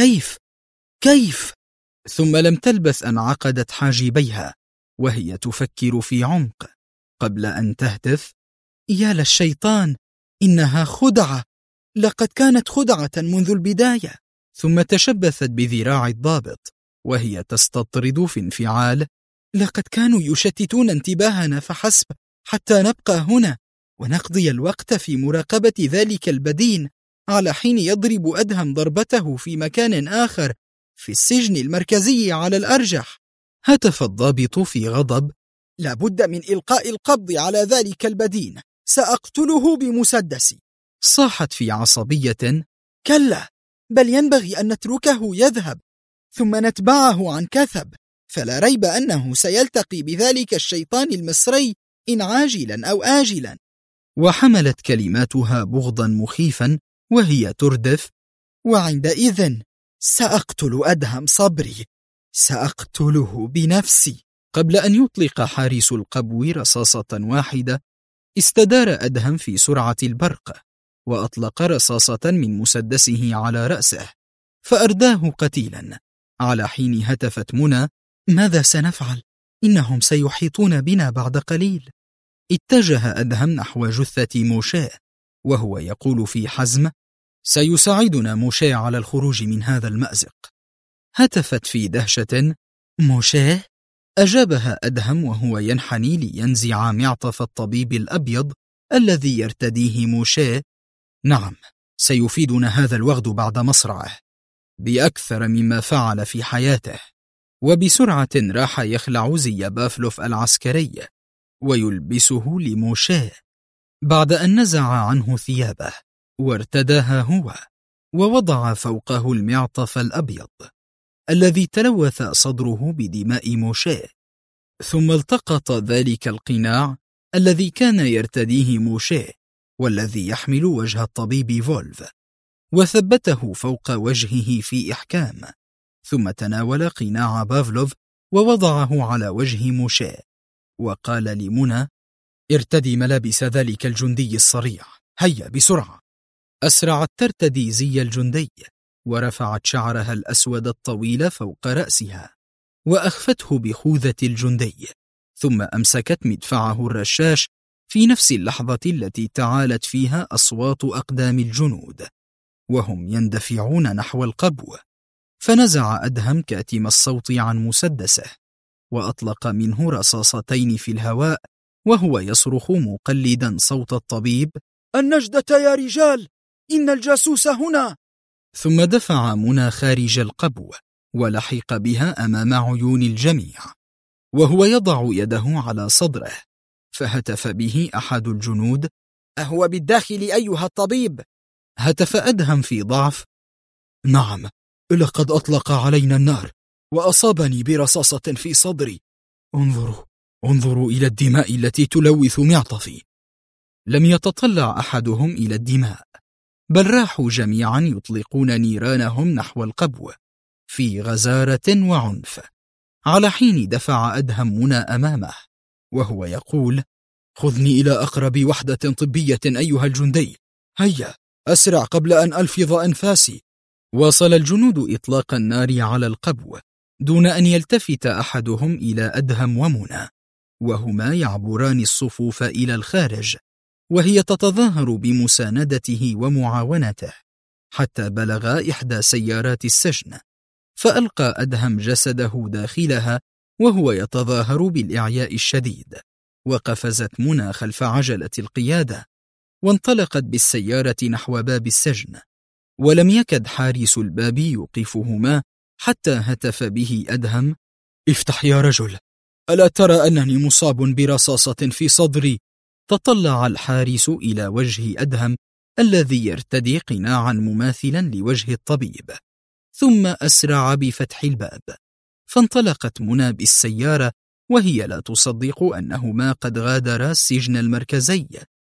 كيف؟
ثم لم تلبث أن عقدت حاجبيها وهي تفكر في عمق قبل أن تهتف:
يا للشيطان، إنها خدعة، لقد كانت خدعة منذ البداية.
ثم تشبثت بذراع الضابط وهي تستطرد في انفعال:
لقد كانوا يشتتون انتباهنا فحسب حتى نبقى هنا ونقضي الوقت في مراقبة ذلك البدين على حين يضرب أدهم ضربته في مكان آخر في السجن المركزي على الأرجح.
هتف الضابط في غضب:
لا بد من إلقاء القبض على ذلك البدين، سأقتله بمسدسي.
صاحت في عصبية:
كلا، بل ينبغي أن نتركه يذهب ثم نتبعه عن كثب، فلا ريب أنه سيلتقي بذلك الشيطان المصري إن عاجلا أو آجلا.
وحملت كلماتها بغضا مخيفا وهي تردف:
وعندئذ سأقتل أدهم صبري، سأقتله بنفسي.
قبل أن يطلق حارس القبو رصاصة واحدة، استدار أدهم في سرعة البرق وأطلق رصاصة من مسدسه على رأسه فأرداه قتيلا، على حين هتفت منى:
ماذا سنفعل؟ إنهم سيحيطون بنا بعد قليل.
اتجه أدهم نحو جثة موشي وهو يقول في حزم: سيساعدنا موشي على الخروج من هذا المأزق. هتفت في دهشة:
موشي؟
أجابها أدهم وهو ينحني لينزع معطف الطبيب الأبيض الذي يرتديه موشي: نعم، سيفيدنا هذا الوغد بعد مصرعه بأكثر مما فعل في حياته. وبسرعة راح يخلع زي بافلوف العسكري ويلبسه لموشي بعد أن نزع عنه ثيابه وارتداها هو ووضع فوقه المعطف الأبيض الذي تلوث صدره بدماء موشي. ثم التقط ذلك القناع الذي كان يرتديه موشي والذي يحمل وجه الطبيب فولف وثبته فوق وجهه في إحكام، ثم تناول قناع بافلوف ووضعه على وجه موشي وقال لمنى: ارتدي ملابس ذلك الجندي الصريع، هيا بسرعة. أسرعت ترتدي زي الجندي ورفعت شعرها الأسود الطويل فوق رأسها وأخفته بخوذة الجندي، ثم أمسكت مدفعه الرشاش في نفس اللحظة التي تعالت فيها أصوات أقدام الجنود وهم يندفعون نحو القبو. فنزع أدهم كاتم الصوت عن مسدسه وأطلق منه رصاصتين في الهواء وهو يصرخ مقلدا صوت الطبيب:
النجدة يا رجال، إن الجاسوس هنا.
ثم دفع منى خارج القبو ولحق بها أمام عيون الجميع. وهو يضع يده على صدره، فهتف به أحد الجنود:
أهو بالداخل أيها الطبيب؟
هتف أدهم في ضعف: نعم، لقد أطلق علينا النار وأصابني برصاصة في صدري. انظروا إلى الدماء التي تلوث معطفي. لم يتطلع أحدهم إلى الدماء، بل راحوا جميعا يطلقون نيرانهم نحو القبو في غزارة وعنف، على حين دفع أدهم منى أمامه وهو يقول: خذني إلى أقرب وحدة طبية أيها الجندي، هيا أسرع قبل أن ألفظ أنفاسي. واصل الجنود إطلاق النار على القبو دون أن يلتفت أحدهم إلى أدهم ومنى، وهما يعبران الصفوف إلى الخارج وهي تتظاهر بمساندته ومعاونته، حتى بلغ إحدى سيارات السجن، فألقى أدهم جسده داخلها وهو يتظاهر بالإعياء الشديد، وقفزت منى خلف عجلة القيادة وانطلقت بالسيارة نحو باب السجن، ولم يكد حارس الباب يوقفهما حتى هتف به أدهم: افتح يا رجل، ألا ترى أنني مصاب برصاصة في صدري؟ تطلع الحارس إلى وجه أدهم الذي يرتدي قناعا مماثلا لوجه الطبيب، ثم أسرع بفتح الباب، فانطلقت منى بالسيارة وهي لا تصدق أنهما قد غادرا السجن المركزي،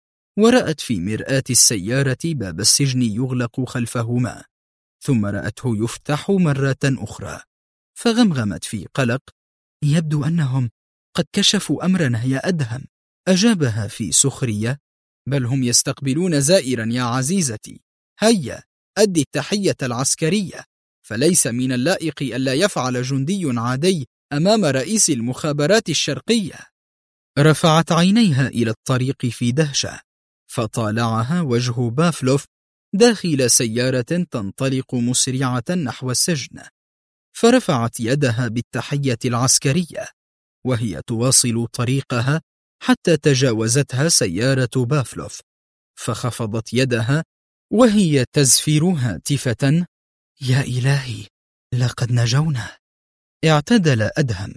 ورأت في مرآة السيارة باب السجن يغلق خلفهما، ثم رأته يفتح مرة أخرى، فغمغمت في قلق: يبدو أنهم قد كشفوا أمرنا يا أدهم. أجابها في سخرية: بل هم يستقبلون زائرا يا عزيزتي، هيا أدي التحية العسكرية، فليس من اللائق ألا يفعل جندي عادي أمام رئيس المخابرات الشرقية. رفعت عينيها إلى الطريق في دهشة، فطالعها وجه بافلوف داخل سيارة تنطلق مسرعة نحو السجن، فرفعت يدها بالتحية العسكرية وهي تواصل طريقها حتى تجاوزتها سيارة بافلوف، فخفضت يدها وهي تزفر هاتفة: يا إلهي، لقد نجونا. اعتدل أدهم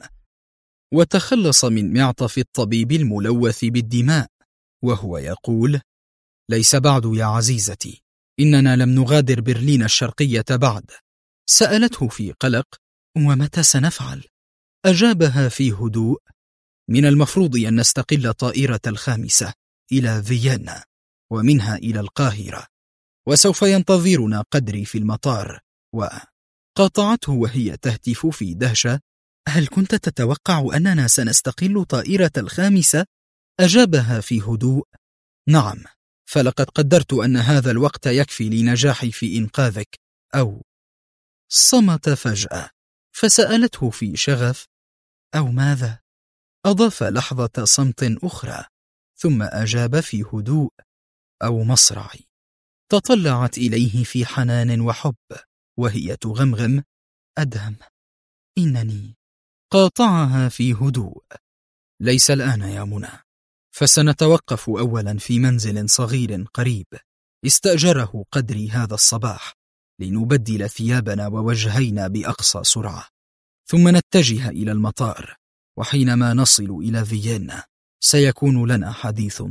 وتخلص من معطف الطبيب الملوث بالدماء وهو يقول: ليس بعد يا عزيزتي، إننا لم نغادر برلين الشرقية بعد. سألته في قلق: ومتى سنفعل؟ أجابها في هدوء: من المفروض أن نستقل طائرة الخامسة إلى فيينا ومنها إلى القاهرة، وسوف ينتظرنا قدري في المطار. وقاطعته وهي تهتف في دهشة: هل كنت تتوقع أننا سنستقل طائرة الخامسة؟ أجابها في هدوء: نعم، فلقد قدرت أن هذا الوقت يكفي لنجاحي في إنقاذك. أو صمت فجأة، فسألته في شغف: أو ماذا؟ أضاف لحظة صمت أخرى، ثم أجاب في هدوء: أو مصرعي. تطلعت إليه في حنان وحب وهي تغمغم: أدهم، إنني. قاطعها في هدوء: ليس الآن يا منى، فسنتوقف أولا في منزل صغير قريب استأجره قدري هذا الصباح لنبدل ثيابنا ووجهينا بأقصى سرعة، ثم نتجه إلى المطار، وحينما نصل إلى فيينا سيكون لنا حديث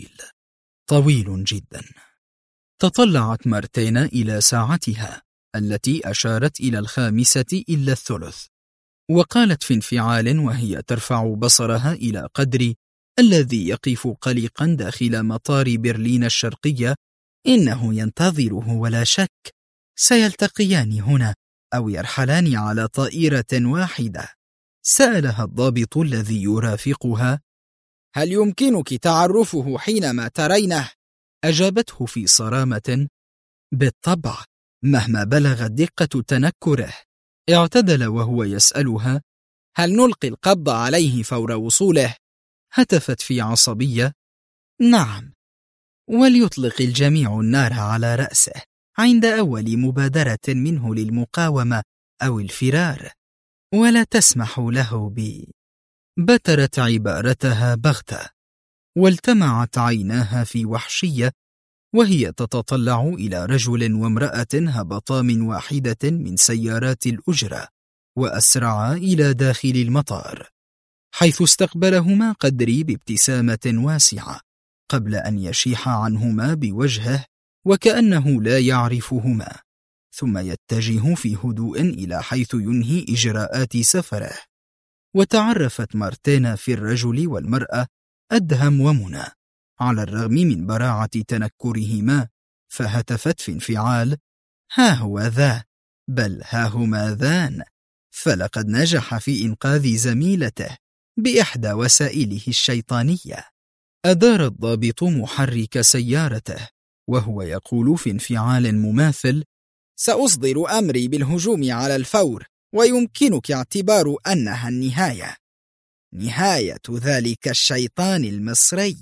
طويل جدا. تطلعت مارتينا إلى ساعتها التي أشارت إلى 5:05، وقالت في انفعال وهي ترفع بصرها إلى قدري الذي يقف قلقا داخل مطار برلين الشرقية: إنه ينتظره ولا شك، سيلتقيان هنا أو يرحلان على طائرة واحدة. سألها الضابط الذي يرافقها:
هل يمكنك تعرفه حينما ترينه؟
أجابته في صرامة: بالطبع، مهما بلغت دقة تنكره. اعتدل وهو يسألها:
هل نلقي القبض عليه فور وصوله؟
هتفت في عصبية: نعم، وليطلق الجميع النار على رأسه عند أول مبادرة منه للمقاومة أو الفرار، ولا تسمح له بترت عبارتها بغتة، والتمعت عيناها في وحشية وهي تتطلع إلى رجل وامرأة هبطا من واحدة من سيارات الأجرة وأسرعا إلى داخل المطار. حيث استقبلهما قدري بابتسامة واسعة قبل أن يشيح عنهما بوجهه وكأنه لا يعرفهما، ثم يتجه في هدوء إلى حيث ينهي إجراءات سفره. وتعرفت مارتينا في الرجل والمرأة أدهم ومنى على الرغم من براعة تنكرهما، فهتفت في انفعال: ها هو ذا، بل ها هما ذان، فلقد نجح في إنقاذ زميلته بإحدى وسائله الشيطانية. أدار الضابط محرك سيارته وهو يقول في انفعال مماثل:
سأصدر أمري بالهجوم على الفور، ويمكنك اعتبار أنها النهاية، نهاية ذلك الشيطان المصري.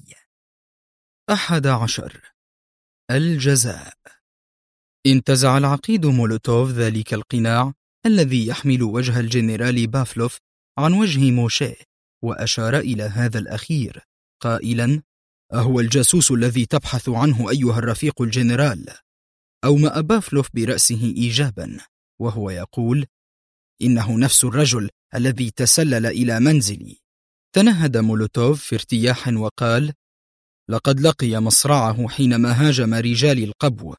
11. الجزاء. انتزع العقيد مولوتوف ذلك القناع الذي يحمل وجه الجنرال بافلوف عن وجه موشيه، وأشار إلى هذا الأخير قائلا: أهو الجاسوس الذي تبحث عنه أيها الرفيق الجنرال؟ أومأ بافلوف برأسه إيجابا وهو يقول: إنه نفس الرجل الذي تسلل إلى منزلي. تنهد مولوتوف في ارتياح وقال: لقد لقي مصرعه حينما هاجم رجال القبو.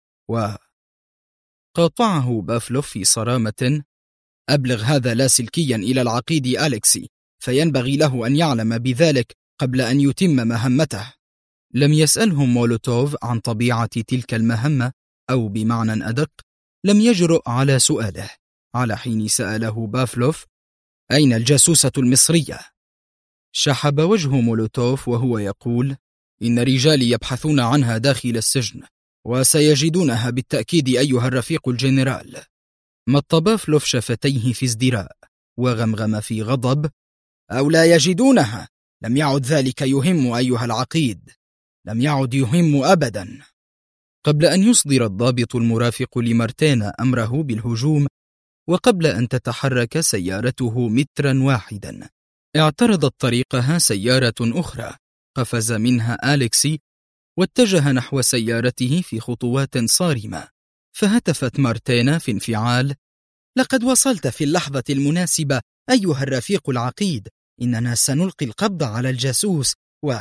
وقاطعه بافلوف في صرامة: أبلغ هذا لاسلكيا إلى العقيد أليكسي، فينبغي له أن يعلم بذلك قبل أن يتم مهمته. لم يسألهم مولوتوف عن طبيعة تلك المهمة، أو بمعنى أدق لم يجرؤ على سؤاله، على حين سأله بافلوف: أين الجاسوسة المصرية؟ شحب وجه مولوتوف وهو يقول: إن رجالي يبحثون عنها داخل السجن، وسيجدونها بالتأكيد أيها الرفيق الجنرال. مط بافلوف شفتيه في ازدراء وغمغم في غضب: أو لا يجدونها، لم يعد ذلك يهم أيها العقيد، لم يعد يهم أبدا. قبل أن يصدر الضابط المرافق لمارتينا أمره بالهجوم، وقبل أن تتحرك سيارته مترا واحدا، اعترضت طريقها سيارة أخرى قفز منها أليكسي واتجه نحو سيارته في خطوات صارمة. فهتفت مارتينا في انفعال: لقد وصلت في اللحظة المناسبة أيها الرفيق العقيد، إننا سنلقي القبض على الجاسوس.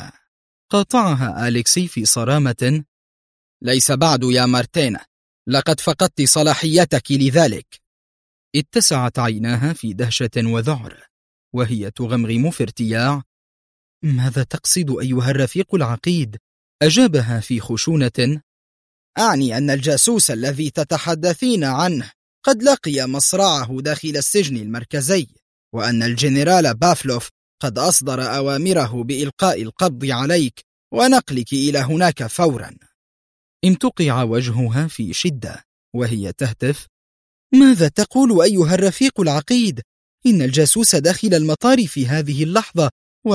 وقاطعها أليكسي في صرامة: ليس بعد يا مارتينا، لقد فقدت صلاحيتك لذلك. اتسعت عيناها في دهشة وذعر وهي تغمغم في ارتياع: ماذا تقصد أيها الرفيق العقيد؟ أجابها في خشونة:
أعني أن الجاسوس الذي تتحدثين عنه قد لقي مصرعه داخل السجن المركزي، وأن الجنرال بافلوف قد أصدر أوامره بإلقاء القبض عليك ونقلك إلى هناك فورا.
امتقع وجهها في شدة وهي تهتف:
ماذا تقول أيها الرفيق العقيد؟ إن الجاسوس داخل المطار في هذه اللحظة.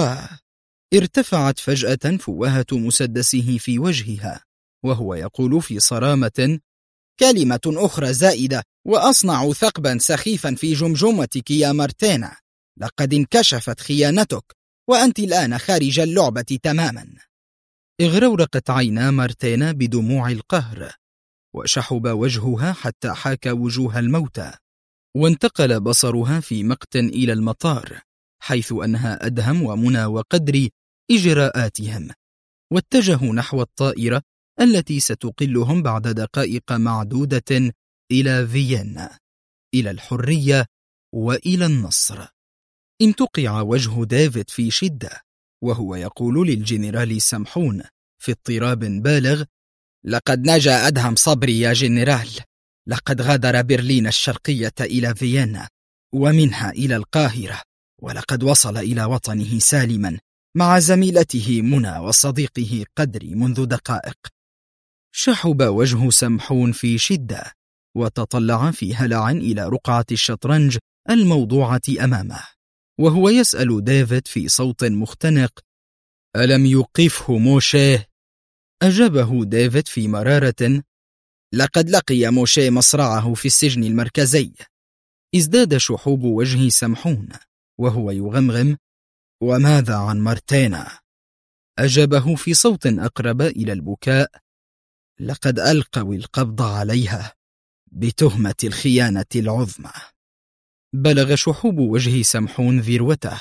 ارتفعت فجأة فوهة مسدسه في وجهها وهو يقول في صرامة:
كلمة أخرى زائدة وأصنع ثقبا سخيفا في جمجمتك يا مارتينا، لقد انكشفت خيانتك، وأنت الآن خارج اللعبة تماما.
اغرورقت عينا مارتينا بدموع القهر وشحب وجهها حتى حاك وجوه الموتى، وانتقل بصرها في مقت إلى المطار حيث أنهى أدهم ومنى وقدري إجراءاتهم، واتجهوا نحو الطائرة التي ستقلهم بعد دقائق معدودة إلى فيينا، إلى الحرية وإلى النصر. امتقع وجه ديفيد في شدة وهو يقول للجنرال سمحون في اضطراب بالغ:
لقد نجا أدهم صبري يا جنرال، لقد غادر برلين الشرقية إلى فيينا ومنها إلى القاهرة، ولقد وصل إلى وطنه سالما مع زميلته منى وصديقه قدري منذ دقائق.
شحب وجه سمحون في شدة وتطلع في هلع إلى رقعة الشطرنج الموضوعة أمامه وهو يسأل ديفيد في صوت مختنق: ألم يوقفه موشيه؟ أجابه ديفيد في مرارة:
لقد لقي موشيه مصرعه في السجن المركزي.
ازداد شحوب وجه سمحون وهو يغمغم: وماذا عن مارتينا؟ أجابه في صوت أقرب إلى البكاء:
لقد ألقوا القبض عليها بتهمة الخيانة العظمى.
بلغ شحوب وجه سمحون ذروته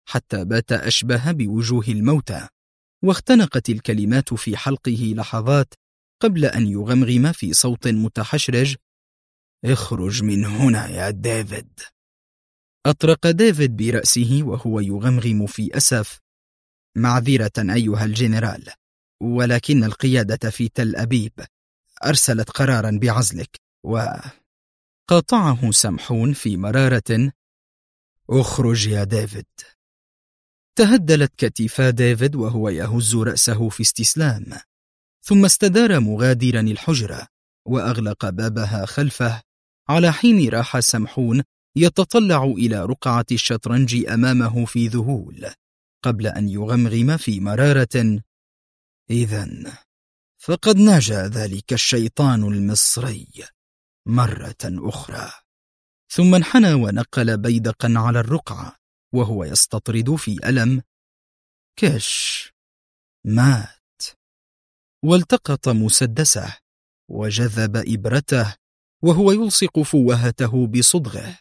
حتى بات أشبه بوجوه الموتى، واختنقت الكلمات في حلقه لحظات قبل أن يغمغم في صوت متحشرج: اخرج من هنا يا ديفيد. أطرق ديفيد برأسه وهو يغمغم في أسف: معذرة أيها الجنرال، ولكن القيادة في تل أبيب أرسلت قرارا بعزلك. قاطعه سمحون في مرارة: اخرج يا ديفيد. تهدلت كتفا ديفيد وهو يهز رأسه في استسلام، ثم استدار مغادرا الحجرة وأغلق بابها خلفه، على حين راح سمحون يتطلع إلى رقعة الشطرنج أمامه في ذهول، قبل أن يغمغم في مرارة: إذن فقد نجا ذلك الشيطان المصري مرة أخرى. ثم انحنى ونقل بيدقا على الرقعة وهو يستطرد في ألم: كش، مات. والتقط مسدسه وجذب إبرته وهو يلصق فوهته بصدغه،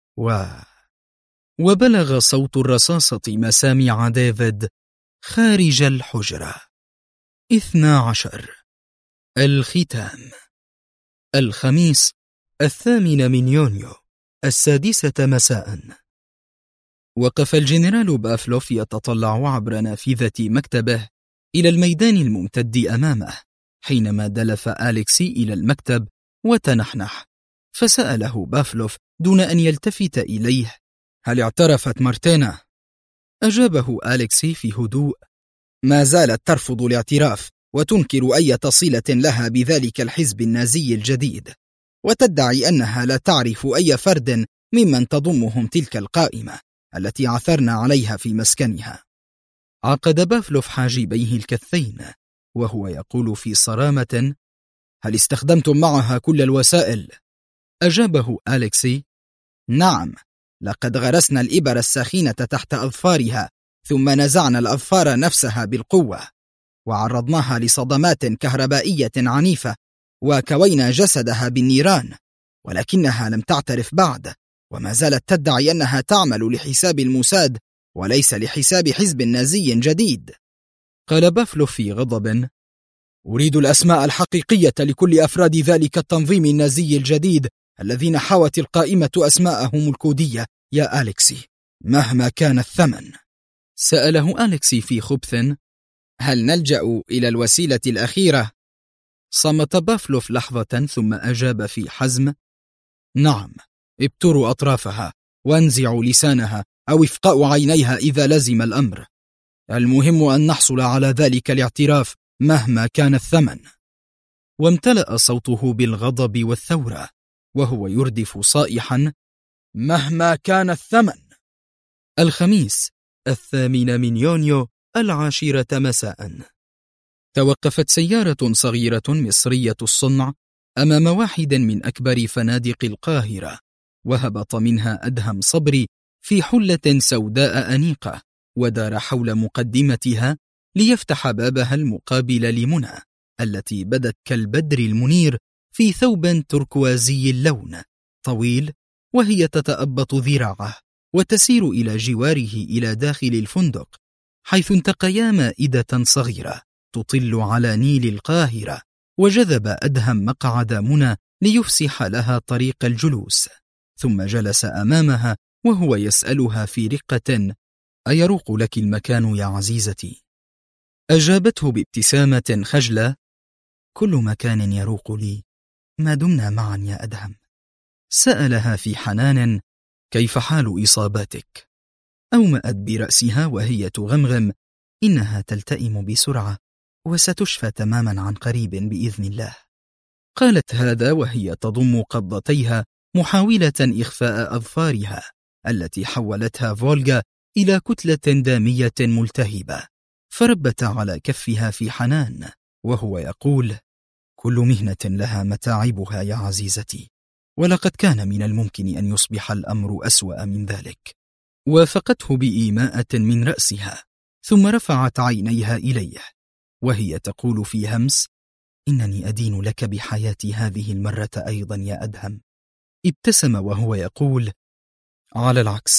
وبلغ صوت الرصاصة مسامع ديفيد خارج الحجرة. 12. الختام. الخميس 8 يونيو 6 مساء. وقف الجنرال بافلوف يتطلع عبر نافذة مكتبه إلى الميدان الممتد أمامه، حينما دلف أليكسي إلى المكتب وتنحنح، فسأله بافلوف دون أن يلتفت إليه: هل اعترفت مارتينا؟ أجابه أليكسي في هدوء: ما زالت ترفض الاعتراف وتنكر أي صلة لها بذلك الحزب النازي الجديد، وتدعي أنها لا تعرف أي فرد ممن تضمهم تلك القائمة التي عثرنا عليها في مسكنها. عقد بافلوف حاجبيه الكثين وهو يقول في صرامة: هل استخدمتم معها كل الوسائل؟ أجابه أليكسي: نعم، لقد غرسنا الإبر الساخنة تحت أظفارها، ثم نزعنا الأظفار نفسها بالقوة، وعرضناها لصدمات كهربائية عنيفة، وكوينا جسدها بالنيران، ولكنها لم تعترف بعد، وما زالت تدعي أنها تعمل لحساب الموساد وليس لحساب حزب نازي جديد. قال بافلوف في غضب: أريد الأسماء الحقيقية لكل أفراد ذلك التنظيم النازي الجديد الذين حوت القائمة أسماءهم الكودية يا أليكسي، مهما كان الثمن. سأله أليكسي في خبث: هل نلجأ إلى الوسيلة الأخيرة؟ صمت بافلوف لحظة ثم أجاب في حزم: نعم، ابتروا أطرافها وانزعوا لسانها أو افقأوا عينيها إذا لزم الأمر. المهم أن نحصل على ذلك الاعتراف مهما كان الثمن. وامتلأ صوته بالغضب والثورة وهو يردف صائحا: مهما كان الثمن. الخميس 8 يونيو 10 مساء. توقفت سيارة صغيرة مصرية الصنع أمام واحد من أكبر فنادق القاهرة، وهبط منها أدهم صبري في حلة سوداء أنيقة، ودار حول مقدمتها ليفتح بابها المقابل لمنى التي بدت كالبدر المنير في ثوب تركوازي اللون طويل، وهي تتأبط ذراعه وتسير إلى جواره إلى داخل الفندق، حيث انتقيا مائدة صغيرة تطل على نيل القاهرة، وجذب أدهم مقعد منى ليفسح لها طريق الجلوس، ثم جلس أمامها وهو يسألها في رقة: أيروق لك المكان يا عزيزتي؟ أجابته بابتسامة خجلة: كل مكان يروق لي ما دمنا معا يا أدهم. سألها في حنان: كيف حال إصاباتك؟ أومأت برأسها وهي تغمغم: إنها تلتئم بسرعة وستشفى تماما عن قريب بإذن الله. قالت هذا وهي تضم قبضتيها محاولة إخفاء أظفارها التي حولتها فولغا إلى كتلة دامية ملتهبة، فربت على كفها في حنان وهو يقول: كل مهنة لها متاعبها يا عزيزتي، ولقد كان من الممكن أن يصبح الأمر أسوأ من ذلك. وافقته بإيماءة من رأسها، ثم رفعت عينيها إليه وهي تقول في همس: إنني أدين لك بحياتي هذه المرة أيضا يا أدهم. ابتسم وهو يقول: على العكس،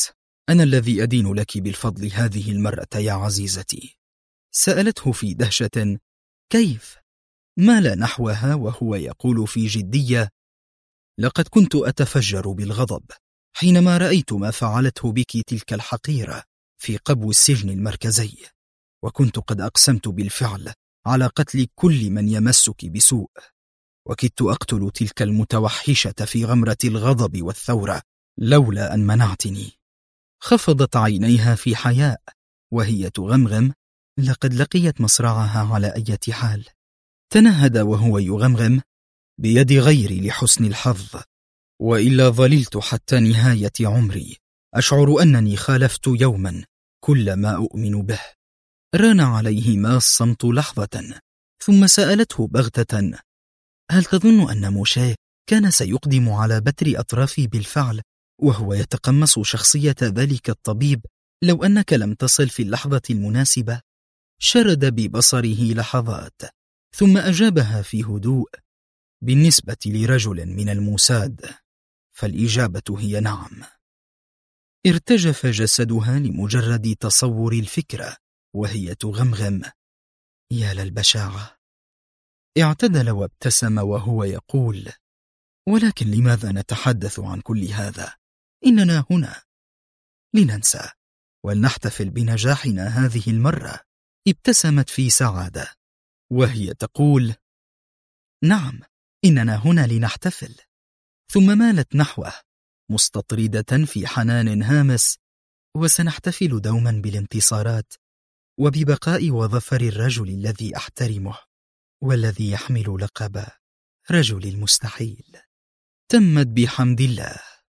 أنا الذي أدين لك بالفضل هذه المرة يا عزيزتي. سألته في دهشة: كيف؟ مال نحوها وهو يقول في جدية: لقد كنت أتفجر بالغضب حينما رأيت ما فعلته بك تلك الحقيرة في قبو السجن المركزي، وكنت قد أقسمت بالفعل على قتل كل من يمسك بسوء، وكدت أقتل تلك المتوحشة في غمرة الغضب والثورة لولا أن منعتني. خفضت عينيها في حياء وهي تغمغم: لقد لقيت مصرعها على أي حال. تنهد وهو يغمغم: بيد غيري لحسن الحظ، وإلا ظللت حتى نهاية عمري أشعر أنني خالفت يوما كل ما أؤمن به. ران عليهما الصمت لحظة، ثم سألته بغتة: هل تظن أن موشيه كان سيقدم على بتر أطرافي بالفعل وهو يتقمص شخصية ذلك الطبيب لو أنك لم تصل في اللحظة المناسبة؟ شرد ببصره لحظات ثم أجابها في هدوء: بالنسبة لرجل من الموساد فالإجابة هي نعم. ارتجف جسدها لمجرد تصور الفكرة وهي تغمغم: يا للبشاعة. اعتدل وابتسم وهو يقول: ولكن لماذا نتحدث عن كل هذا؟ إننا هنا لننسى ولنحتفل بنجاحنا هذه المرة. ابتسمت في سعادة وهي تقول: نعم، إننا هنا لنحتفل. ثم مالت نحوه مستطردة في حنان هامس: وسنحتفل دوما بالانتصارات وببقاء وظفر الرجل الذي أحترمه والذي يحمل لقب رجل المستحيل. تمت بحمد الله.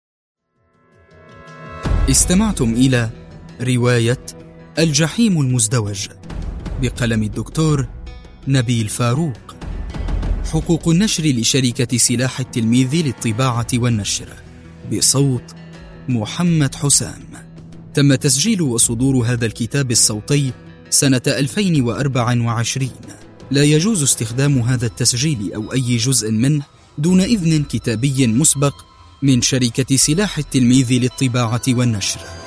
استمعتم إلى رواية الجحيم المزدوج بقلم الدكتور نبيل فاروق. حقوق النشر لشركة سلاح التلميذ للطباعة والنشر، بصوت محمد حسام. تم تسجيل وصدور هذا الكتاب الصوتي سنة 2024. لا يجوز استخدام هذا التسجيل أو أي جزء منه دون إذن كتابي مسبق من شركة سلاح التلميذ للطباعة والنشر.